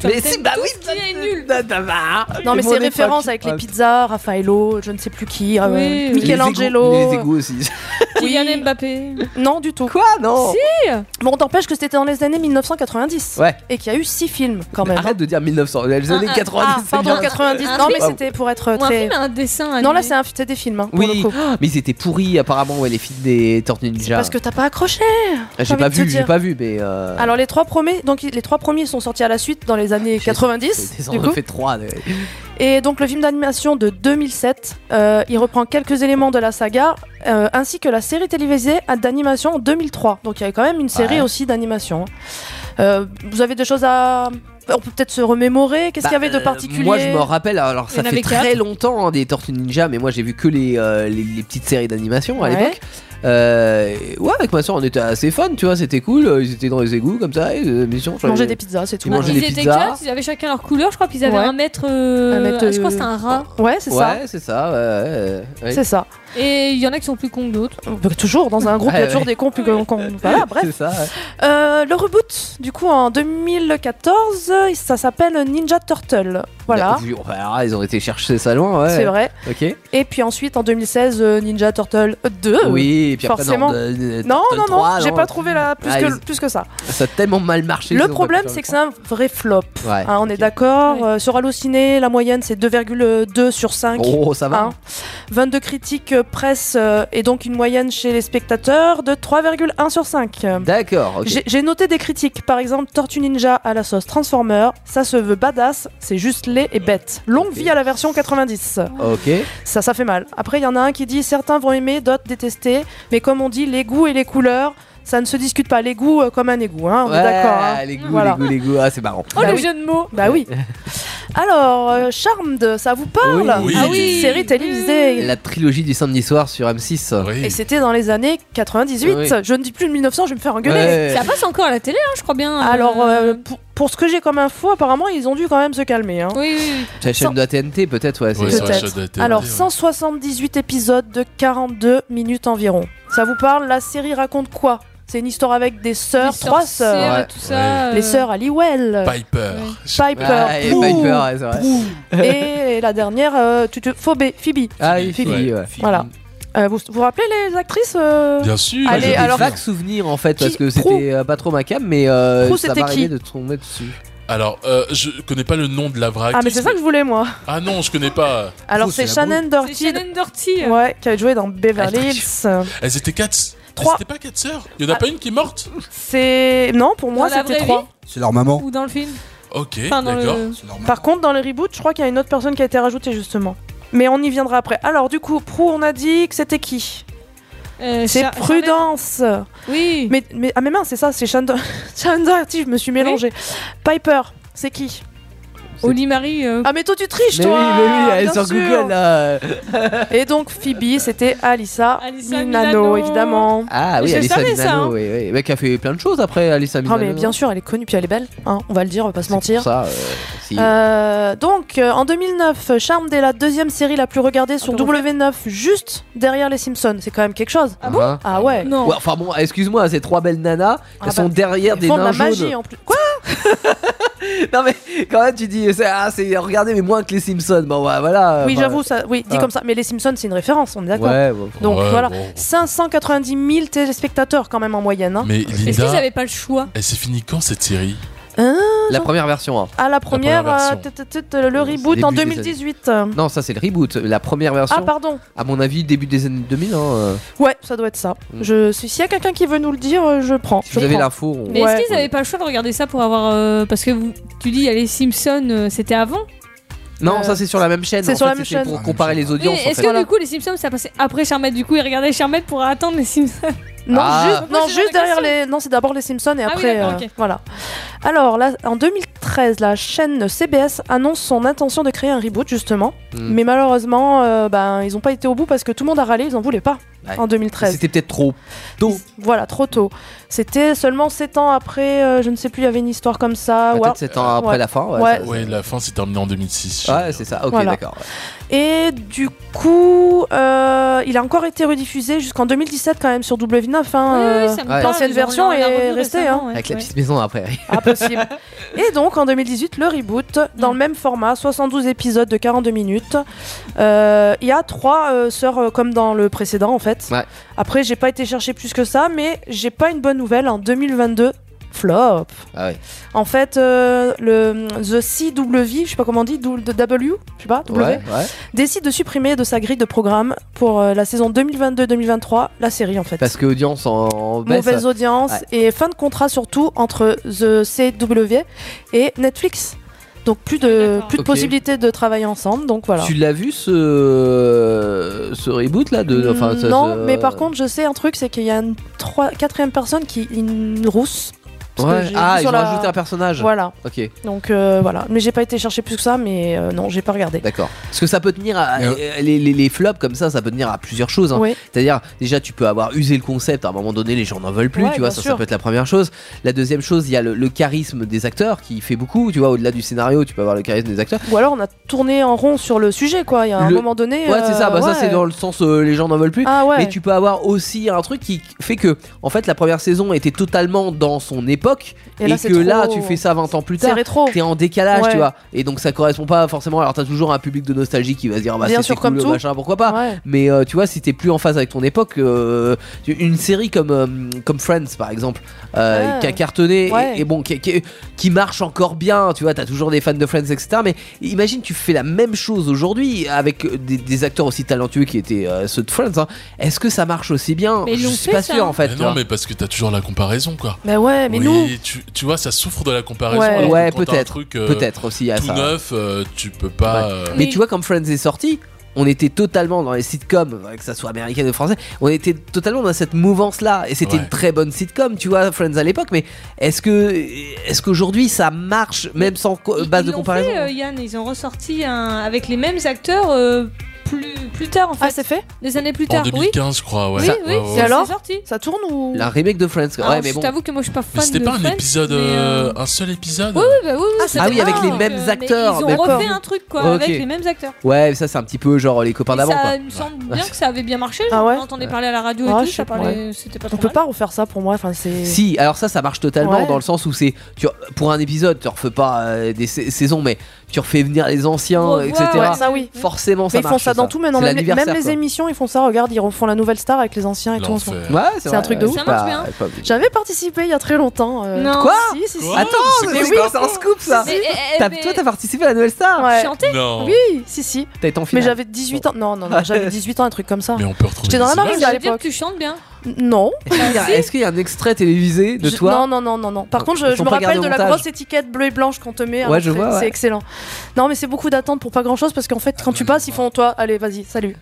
Mais si, bah oui, qui est nul. Non, mais mon c'est époque. référence avec les Ouais. pizzas, Raffaello, je ne sais plus qui, euh, Oui, oui. Michelangelo. Les égouts aussi. Kylian Mbappé. Non, du tout. Quoi? Non. Si. Bon, t'empêche que c'était dans les années mille neuf cent quatre-vingt-dix. Ouais. Et qu'il y a eu six films quand même. Arrête de dire mille neuf cents, les années Ah, ah, quatre-vingt-dix. Ah, c'est pardon, bien. quatre-vingt-dix. Un Non, mais film. c'était pour être Ou un très. film, un dessin animé. Non, là, c'est un... c'est des films. Hein, pour Oui, le coup. mais ils étaient pourris apparemment, ouais, les films des Tortues Ninja. Parce que t'as pas accroché. Ah, j'ai envie pas de te vu, j'ai dire. pas vu, mais. Euh... Alors les trois premiers, donc les trois premiers sont sortis à la suite dans les années quatre-vingt-dix. Ils Du en coup. ont fait trois. mais- Et donc le film d'animation de deux mille sept, euh, il reprend quelques éléments de la saga, euh, ainsi que la série télévisée d'animation en deux mille trois. Donc il y avait quand même une série Ouais. aussi d'animation. Euh, vous avez des choses à... On peut peut-être se remémorer. Qu'est-ce Bah, qu'il y avait de euh, particulier? Moi je me rappelle, alors Il y ça en fait avait très quatre. longtemps hein, des Tortues Ninja, mais moi j'ai vu que les, euh, les, les petites séries d'animation à Ouais. l'époque. Euh, ouais, avec ma soeur on était assez fun, tu vois, c'était cool. euh, Ils étaient dans les égouts comme ça. Et, euh, mission, je- Manger des pizzas, c'est tout. Ils mangeaient Ils des étaient pizzas. quatre, ils avaient chacun leur couleur. Je crois qu'ils avaient Ouais. un maître. euh, Un maître, Je crois que euh, c'était un rat. Ouais, c'est ça. Ouais, c'est ça. Ouais, ouais, ouais. C'est ça. Et il y en a qui sont plus cons que d'autres. Euh, Toujours dans un groupe, il y a Ouais, toujours ouais. des cons plus cons. Voilà, bref. C'est ça. ouais. Euh, le reboot, du coup, en deux mille quatorze, ça s'appelle Ninja Turtle. Voilà. Oui, enfin, alors, ils ont été chercher ça loin, ouais. C'est vrai. Ok. Et puis ensuite, en deux mille seize, euh, Ninja Turtle deux. Oui, et puis après, forcément. non, de- de- Non, Turtle non, non, trois, j'ai pas trouvé la plus, Ah, que, ils- plus que ça. Ça a tellement mal marché. Le qu'ils ont pas problème, pu faire c'est le que c'est un vrai flop. Ouais, Hein, on est ok. d'accord. Ouais. euh, sur Allociné, la moyenne, c'est deux virgule deux sur cinq. Oh, ça va. Hein. vingt-deux critiques euh, presse euh, et donc une moyenne chez les spectateurs de trois virgule un sur cinq. D'accord, ok. J'ai- J'ai noté des critiques, par exemple Tortue Ninja à la sauce Transformer, ça se veut badass, c'est juste laid et bête. Longue Ok. vie à la version quatre-vingt-dix. Ok. Ça, ça fait mal. Après, il y en a un qui dit certains vont aimer, d'autres détester, mais comme on dit, les goûts et les couleurs, ça ne se discute pas. Les goûts euh, comme un égout, hein, on Ouais, est d'accord. hein. les goûts, Voilà. les goûts, les goûts. Ah, c'est marrant. Oh, Bah le oui. jeu de mots. Bah oui. Alors, euh, Charmed, ça vous parle? Oui. Ah oui. Série télévisée. La trilogie du samedi soir sur M six. Oui. Et c'était dans les années quatre-vingt-dix-huit. Oui. Je ne dis plus de mille neuf cents, je vais me faire engueuler. Ouais. Ça passe encore à la télé, hein, je crois bien. euh, Alors, euh, pour, pour ce que j'ai comme info, apparemment, ils ont dû quand même se calmer. Hein. Oui, oui, oui. C'est la chaîne Sans- de la T N T, peut-être, ouais. c'est- Ouais, sur la Peut-être. chaîne de la T N T, Alors, ouais. cent soixante-dix-huit épisodes de quarante-deux minutes environ. Ça vous parle? La série raconte quoi? C'est une histoire avec des sœurs, Les trois sorcières sœurs. Ouais. et tout ça. Les euh, sœurs Halliwell, Piper. Piper, Ah, et Prue, Piper, ouais, c'est vrai. et la dernière, euh, tu te... Phoebe, Phoebe. Ah, oui, Phoebe. Phoebe, ouais. Voilà. Euh, vous vous rappelez les actrices euh Bien sûr. Allez, J'ai des alors- vagues souvenirs en fait, parce Qui- que Prue. c'était euh, pas trop ma cam, mais euh, Prue, ça c'était m'arrivait qui de tomber dessus. Alors, euh, je connais pas le nom de la vraie Ah, mais actrice, c'est ça que je voulais, moi. Ah non, je connais pas. Alors, Prue, c'est c'est la Shannon C'est Doherty. Shannon Doherty. Ouais, qui a joué dans Beverly Ah, Hills. Elles étaient quatre. Trois. C'était pas quatre sœurs. Il y en a Ah. pas une qui est morte. C'est. Non, pour moi, Dans la c'était vraie trois. vie C'est leur maman. Ou dans le film. Ok, Enfin, dans d'accord. le. C'est leur maman. Par contre, dans le reboot, je crois qu'il y a une autre personne qui a été rajoutée, justement. Mais on y viendra après. Alors, du coup, Prue, on a dit que c'était qui? Euh, C'est Char- Prudence. Charmaine. Oui. Mais, mais, ah, mais mince, c'est ça, c'est Shannon Shannon Doherty, je me suis mélangée. Piper, c'est qui? Oli Marie. euh, Ah, mais toi, tu triches, Mais toi! oui, mais oui, elle est bien sur sûr. Google là. Et donc, Phoebe, c'était Alyssa, Alyssa Milano, Milano. évidemment. Ah oui, Je Alyssa savais ça, Milano, hein. oui, oui. Mais qui a fait plein de choses après Alyssa Ah, Milano. mais bien sûr, elle est connue, puis elle est belle, hein, on va le dire, on va pas se C'est mentir. pour ça, euh, si. Euh, donc, euh, en deux mille neuf, Charmed est la deuxième série la plus regardée sur On peut W neuf, juste derrière les Simpsons. C'est quand même quelque chose. Ah bon Ah ouais. Non. Ouais, enfin bon, excuse-moi, ces trois belles nanas, Ah elles sont bah, derrière Ils des font de nains la magie jaunes. en plus. Quoi? Non mais quand même tu dis, c'est, ah, c'est regardez mais moins que les Simpsons. Bon ouais, voilà. Oui, enfin, j'avoue, ça. Oui, dit ah. comme ça. Mais les Simpsons, c'est une référence, on est d'accord. Ouais, bon. Donc Ouais, voilà, bon. cinq cent quatre-vingt-dix mille téléspectateurs quand même en moyenne. Hein. Mais Est-ce qu'ils Linda, avaient pas le choix? elle s'est finie quand cette série? Hein La première version. Hein. À la première, première version. euh, tut, tut, tut, le reboot début en des deux mille dix-huit. Non, ça c'est le reboot. La première version. Ah pardon. À mon avis, début des années deux mille. Hein, euh. Ouais, ça doit être ça. Mm. Je suis. S'il y a quelqu'un qui veut nous le dire, euh, je prends. Si je vous avez prends. l'info. on- Mais Ouais. est-ce qu'ils avaient pas le choix de regarder ça pour avoir. euh, Parce que vous- tu dis, il y a les Simpsons, euh, c'était avant? Non, Euh, ça c'est sur la même chaîne. c'est en sur fait, la même c'était chaîne. Pour Ah, comparer même les chaîne. Oui, audiences. en est-ce fait. que du coup les Simpsons ça passait après Charmed, du coup ils regardaient Charmed pour attendre les Simpsons? Non, Ah. juste, Moi, non, c'est juste la derrière question. les. Non, c'est d'abord les Simpsons et Ah oui, après. d'accord, euh, ok. Voilà. Alors, là, en deux mille treize, la chaîne C B S annonce son intention de créer un reboot, justement. Mm. Mais malheureusement, euh, ben, ils n'ont pas été au bout parce que tout le monde a râlé, ils en voulaient pas. Ouais. en deux mille treize. C'était peut-être trop tôt. Voilà, trop tôt. C'était seulement sept ans après, euh, je ne sais plus, il y avait une histoire comme ça. Peut-être Ouais. sept ans après Ouais. la fin. Ouais, Ouais. ça- Ouais, la fin s'est terminée en deux mille six. Ouais, c'est ça. Ok, Voilà. d'accord. Et du coup, euh, il a encore été rediffusé jusqu'en deux mille dix-sept quand même sur W neuf. Hein, Oui, oui, euh, ça me Ouais. parle, L'ancienne on version l'a est revu restée. récemment, Hein. ouais. Avec la Ouais. petite maison après. Impossible. Et donc en deux mille dix-huit, le reboot, dans le même format, soixante-douze épisodes de quarante-deux minutes. Euh, Il y a trois euh, sœurs euh, comme dans le précédent en fait. Ouais. Après, j'ai pas été chercher plus que ça, mais j'ai pas une bonne nouvelle. En deux mille vingt-deux, flop. Ah ouais. En fait, euh, le The C W, je sais pas comment on dit, W, je sais pas, W, Ouais, ouais. décide de supprimer de sa grille de programme pour euh, la saison deux mille vingt-deux deux mille vingt-trois la série en fait. Parce que audience en, en baisse. Mauvaise audience Ouais. et fin de contrat surtout entre The C W et Netflix. Donc plus de, plus de Ok. possibilités de travailler ensemble, donc voilà. Tu l'as vu ce ce reboot là de enfin, ce- non, ce- mais par contre, je sais un truc, c'est qu'il y a une trois, quatrième personne qui une rousse. Parce que Ouais. j'ai Ah, vu ils sur ont la- rajouté un personnage. Voilà. Ok. Donc euh, voilà. Mais j'ai pas été chercher plus que ça, mais euh, non, j'ai pas regardé. D'accord. Parce que ça peut tenir à, Mais, euh, les, les, les flops comme ça, ça peut tenir à plusieurs choses. Hein. Oui. C'est-à-dire, déjà, tu peux avoir usé le concept, à un moment donné, les gens n'en veulent plus, Ouais, tu vois, bien ça, sûr. ça peut être la première chose. La deuxième chose, il y a le, le charisme des acteurs qui fait beaucoup, tu vois, au-delà du scénario, tu peux avoir le charisme des acteurs. Ou alors on a tourné en rond sur le sujet, quoi. Il y a un Le- moment donné. Ouais, c'est ça, bah euh, ça ouais. c'est dans le sens euh, les gens n'en veulent plus. Ah ouais. Mais tu peux avoir aussi un truc qui fait que, en fait, la première saison était totalement dans son époque. Et Et, là, c'est que là, trop- tu fais ça vingt ans plus C'est tard. rétro. T'es en décalage, Ouais. tu vois. Et donc ça correspond pas forcément. Alors t'as toujours un public de nostalgie qui va se dire, bah Bien c'était sûr, cool, comme tout. machin, pourquoi pas. Ouais. Mais euh, tu vois, si t'es plus en phase avec ton époque, euh, tu- une série comme, euh, comme Friends par exemple, euh, Ouais. qui a cartonné Ouais. et, et bon, qui, qui- qui marche encore bien, tu vois, t'as toujours des fans de Friends, et cetera. Mais imagine, tu fais la même chose aujourd'hui avec des, des acteurs aussi talentueux qui étaient euh, ceux de Friends. Hein. Est-ce que ça marche aussi bien? Mais ils Je l'ont suis fait, pas ça. sûr en fait. Mais tu non, vois. mais parce que t'as toujours la comparaison, quoi. Bah ouais, mais oui, nous. tu, tu vois, ça souffre de la comparaison. Ouais. alors que Ouais, quand t'as un peut-être. truc, euh, Peut-être aussi à tout ça. neuf, euh, tu peux pas. Ouais. euh, Mais Oui. tu vois, quand Friends est sorti, on était totalement dans les sitcoms, euh, que ça soit américain ou français, on était totalement dans cette mouvance-là. Et c'était Ouais. une très bonne sitcom, tu vois, Friends à l'époque. Mais est-ce que, est-ce qu'aujourd'hui ça marche, même sans co- Ils- base ils de l'ont comparaison? fait, euh, Yann, ils ont ressorti un avec les mêmes acteurs euh, plus plus tard en fait. Ah, c'est fait. Des années plus En tard. deux mille quinze, je crois, ouais. Oui, Ça- oui, ouais, ouais, c'est ouais. alors sorti. Ça tourne ou La remake de Friends, quoi. Alors, ouais, mais je bon. t'avoue que moi je suis pas fan Mais c'était de pas un Friends, épisode, mais, euh, euh, un seul épisode Oui, oui, bah oui, oui, Ah, c'était ah oui, avec bien, les donc, mêmes euh, mais acteurs, Ils ont d'accord. refait un truc quoi, Ok. avec les mêmes acteurs. Ouais, ça c'est un petit peu genre les copains Et d'avant, ça, quoi. il me semble bien que ça avait bien marché. Ah ouais On entendait parler à la radio Ah, et je tout, sais ça pas, parlait, c'était pas On trop peut mal. pas refaire ça pour moi. Enfin, c'est. Si, alors ça, ça marche totalement Ouais. dans le sens où c'est, tu, pour un épisode, tu refais pas euh, des sa- saisons, mais tu refais venir les anciens, Revoir, et cetera. Ouais, ça oui. Forcément, ça Mais ils font marche. ça dans tout maintenant. C'est Même, les- même l'anniversaire, les quoi. émissions, ils font ça. Regarde, ils refont la nouvelle star avec les anciens et tout. L'enfer. Ouais, C'est vrai, un truc de ouais, ouf. c'est Ça marche pas- bien. c'est pas obligé. J'avais participé il y a très longtemps. euh, Non. Quoi Si, si, si. Quoi Attends, C'est mais quoi oui, ça c'est un scoop ça. Mais, eh, eh, T'as- mais- Toi, t'as participé à la nouvelle star. Ouais. chanté Non. Oui, si, si. T'as été en Mais finale. j'avais dix-huit ans. Non, non, non, j'avais dix-huit ans, un truc comme ça. Mais on peut retrouver. J'étais dans la des marine images. à Ça veut dire l'époque. que tu chantes bien. Non. Est-ce qu'il y a- Est-ce qu'il y a un extrait télévisé de Je- toi? Non, non, non, non, non. Par Ils contre, je, font je me pas rappelle garder de au la montage. grosse étiquette bleue et blanche qu'on te met. à Ouais, je l'entrée. vois, ouais. C'est excellent. Non, mais c'est beaucoup d'attente pour pas grand chose parce qu'en fait, quand tu passes, ils font toi, allez, vas-y, salut.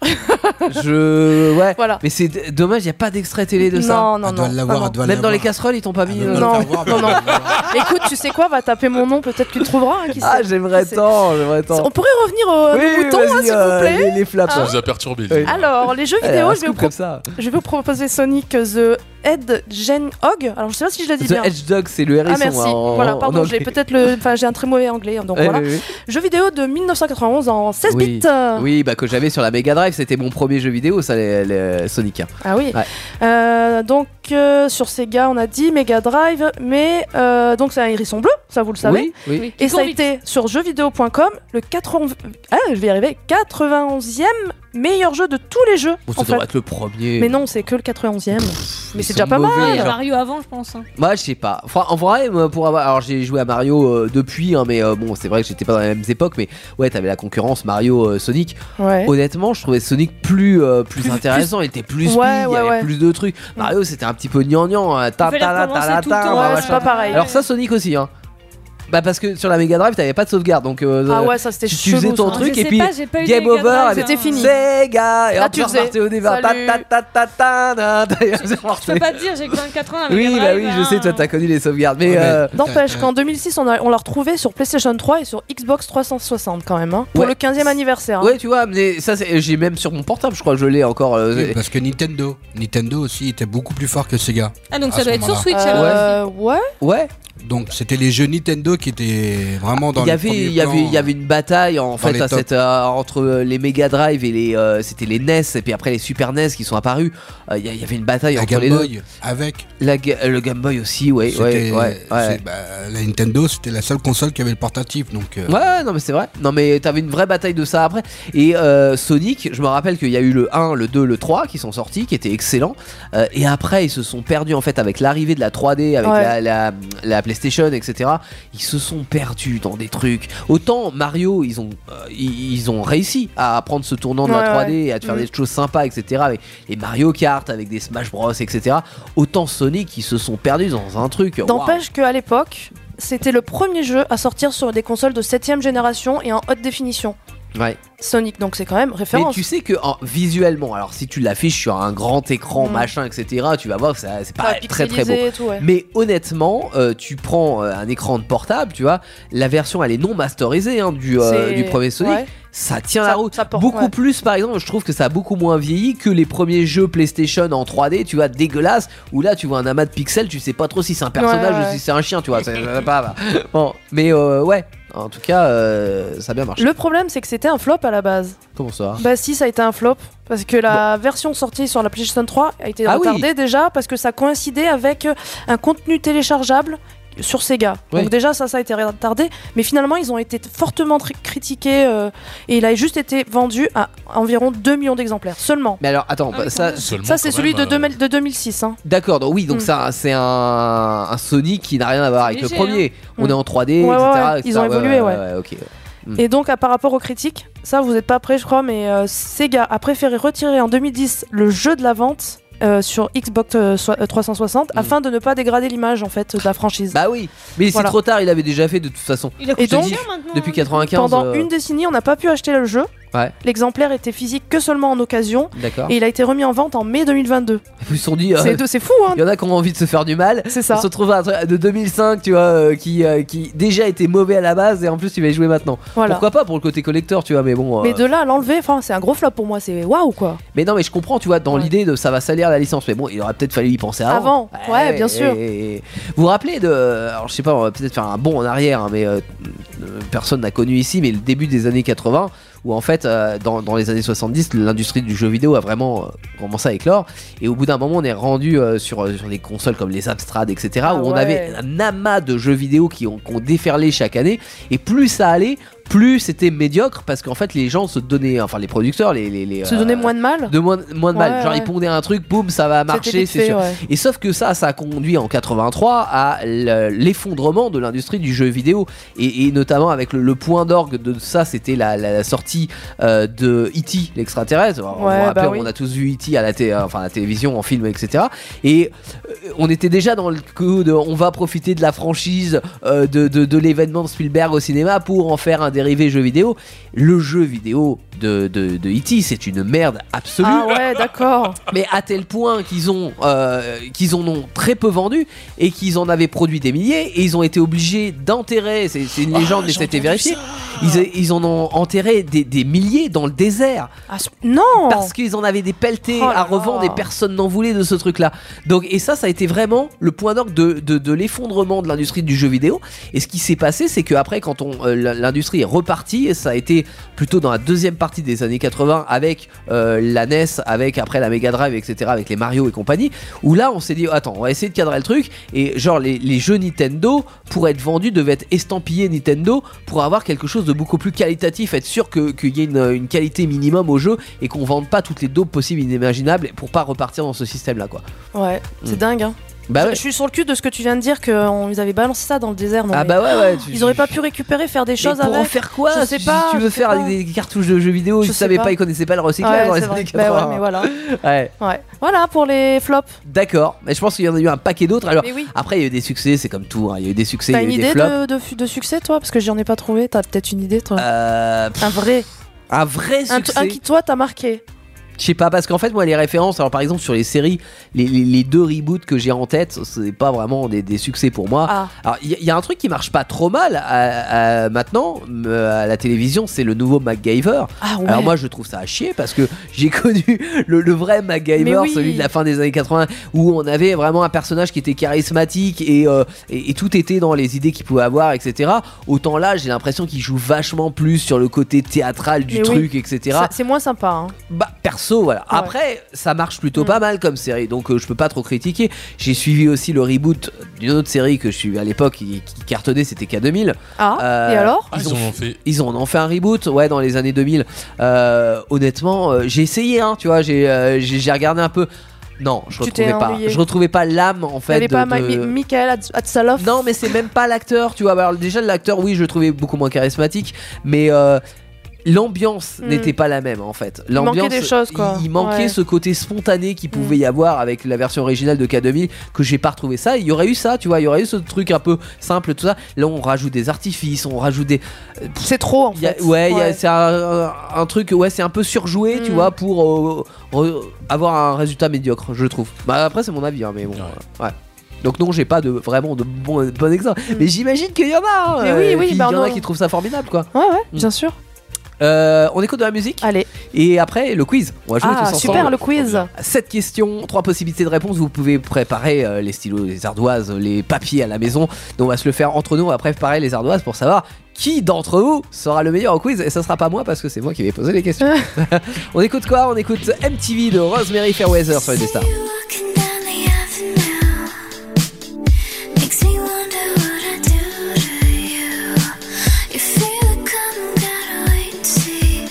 Je. Ouais. Voilà. Mais c'est d- dommage, il n'y a pas d'extrait télé de ça. Non, non, Elle doit non. l'avoir, Ah, non. elle doit Même dans les l'avoir. casseroles, ils t'ont pas mis. Elle euh, doit Non, l'avoir, non, mais non. elle doit l'avoir. Écoute, tu sais quoi, va taper mon nom, peut-être que tu trouveras. Hein, qui Ah, sait. j'aimerais Qui sait. tant, j'aimerais tant. On pourrait revenir au Oui, nos oui, moutons, hein, vas-y, s'il euh, vous plaît. les, les flaps. Ça ouais. vous a perturbé. Oui. Alors, les jeux Elle a vidéo, un je vais, vous scoop pro- comme ça. je vais vous proposer Sonic The Hedgehog. Alors, je sais pas si je le dis The bien. Hedgehog, c'est le hérisson. Ah merci. hein, en- Voilà, en pardon, j'ai anglais. peut-être le, enfin j'ai un très mauvais anglais, donc Ouais, voilà. oui, oui. Jeu vidéo de mille neuf cent quatre-vingt-onze en seize Oui. bits. euh. Oui, bah que j'avais sur la Mega Drive, c'était mon premier jeu vidéo, ça, les, les Sonic. hein. Ah oui. Ouais. Euh, donc euh, sur Sega, on a dit Mega Drive, mais euh, donc c'est un hérisson bleu, ça vous le savez. Oui, oui. Et Qui ça a court vite. été sur jeux vidéo point com le quatre-vingts ah, je vais y arriver, quatre-vingt-onzième meilleur jeu de tous les jeux. Bon, ça en devrait fait. être le premier. Mais non, c'est que le quatre-vingt-onzième. Mais ils c'est sont déjà pas mauvais, mal. Il y a genre. Mario avant, je pense. hein. Moi, je sais pas. Enfin, en vrai, moi, pour avoir. Alors, j'ai joué à Mario euh, depuis, hein, mais euh, bon, c'est vrai que j'étais pas dans les mêmes époques, mais ouais, t'avais la concurrence Mario euh, Sonic. Ouais. Honnêtement, je trouvais Sonic plus, euh, plus, Plus- intéressant. Il était plus Ouais, speed, il y ouais, avait ouais. plus de trucs. Mario, c'était un petit peu gnangnan. hein, ta, Il fallait ta, la, ta, recommencer la, tout le ta, temps, bah, Ouais, machin. c'est pas pareil. Alors, ça, Sonic aussi, hein. Bah parce que sur la Mega Drive t'avais pas de sauvegarde donc euh, Ah ouais, ça c'était tu, chelou. tu faisais ton ça. truc Je et sais puis pas, j'ai pas eu de game Mega over Drive, avec C'était fini. Sega et Là, hop tu tu faisais, repartais au départ. Ta, salut. ta, ta, ta, ta, ta, ta, et c'est Je reparti. peux pas te dire, j'ai que vingt-quatre ans la Oui Mega bah Drive, oui je hein. sais toi t'as connu les sauvegardes mais Ouais, mais- euh, N'empêche qu'en deux mille six, on, a- on l'a retrouvé sur PlayStation trois et sur Xbox trois cent soixante quand même, hein, pour Ouais. le quinzième anniversaire. hein. ouais tu vois mais ça c'est- j'ai même sur mon portable je crois que je l'ai encore euh, Oui, parce que Nintendo, Nintendo aussi était beaucoup plus fort que Sega. Ah, donc à ça ce doit être sur moment-là. Switch alors. Euh, ouais. ouais. Donc c'était les jeux Nintendo qui étaient vraiment dans Il y les avait, premiers il y avait, plans. il y avait une bataille en fait les à tops. cette, euh, entre euh, les Mega Drive et les, euh, c'était les N E S et puis après les Super N E S qui sont apparus. Euh, Il y, a- il y avait une bataille La entre Game les Boy deux. avec. La, ga- euh, le Game Boy aussi, ouais, ouais, C'était- ouais, ouais. c'est- bah, la Nintendo c'était la seule console qui avait le portatif donc. euh, Ouais, ouais, non mais c'est vrai. Non mais t'avais une vraie bataille de ça après. Et euh, Sonic, je me rappelle qu'il y a eu le un, le deux, le trois qui sont sortis, qui étaient excellents. Euh, et après ils se sont perdus en fait avec l'arrivée de la trois D, avec Ouais. la, la, la PlayStation, et cetera. Ils se sont perdus dans des trucs. Autant Mario, ils ont, euh, ils, ils ont réussi à prendre ce tournant de Ouais, la trois D ouais. et à te faire Mm. des choses sympas, et cetera. Avec les Mario Kart, avec des Smash Bros, et cetera. Autant Sonic, ils se sont perdus dans un truc. Waouh. N'empêche qu'à l'époque, c'était le premier jeu à sortir sur des consoles de septième génération et en haute définition. Ouais. Sonic, donc c'est quand même Mais référence. tu sais que en- visuellement, alors si tu l'affiches sur un grand écran, Mm. machin, et cetera, tu vas voir que ça- c'est pas Ah, très très beau. pixelisé et tout, ouais. Mais honnêtement, euh, tu prends euh, un écran de portable, tu vois, la version elle est non masterisée hein, du, euh, C'est- du premier Sonic. ouais. Ça tient Ça- la route. ça porte, beaucoup ouais. plus, par exemple, je trouve que ça a beaucoup moins vieilli que les premiers jeux PlayStation en trois D, tu vois, dégueulasse, où là tu vois un amas de pixels, tu sais pas trop si c'est un personnage Ouais, ouais. ou si c'est un chien, tu vois. c'est- c'est pas, bon, mais euh, ouais, en tout cas, euh, ça a bien marché. Le problème, c'est que c'était un flop à la base. Comment ça Bah si, ça a été un flop. Parce que la version sortie sur la PlayStation trois a été Ah oui. retardée déjà parce que ça coïncidait avec euh, un contenu téléchargeable sur Sega. Oui. Donc déjà ça, ça a été retardé. Mais finalement, ils ont été fortement tri- critiqués euh, et il a juste été vendu à environ deux millions d'exemplaires seulement. Mais alors, attends, bah, ça, Ça, c'est celui de, deux mille de deux mille six. Hein. D'accord, donc oui, donc Mm. ça, c'est un, un Sonic qui n'a rien à voir avec léger, le premier. hein. On Mm. est en trois D, Ouais, ouais, et cetera, ouais, et cetera. ils ont évolué, ouais. ok. Mm. Et donc, à, par rapport aux critiques, ça vous n'êtes pas prêts, je crois, mais euh, Sega a préféré retirer en deux mille dix le jeu de la vente euh, sur Xbox euh, so- euh, trois cent soixante afin de ne pas dégrader l'image en fait de la franchise. Mm. Bah oui, mais Voilà. c'est trop tard, il avait déjà fait de toute façon. Il a Et Je te donc, dis, depuis quatre-vingt-quinze. pendant euh, une décennie, on n'a pas pu acheter le jeu. Ouais, L'exemplaire était physique que seulement en occasion d'accord. et il a été remis en vente en mai deux mille vingt-deux. Ils se sont dit. euh, C'est c'est fou, hein. Il y en a qui ont envie de se faire du mal. C'est ça. On se retrouve à un truc de deux mille cinq, tu vois, euh, qui, euh, qui déjà était mauvais à la base et en plus il va y jouer maintenant. Voilà. Pourquoi pas pour le côté collector, tu vois, mais bon. euh, Mais de là à l'enlever, enfin, c'est un gros flop pour moi. C'est waouh quoi. Mais non, mais je comprends, tu vois, dans l'idée de ça va salir la licence. Mais bon, il aurait peut-être fallu y penser avant. Avant, ouais, bien sûr. et- et- Vous vous rappelez de. Alors, je sais pas, on va peut-être faire un bond en arrière, hein, mais euh, euh, personne n'a connu ici, mais le début des années quatre-vingts, où en fait, euh, dans, dans les années soixante-dix, l'industrie du jeu vidéo a vraiment euh, commencé à éclore. Et au bout d'un moment, on est rendu euh, sur, euh, sur des consoles comme les Amstrad, et cetera, Ah où on ouais. avait un amas de jeux vidéo qui ont, qui ont déferlé chaque année. Et plus ça allait, plus c'était médiocre parce qu'en fait les gens se donnaient, enfin les producteurs, les, les, les Se euh, donner moins de mal. de moins, moins de mal. Ouais, Genre ouais. ils pondaient un truc, boum, ça va C'était marcher, vite c'est fait, sûr. ouais. Et sauf que ça, ça a conduit en quatre-vingt-trois à le- l'effondrement de l'industrie du jeu vidéo. Et, et notamment avec le, le point d'orgue de ça, c'était la, la- la sortie euh, de E T, l'extraterrestre. On Ouais, vous rappelle, bah oui. on a tous vu E T à la, té- enfin, à la télévision, en film, et cetera. Et euh, on était déjà dans le coup de on va profiter de la franchise euh, de, de, de l'événement de Spielberg au cinéma pour en faire un dérivé jeu vidéo. Le jeu vidéo de, de, de E T, c'est une merde absolue. Ah ouais, d'accord. Mais à tel point qu'ils ont euh, qu'ils en ont très peu vendu et qu'ils en avaient produit des milliers et ils ont été obligés d'enterrer, c'est c'est une légende mais ça a été vérifié, ils, ils en ont enterré des, des milliers dans le désert. Ah, non. Parce qu'ils en avaient des pelletés Oh là à revendre là. et personne n'en voulait de ce truc là. Donc, et ça, ça a été vraiment le point d'orgue de, de, de l'effondrement de l'industrie du jeu vidéo. Et ce qui s'est passé, c'est qu'après, quand on, euh, l'industrie est repartie, et ça a été plutôt dans la deuxième partie des années quatre-vingts avec euh, la N E S, avec après la Mega Drive, et cetera, avec les Mario et compagnie, où là, on s'est dit, attends, on va essayer de cadrer le truc. Et genre, les, les jeux Nintendo, pour être vendus, devaient être estampillés Nintendo pour avoir quelque chose de beaucoup plus qualitatif, être sûr que, qu'il y ait une, une qualité minimum au jeu et qu'on vende pas toutes les dopes possibles et inimaginables pour pas repartir dans ce système là quoi. Ouais, c'est Mm. dingue. Hein. Bah je, ouais. je suis sur le cul de ce que tu viens de dire qu'ils avaient balancé ça dans le désert. Non, Ah mais bah ouais, ouais. tu- Ils auraient pas pu récupérer, faire des Mais choses pour avec. en faire quoi Je sais si pas. tu veux je sais faire pas. des, des cartouches de jeux vidéo, Je ils sais savaient pas. pas, ils connaissaient pas le recyclage Ouais, dans les c'est années vrai. Bah quatre-vingts. ouais, mais voilà. Ouais. Ouais. Voilà pour les flops. D'accord, mais je pense qu'il y en a eu un paquet d'autres. Alors Mais oui. après, il y a eu des succès, c'est comme tout. hein. Il y a eu des succès, T'as il y a une eu des idée flops. de, de, de succès, toi? Parce que j'en ai pas trouvé. T'as peut-être une idée, toi? Euh, pff, Un vrai. un vrai Un, succès. un qui, toi, t'a marqué. Je sais pas, parce qu'en fait, moi, les références, alors par exemple, sur les séries, les, les, les deux reboots que j'ai en tête, c'est pas vraiment des, des succès pour moi. Ah. Alors, il y, y a un truc qui marche pas trop mal à, à- maintenant, euh, à la télévision, c'est le nouveau MacGyver. Ah ouais. Alors, moi, je trouve ça à chier parce que j'ai connu le, le vrai MacGyver, Mais oui. celui de la fin des années quatre-vingts, où on avait vraiment un personnage qui était charismatique et, euh, et, et tout était dans les idées qu'il pouvait avoir, et cetera. Autant là, j'ai l'impression qu'il joue vachement plus sur le côté théâtral du Mais truc, oui. et cetera. Ça- C'est moins sympa. Hein. Bah perso voilà. Ouais. Après ça marche plutôt Mm. pas mal comme série donc euh, je peux pas trop critiquer. J'ai suivi aussi le reboot d'une autre série que je suivais à l'époque qui, qui cartonnait, c'était K deux mille. Ah, Euh, et alors? Ah, ils en ont fait. Ils en ont fait un reboot ouais dans les années deux mille. Euh, honnêtement euh, j'ai essayé hein, tu vois, j'ai euh, j'ai j'ai regardé un peu. Non, je Tu t'es retrouvais pas. ennuyé. Je retrouvais pas l'âme en Il fait y avait de, pas de- Ma- Mi- Michael Hatz- Hatzaloff. Non, mais c'est même pas l'acteur, tu vois. Alors, déjà l'acteur oui, je le trouvais beaucoup moins charismatique, mais euh, l'ambiance Mm. n'était pas la même en fait. Il manquait L'ambiance, des choses, quoi. Il, il manquait Ouais. ce côté spontané qu'il pouvait Mm. y avoir avec la version originale de K deux mille que j'ai pas retrouvé ça. Il y aurait eu ça, tu vois. Il y aurait eu ce truc un peu simple, tout ça. Là, on rajoute des artifices, on rajoute des. C'est trop en Il y a- fait. ouais, il y a- c'est un, un truc, ouais, c'est un peu surjoué, tu Mm. vois, pour euh, re- avoir un résultat médiocre, je trouve. Bah après, c'est mon avis, hein, mais bon, euh, ouais. Donc non, j'ai pas de vraiment de bon, bon exemple. Mm. Mais j'imagine qu'il y en a. hein, Mais euh, oui, et oui, puis bah il y en a non. qui trouvent ça formidable, quoi. Ouais, ouais, Mm. bien sûr. Euh, on écoute de la musique. Allez. Et après, le quiz. On va jouer tous Ah, ensemble. super le quiz. Sept questions, trois possibilités de réponse. Vous pouvez préparer euh, les stylos, les ardoises, les papiers à la maison. Donc on va se le faire entre nous. On va préparer les ardoises pour savoir qui d'entre vous sera le meilleur au quiz. Et ça sera pas moi parce que c'est moi qui vais poser les questions. On écoute quoi? On écoute M T V de Rosemary Fairweather sur les Stars. Walking down the avenue makes me wonder what I do to you. You feel it coming, gotta wait and see.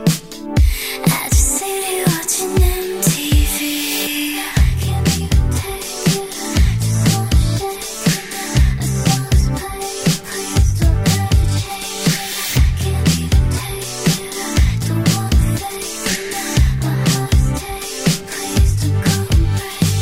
I just sit here watching M T V. I can't even take it. Just wanna take it. I know it's pain, please don't ever change it. I can't even take it. Don't wanna fake it. My heart's taken, please don't go and break it.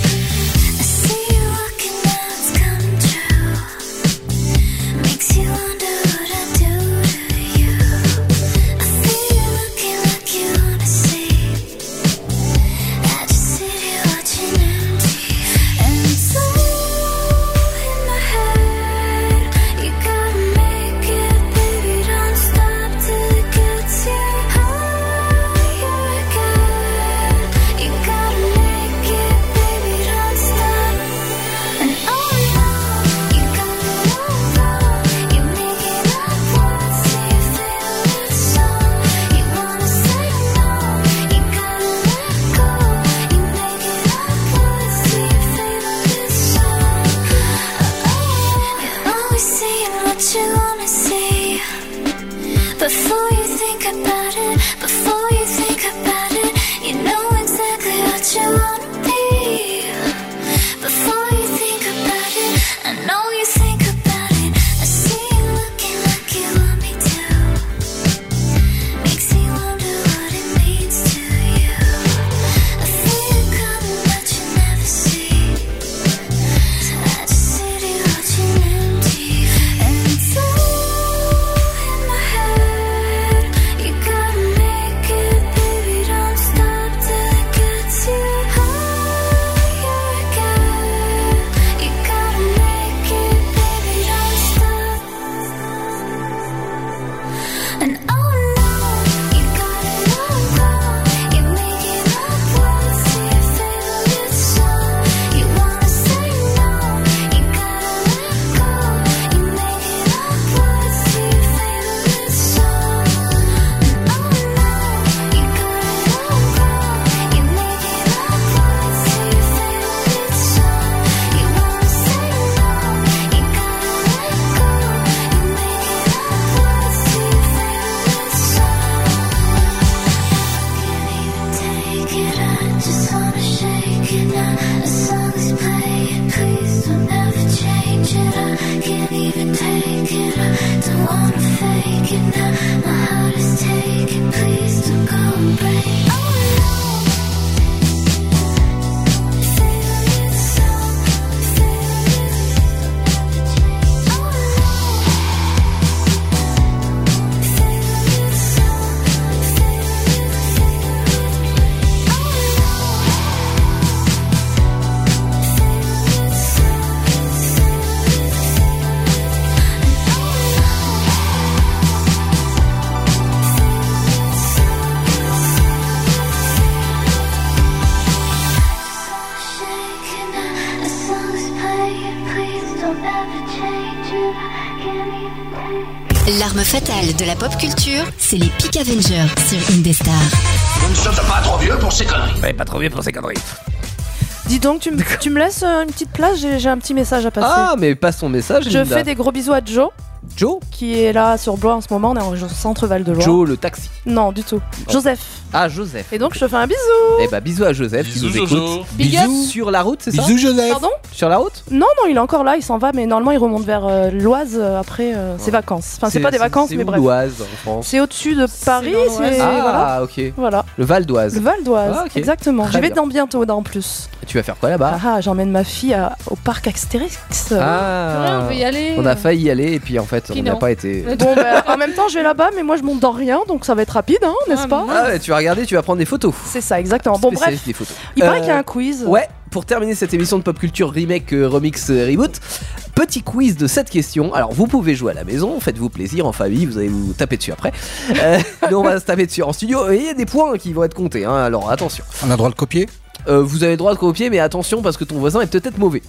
L'arme fatale de la pop culture, c'est les Peak Avengers sur Indestar. Vous ne sommes pas trop vieux pour ces conneries. Ouais, pas trop vieux pour ces conneries. Dis donc, tu, m- tu me laisses euh, une petite place, j'ai, j'ai un petit message à passer. Ah, mais passe ton message, Je Linda. fais des gros bisous à Joe. Joe Qui est là sur Blois en ce moment, on est en centre Val-de-Loire. Joe, le taxi. Non, du tout. Oh. Joseph. Ah, Joseph. Et donc je te fais un bisou. Eh bah, bisous à Joseph Bisous, qui nous Jojo. écoute. Big up. Bisous sur la route, c'est ça Bisous Joseph. Pardon? Sur la route Non, non, il est encore là, il s'en va, mais normalement il remonte vers euh, l'Oise euh, après euh, ses vacances. Enfin, c'est, pas des vacances, c'est mais où, bref. l'Oise, en France. C'est au-dessus de Paris. dans l'Oise. C'est... Ah, Voilà. ok. Voilà. Le Val d'Oise. Le Val d'Oise, Ah, ok. exactement. Très J'y vais bien. dans bientôt, là, en plus. Tu vas faire quoi là-bas Ah, ah, j'emmène ma fille à- au parc Astérix. Ah, Ouais, on veut y aller. on a failli y aller et puis en fait Puis on n'a non. pas été. Bon, bah, en même temps, je vais là-bas, mais moi je monte dans rien, donc ça va être rapide, hein, n'est-ce Ah, pas? mince. Ah ouais, tu vas regarder, tu vas prendre des photos. C'est ça, exactement. Bon, bref, Spécialiste des photos. il paraît Euh, qu'il y a un quiz. Ouais, pour terminer cette émission de pop culture remake, euh, remix, euh, reboot, petit quiz de cette question. Alors vous pouvez jouer à la maison, faites-vous plaisir en famille, vous allez vous taper dessus après. Euh, nous on va se taper dessus en studio et il y a des points qui vont être comptés, hein, alors attention. On a le droit de copier? Euh, vous avez le droit de copier, mais attention parce que ton voisin est peut-être mauvais.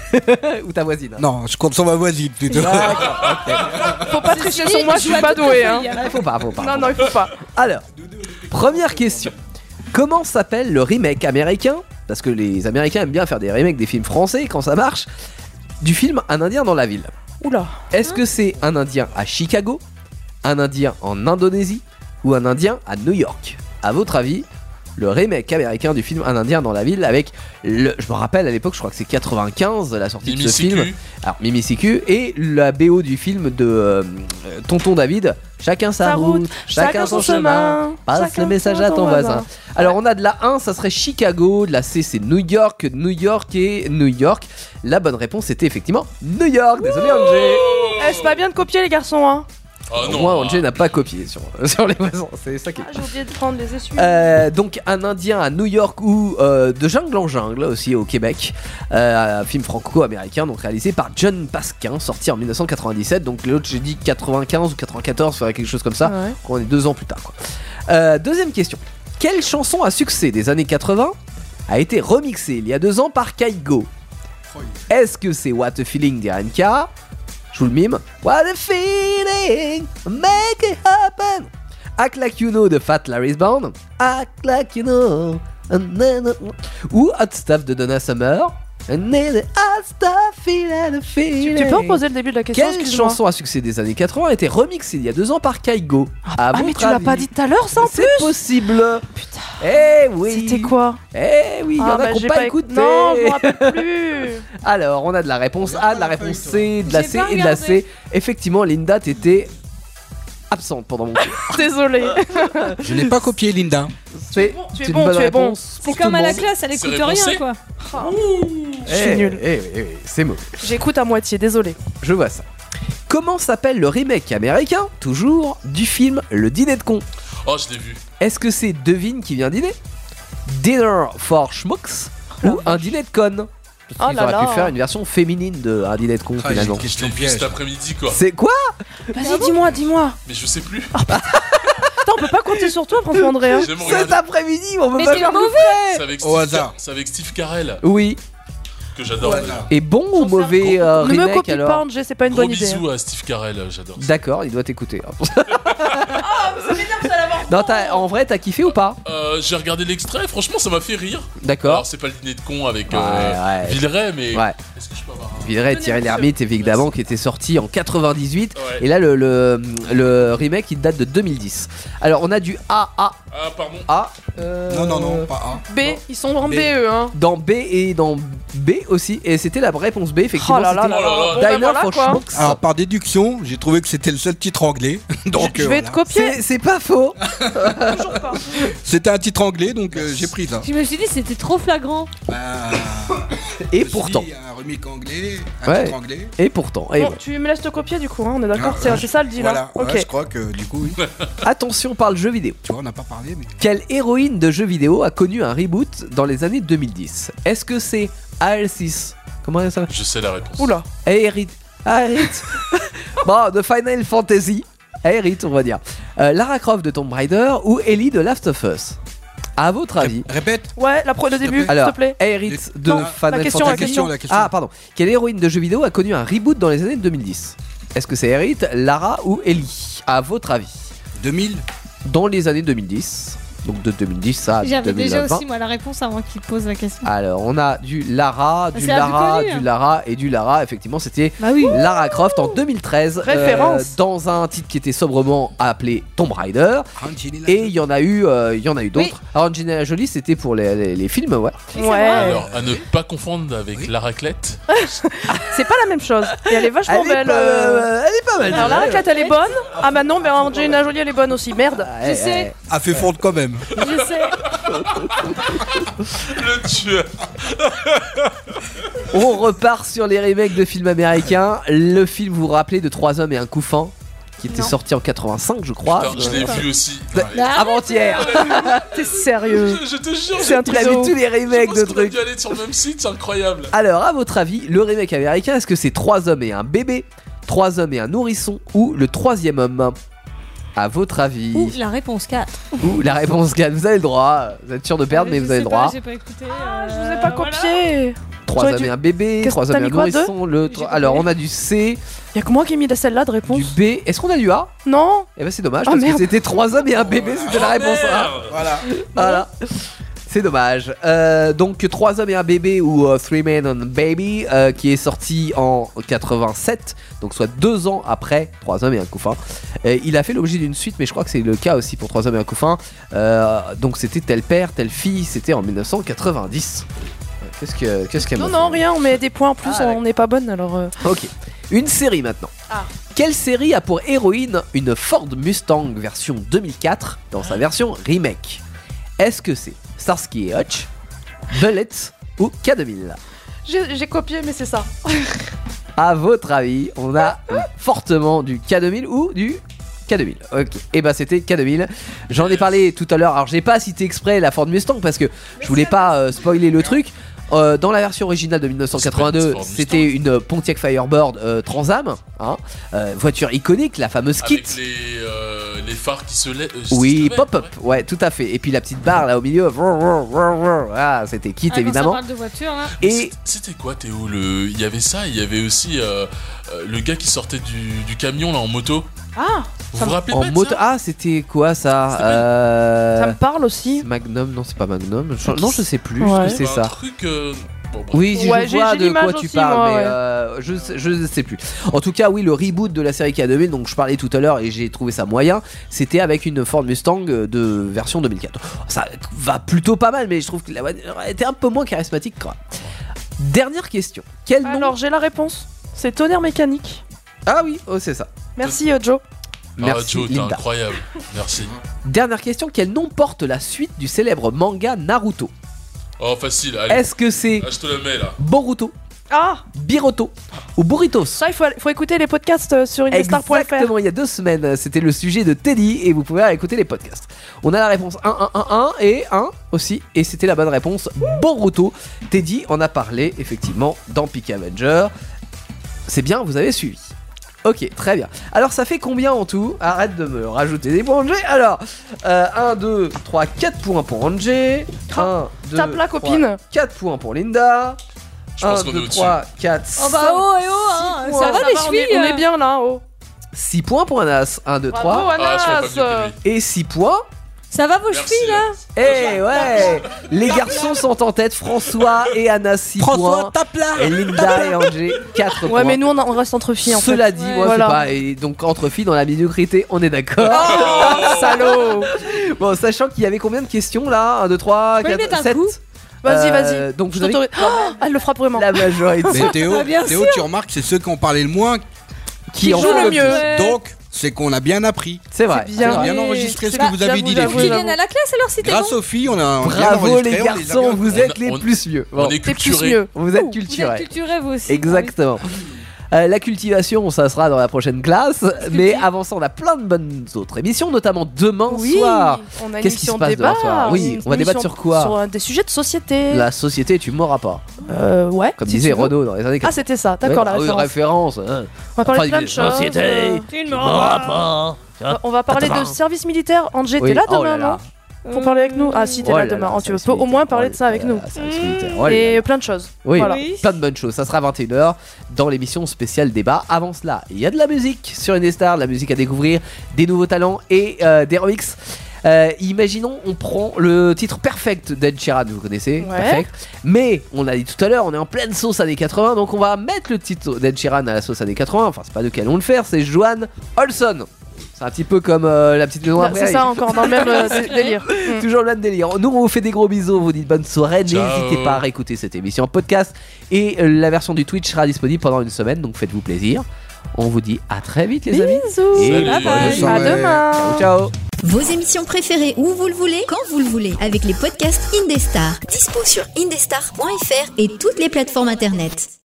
Ou ta voisine. Non, je compte sur ma voisine plutôt. D'accord, ok. Faut pas tricher sur moi, je suis pas doué, hein. Ah, faut pas, faut pas. Non, non, il faut pas. Alors, première question. Comment s'appelle le remake américain, parce que les Américains aiment bien faire des remakes des films français quand ça marche, du film Un Indien dans la ville? Oula. Est-ce que c'est un Indien à Chicago, un Indien en Indonésie ou un Indien à New York? À votre avis, le remake américain du film Un Indien dans la ville avec le, je me rappelle à l'époque, je crois que c'est quatre-vingt-quinze la sortie Mimi de ce C Q. film. Alors Mimi C Q et la B O du film de euh, Tonton David. Chacun sa, Sa route, route, chacun son chemin. Passe chacun le message son à ton voisin. voisin. Alors on a de la un, ça serait Chicago, de la C c'est New York, New York et New York. La bonne réponse c'était effectivement New York. Désolé Angé. Eh, c'est pas bien de copier les garçons, hein. Ah non. Moi ah. Angé n'a pas copié sur, sur les voisins, c'est ça qui est. Ah, j'ai oublié de prendre les essuies. Euh, donc un Indien à New York ou euh, de jungle en jungle aussi au Québec, euh, un film franco-américain donc réalisé par John Pasquin, sorti en dix-neuf cent quatre-vingt-dix-sept. Donc l'autre j'ai dit quatre-vingt-quinze ou quatre-vingt-quatorze, ferait quelque chose comme ça. Ouais. On est deux ans plus tard quoi. Euh, deuxième question. Quelle chanson à succès des années quatre-vingts a été remixée il y a deux ans par Kaigo? Est-ce que c'est What a Feeling d'Irene Cara? Je vous le mime. What a feeling, make it happen. Act Like You Know de Fat Larry's Band. Act Like You Know. Ou Hot Stuff de Donna Summer. Tu, tu peux reposer le début de la question, Quelle excuse-moi. chanson à succès des années quatre-vingts a été remixée il y a deux ans par Kaigo? Ah, mais tu l'as pas dit tout à l'heure, ça en plus? C'est possible. Putain. Eh oui. C'était quoi? Eh oui, il y Ah, en a bah, qui n'ont j'ai pas pas écouté. écouté. Non, je me rappelle plus. Alors, on a de la réponse A, de la réponse C, de la J'ai C pas et de la regardé. C. Effectivement, Linda, t'étais absente pendant mon cours. Désolé. Je n'ai pas copié Linda. C'est tu es c'est une bon, bonne tu es bon. réponse C'est pour tout comme le à la monde. classe, elle C'est écoute réponse rien C. quoi. Je suis Eh, nulle. eh, eh, eh, c'est mauvais. J'écoute à moitié, désolé. Je vois ça. Comment s'appelle le remake américain, toujours, du film Le Dîner de con? Oh, je l'ai vu. Est-ce que c'est Devine qui vient dîner, Dinner for Schmucks ou un dîner de con? Oh Ils là auraient là. pu faire une version féminine de un dîner de con Ah, finalement. j'ai une Je question l'ai vu piège. cet après-midi, quoi. C'est quoi? Vas-y, dis-moi, dis-moi. Mais je sais plus. Attends, on peut pas compter sur toi, François André. hein. J'aime Cet regarder. après-midi, on peut Mais pas t'es faire mauvais. C'est avec, Au Steve hasard. Car- c'est avec Steve Carell, Oui. que j'adore. Au hasard. d'ailleurs. Et bon ou mauvais euh, Ne me remake copie alors? pas, Angé, c'est pas une Gros bonne idée. bisous à Steve Carell, j'adore. ça. D'accord, il doit t'écouter. Non, t'as- en vrai, t'as kiffé ou pas? Euh, J'ai regardé l'extrait, franchement, ça m'a fait rire. D'accord. Alors, c'est pas le dîner de con avec Ouais, euh, ouais. Villeray, mais. Ouais. Est-ce que je peux avoir un. Villeray, Thierry Lhermitte, évidemment, qui était sorti en quatre-vingt-dix-huit. Ouais. Et là, le, le, le remake, il date de deux mille dix. Alors, on a du A, A, Ah, pardon. A. euh, Non, non, non, pas A. B, ils sont en B, B. eux, hein. Dans B et dans B aussi. Et c'était la réponse B, effectivement. Oh là là c'était là là. Oh là là. Bon, ben Diner voilà, for quoi. Schmucks. Alors, par déduction, j'ai trouvé que c'était le seul titre anglais. Donc, Je euh, vais te voilà. copier. C'est c'est pas faux. Toujours pas. C'était un titre anglais, donc euh, j'ai pris ça. Je me suis dit c'était trop flagrant. Bah, Et je me suis pourtant. dit, un remake anglais, un Ouais. titre anglais. Et pourtant. Et Bon, ouais. tu me laisses te copier du coup, hein, on est d'accord? Ah, C'est ouais. c'est ça le deal. Voilà, hein. ouais, Ok. je crois que du coup, oui. Attention, par le jeu vidéo. Tu vois, on n'a pas parlé, mais. Quelle héroïne de jeu vidéo a connu un reboot dans les années deux mille dix? Est-ce que c'est Aerith? Comment elle s'appelle? Je sais la réponse. Oula. Aerith. Aerith. Bon, de Final Fantasy. Aerith, on va dire. Euh, Lara Croft de Tomb Raider ou Ellie de Last of Us? À votre avis? Répète. Ouais, la pro de S'il te début, s'il Alors, te plaît. Aerith de Non, Final la question, Fantasy. la question. La question. Ah, pardon. Quelle héroïne de jeu vidéo a connu un reboot dans les années deux mille dix? Est-ce que c'est Erit, Lara ou Ellie? À votre avis? deux mille. Dans les années deux mille dix. Donc de deux mille dix à J'avais deux mille vingt. déjà aussi moi la réponse avant qu'il pose la question. Alors on a du Lara, du c'est la plus Lara, connue, hein. du Lara et du Lara. Effectivement, c'était Bah oui. Lara Croft en deux mille treize. Référence. euh, dans un titre qui était sobrement appelé Tomb Raider. Et il y en a eu, euh, il y en a eu d'autres. Oui. Alors Angelina Jolie, c'était pour les, les, les films, ouais. Ouais. Alors, à ne pas confondre avec la raclette. C'est pas la même chose. Et elle est vachement Elle est belle. pas- euh. elle est pas mal. Alors la raclette, elle est bonne. Ah bah non, mais Angelina Jolie, elle est bonne aussi. Merde. Eh, Je sais. A fait fondre quand même. Je sais. Le tueur. On repart sur les remakes de films américains. Le film, vous vous rappelez, de Trois hommes et un couffin, qui était Non. sorti en quatre-vingt-cinq, je crois. Putain, je l'ai vu aussi. Bah, Ouais. Avant-hier. T'es sérieux? Je, je te jure, C'est un truc. Il a vu tous les je remakes pense de qu'on a trucs. dû aller sur le même site, c'est incroyable. Alors, à votre avis, le remake américain, est-ce que c'est Trois hommes et un bébé, Trois hommes et un nourrisson ou Le troisième homme? À votre avis? Ou la réponse quatre. Ou la réponse quatre. Vous avez le droit. Vous êtes sûr de perdre, mais Je vous avez sais le pas, droit. J'ai pas écouté. Ah, je euh, vous ai pas voilà. copié. Trois J'aurais hommes dû- et un bébé, Qu'est-ce Trois que t'as hommes et un mis quoi, nourrisson. Le J'ai tro- pas Alors, compris. on a du C, Y'a que moi qui ai mis la celle-là de réponse. du B. Est-ce qu'on a du A? Non. Eh ben, c'est dommage, Oh, parce que merde. c'était Trois hommes et un bébé, c'était la réponse A. Voilà. Voilà. C'est dommage. Euh, donc Trois hommes et un bébé ou euh, Three Men and a Baby euh, qui est sorti en quatre-vingt-sept, donc soit deux ans après Trois hommes et un couffin. Euh, il a fait l'objet d'une suite, mais je crois que c'est le cas aussi pour Trois hommes et un couffin. Euh, donc c'était tel père, telle fille, c'était en mille neuf cent quatre-vingt-dix. Qu'est-ce que qu'est-ce qu'elle Non, m'a non, fait rien, on met des points en plus, Ah, on n'est pas bonne alors. euh. Ok. Une série maintenant. Ah. Quelle série a pour héroïne une Ford Mustang version deux mille quatre dans sa version remake? Est-ce que c'est Starsky et Hutch, Bullets ou K deux mille? J'ai j'ai copié, mais c'est ça. À votre avis, on a fortement du K deux mille ou du K deux mille? Ok, et bah c'était K deux mille. J'en ai parlé tout à l'heure. Alors j'ai pas cité exprès la Ford Mustang parce que je voulais pas euh, spoiler le truc. Euh, dans la version originale de mille neuf cent quatre-vingt-deux, Ford Mustang. c'était une Pontiac Firebird euh, Transam, hein, euh, voiture iconique, la fameuse kit. Avec les, euh, les phares qui se lèvent. Oui, pop-up, ouais, tout à fait. Et puis la petite barre là au milieu, ah, c'était kit Ah, quand évidemment. ça parle de voiture, là. Et C'était quoi Théo le... Il y avait ça, il y avait aussi euh, euh, le gars qui sortait du, du camion là en moto. Ah, Vous vous rappelez en pas de moto, ça ah, c'était quoi ça? C'était euh... ça me parle aussi. c'est Magnum, non, c'est pas Magnum. Je- Non, je sais plus. Ouais. ce que c'est Un ça. truc. euh, bon, bref. Oui, je Ouais, j'ai- vois j'ai de quoi l'image tu aussi, parles, moi, mais ouais. euh, je, je ne sais plus. En tout cas, oui, le reboot de la série K deux mille, donc je parlais tout à l'heure et j'ai trouvé ça moyen, c'était avec une Ford Mustang de version deux mille quatre. Ça va plutôt pas mal, mais je trouve que la voiture était un peu moins charismatique quand même. Dernière question. Quel nom? Alors j'ai la réponse. C'est Tonnerre Mécanique. Ah oui, oh, c'est ça. Merci euh, Joe. Ah, Merci Joe, t'es Linda. incroyable. Merci. Dernière question. Quel nom porte la suite du célèbre manga Naruto? Oh, facile, allez. Est-ce que c'est Ah, je te le mets là. Boruto, Ah, Biroto ou Burritos? ça il faut, faut écouter les podcasts euh, sur indestar point f r. Exactement, il y a deux semaines, c'était le sujet de Teddy et vous pouvez aller écouter les podcasts. On a la réponse un, un, un, un et un aussi, et c'était la bonne réponse, Boruto. Teddy en a parlé effectivement dans Peak Avenger. C'est bien, vous avez suivi. Ok, très bien. Alors ça fait combien en tout? Arrête de me rajouter des points, Angé. Alors, euh, un, deux, trois, quatre points pour Angé. un, deux, tape la copine. quatre points pour Linda. Je pense un, qu'on est deux, au-dessus. trois, quatre, Oh bah oh et oh, hein, points. ça va Ça les va, on, est, chevilles on est bien là, oh. six points pour Anas. un, deux, Bravo trois. Ah, je serais pas Anas. venu que lui. Et six points. Ça va vos Merci, chevilles là? Eh ouais. Les garçons sont en tête. François et Anas six points. tape là. Et Linda et Angé quatre points. Ouais, mais nous on, on reste entre filles en fait. Cela dit, Ouais. moi Voilà. c'est pas. Et donc entre filles dans la médiocrité, on est d'accord. Oh, salaud. Bon, sachant qu'il y avait combien de questions là? un, deux, trois, peux le quatre, mettre un sept. coup Vas-y, Euh, vas-y. donc Je vous avez t'autorise. Oh, elle le fera vraiment. la majorité Mais Théo, Ah, bien Théo tu remarques, c'est ceux qui ont parlé le moins. qui qui en joue font le le mieux. plus. Ouais. Donc, c'est qu'on a bien appris. C'est vrai. C'est bien. On a bien Ouais. enregistré ce Bah, que vous avez j'avoue, dit, les j'avoue, filles. Qui viennent à la classe alors si t'es Grâce bon? aux filles, on a on a bien Bravo enregistré, les on a garçons, bien- vous On êtes a- les on- plus mieux. On Bon, est T'es plus culturés. mieux. vous êtes Vous êtes culturés. culturés vous aussi. Exactement. Euh, la cultivation, ça sera dans la prochaine classe. Mais avant ça, on a plein de bonnes autres émissions, notamment demain Oui, soir. on a une Qu'est-ce qui émission se passe de débat. demain soir? Oui, une on va débattre émission sur quoi? Sur euh, des sujets de société. La société, tu m'auras pas. Euh, ouais. Comme si disait tu veux. Renaud dans les années Ah, quatre-vingt. c'était ça, d'accord, Ouais, la ah oui, référence. référence. hein. On va parler Enfin, de plein il de dit, choses. société, euh, Tu ne tu m'auras m'auras pas. On va parler de Attends. service militaire. Angé, Oui, t'es là oh demain, là là. non? pour parler avec nous. Ah, si t'es Oh là là demain, là, oh, tu service peux au militaire. moins parler Oh de ça avec là nous. là, service militaire. Oh là là. Et plein de choses. Oui, Voilà. plein de bonnes choses. Ça sera à vingt et une heures dans l'émission spéciale débat. Avant cela, il y a de la musique sur Indestar, de la musique à découvrir, des nouveaux talents et euh, des remixes. Euh, imaginons, on prend le titre Perfect d'Ed Sheeran, vous connaissez, Ouais. Perfect. Mais on a dit tout à l'heure, on est en pleine sauce années quatre-vingts, donc on va mettre le titre d'Ed Sheeran à la sauce années quatre-vingts. Enfin, c'est pas de quel on le faire, c'est Joan Olson. C'est un petit peu comme euh, la petite maison à Bah, c'est prairie. ça, encore dans le même euh, dé- délire. Mm. Toujours le même délire. Nous, on vous fait des gros bisous. On vous dit bonne soirée. Ciao. N'hésitez pas à réécouter cette émission en podcast. Et euh, la version du Twitch sera disponible pendant une semaine. Donc faites-vous plaisir. On vous dit à très vite, les amis. Bisous. Et Salut. Bye bye. Bonne À soirée. demain. ciao, ciao. Vos émissions préférées où vous le voulez, quand vous le voulez, avec les podcasts Indestar. Dispo sur indestar point f r et toutes les plateformes internet.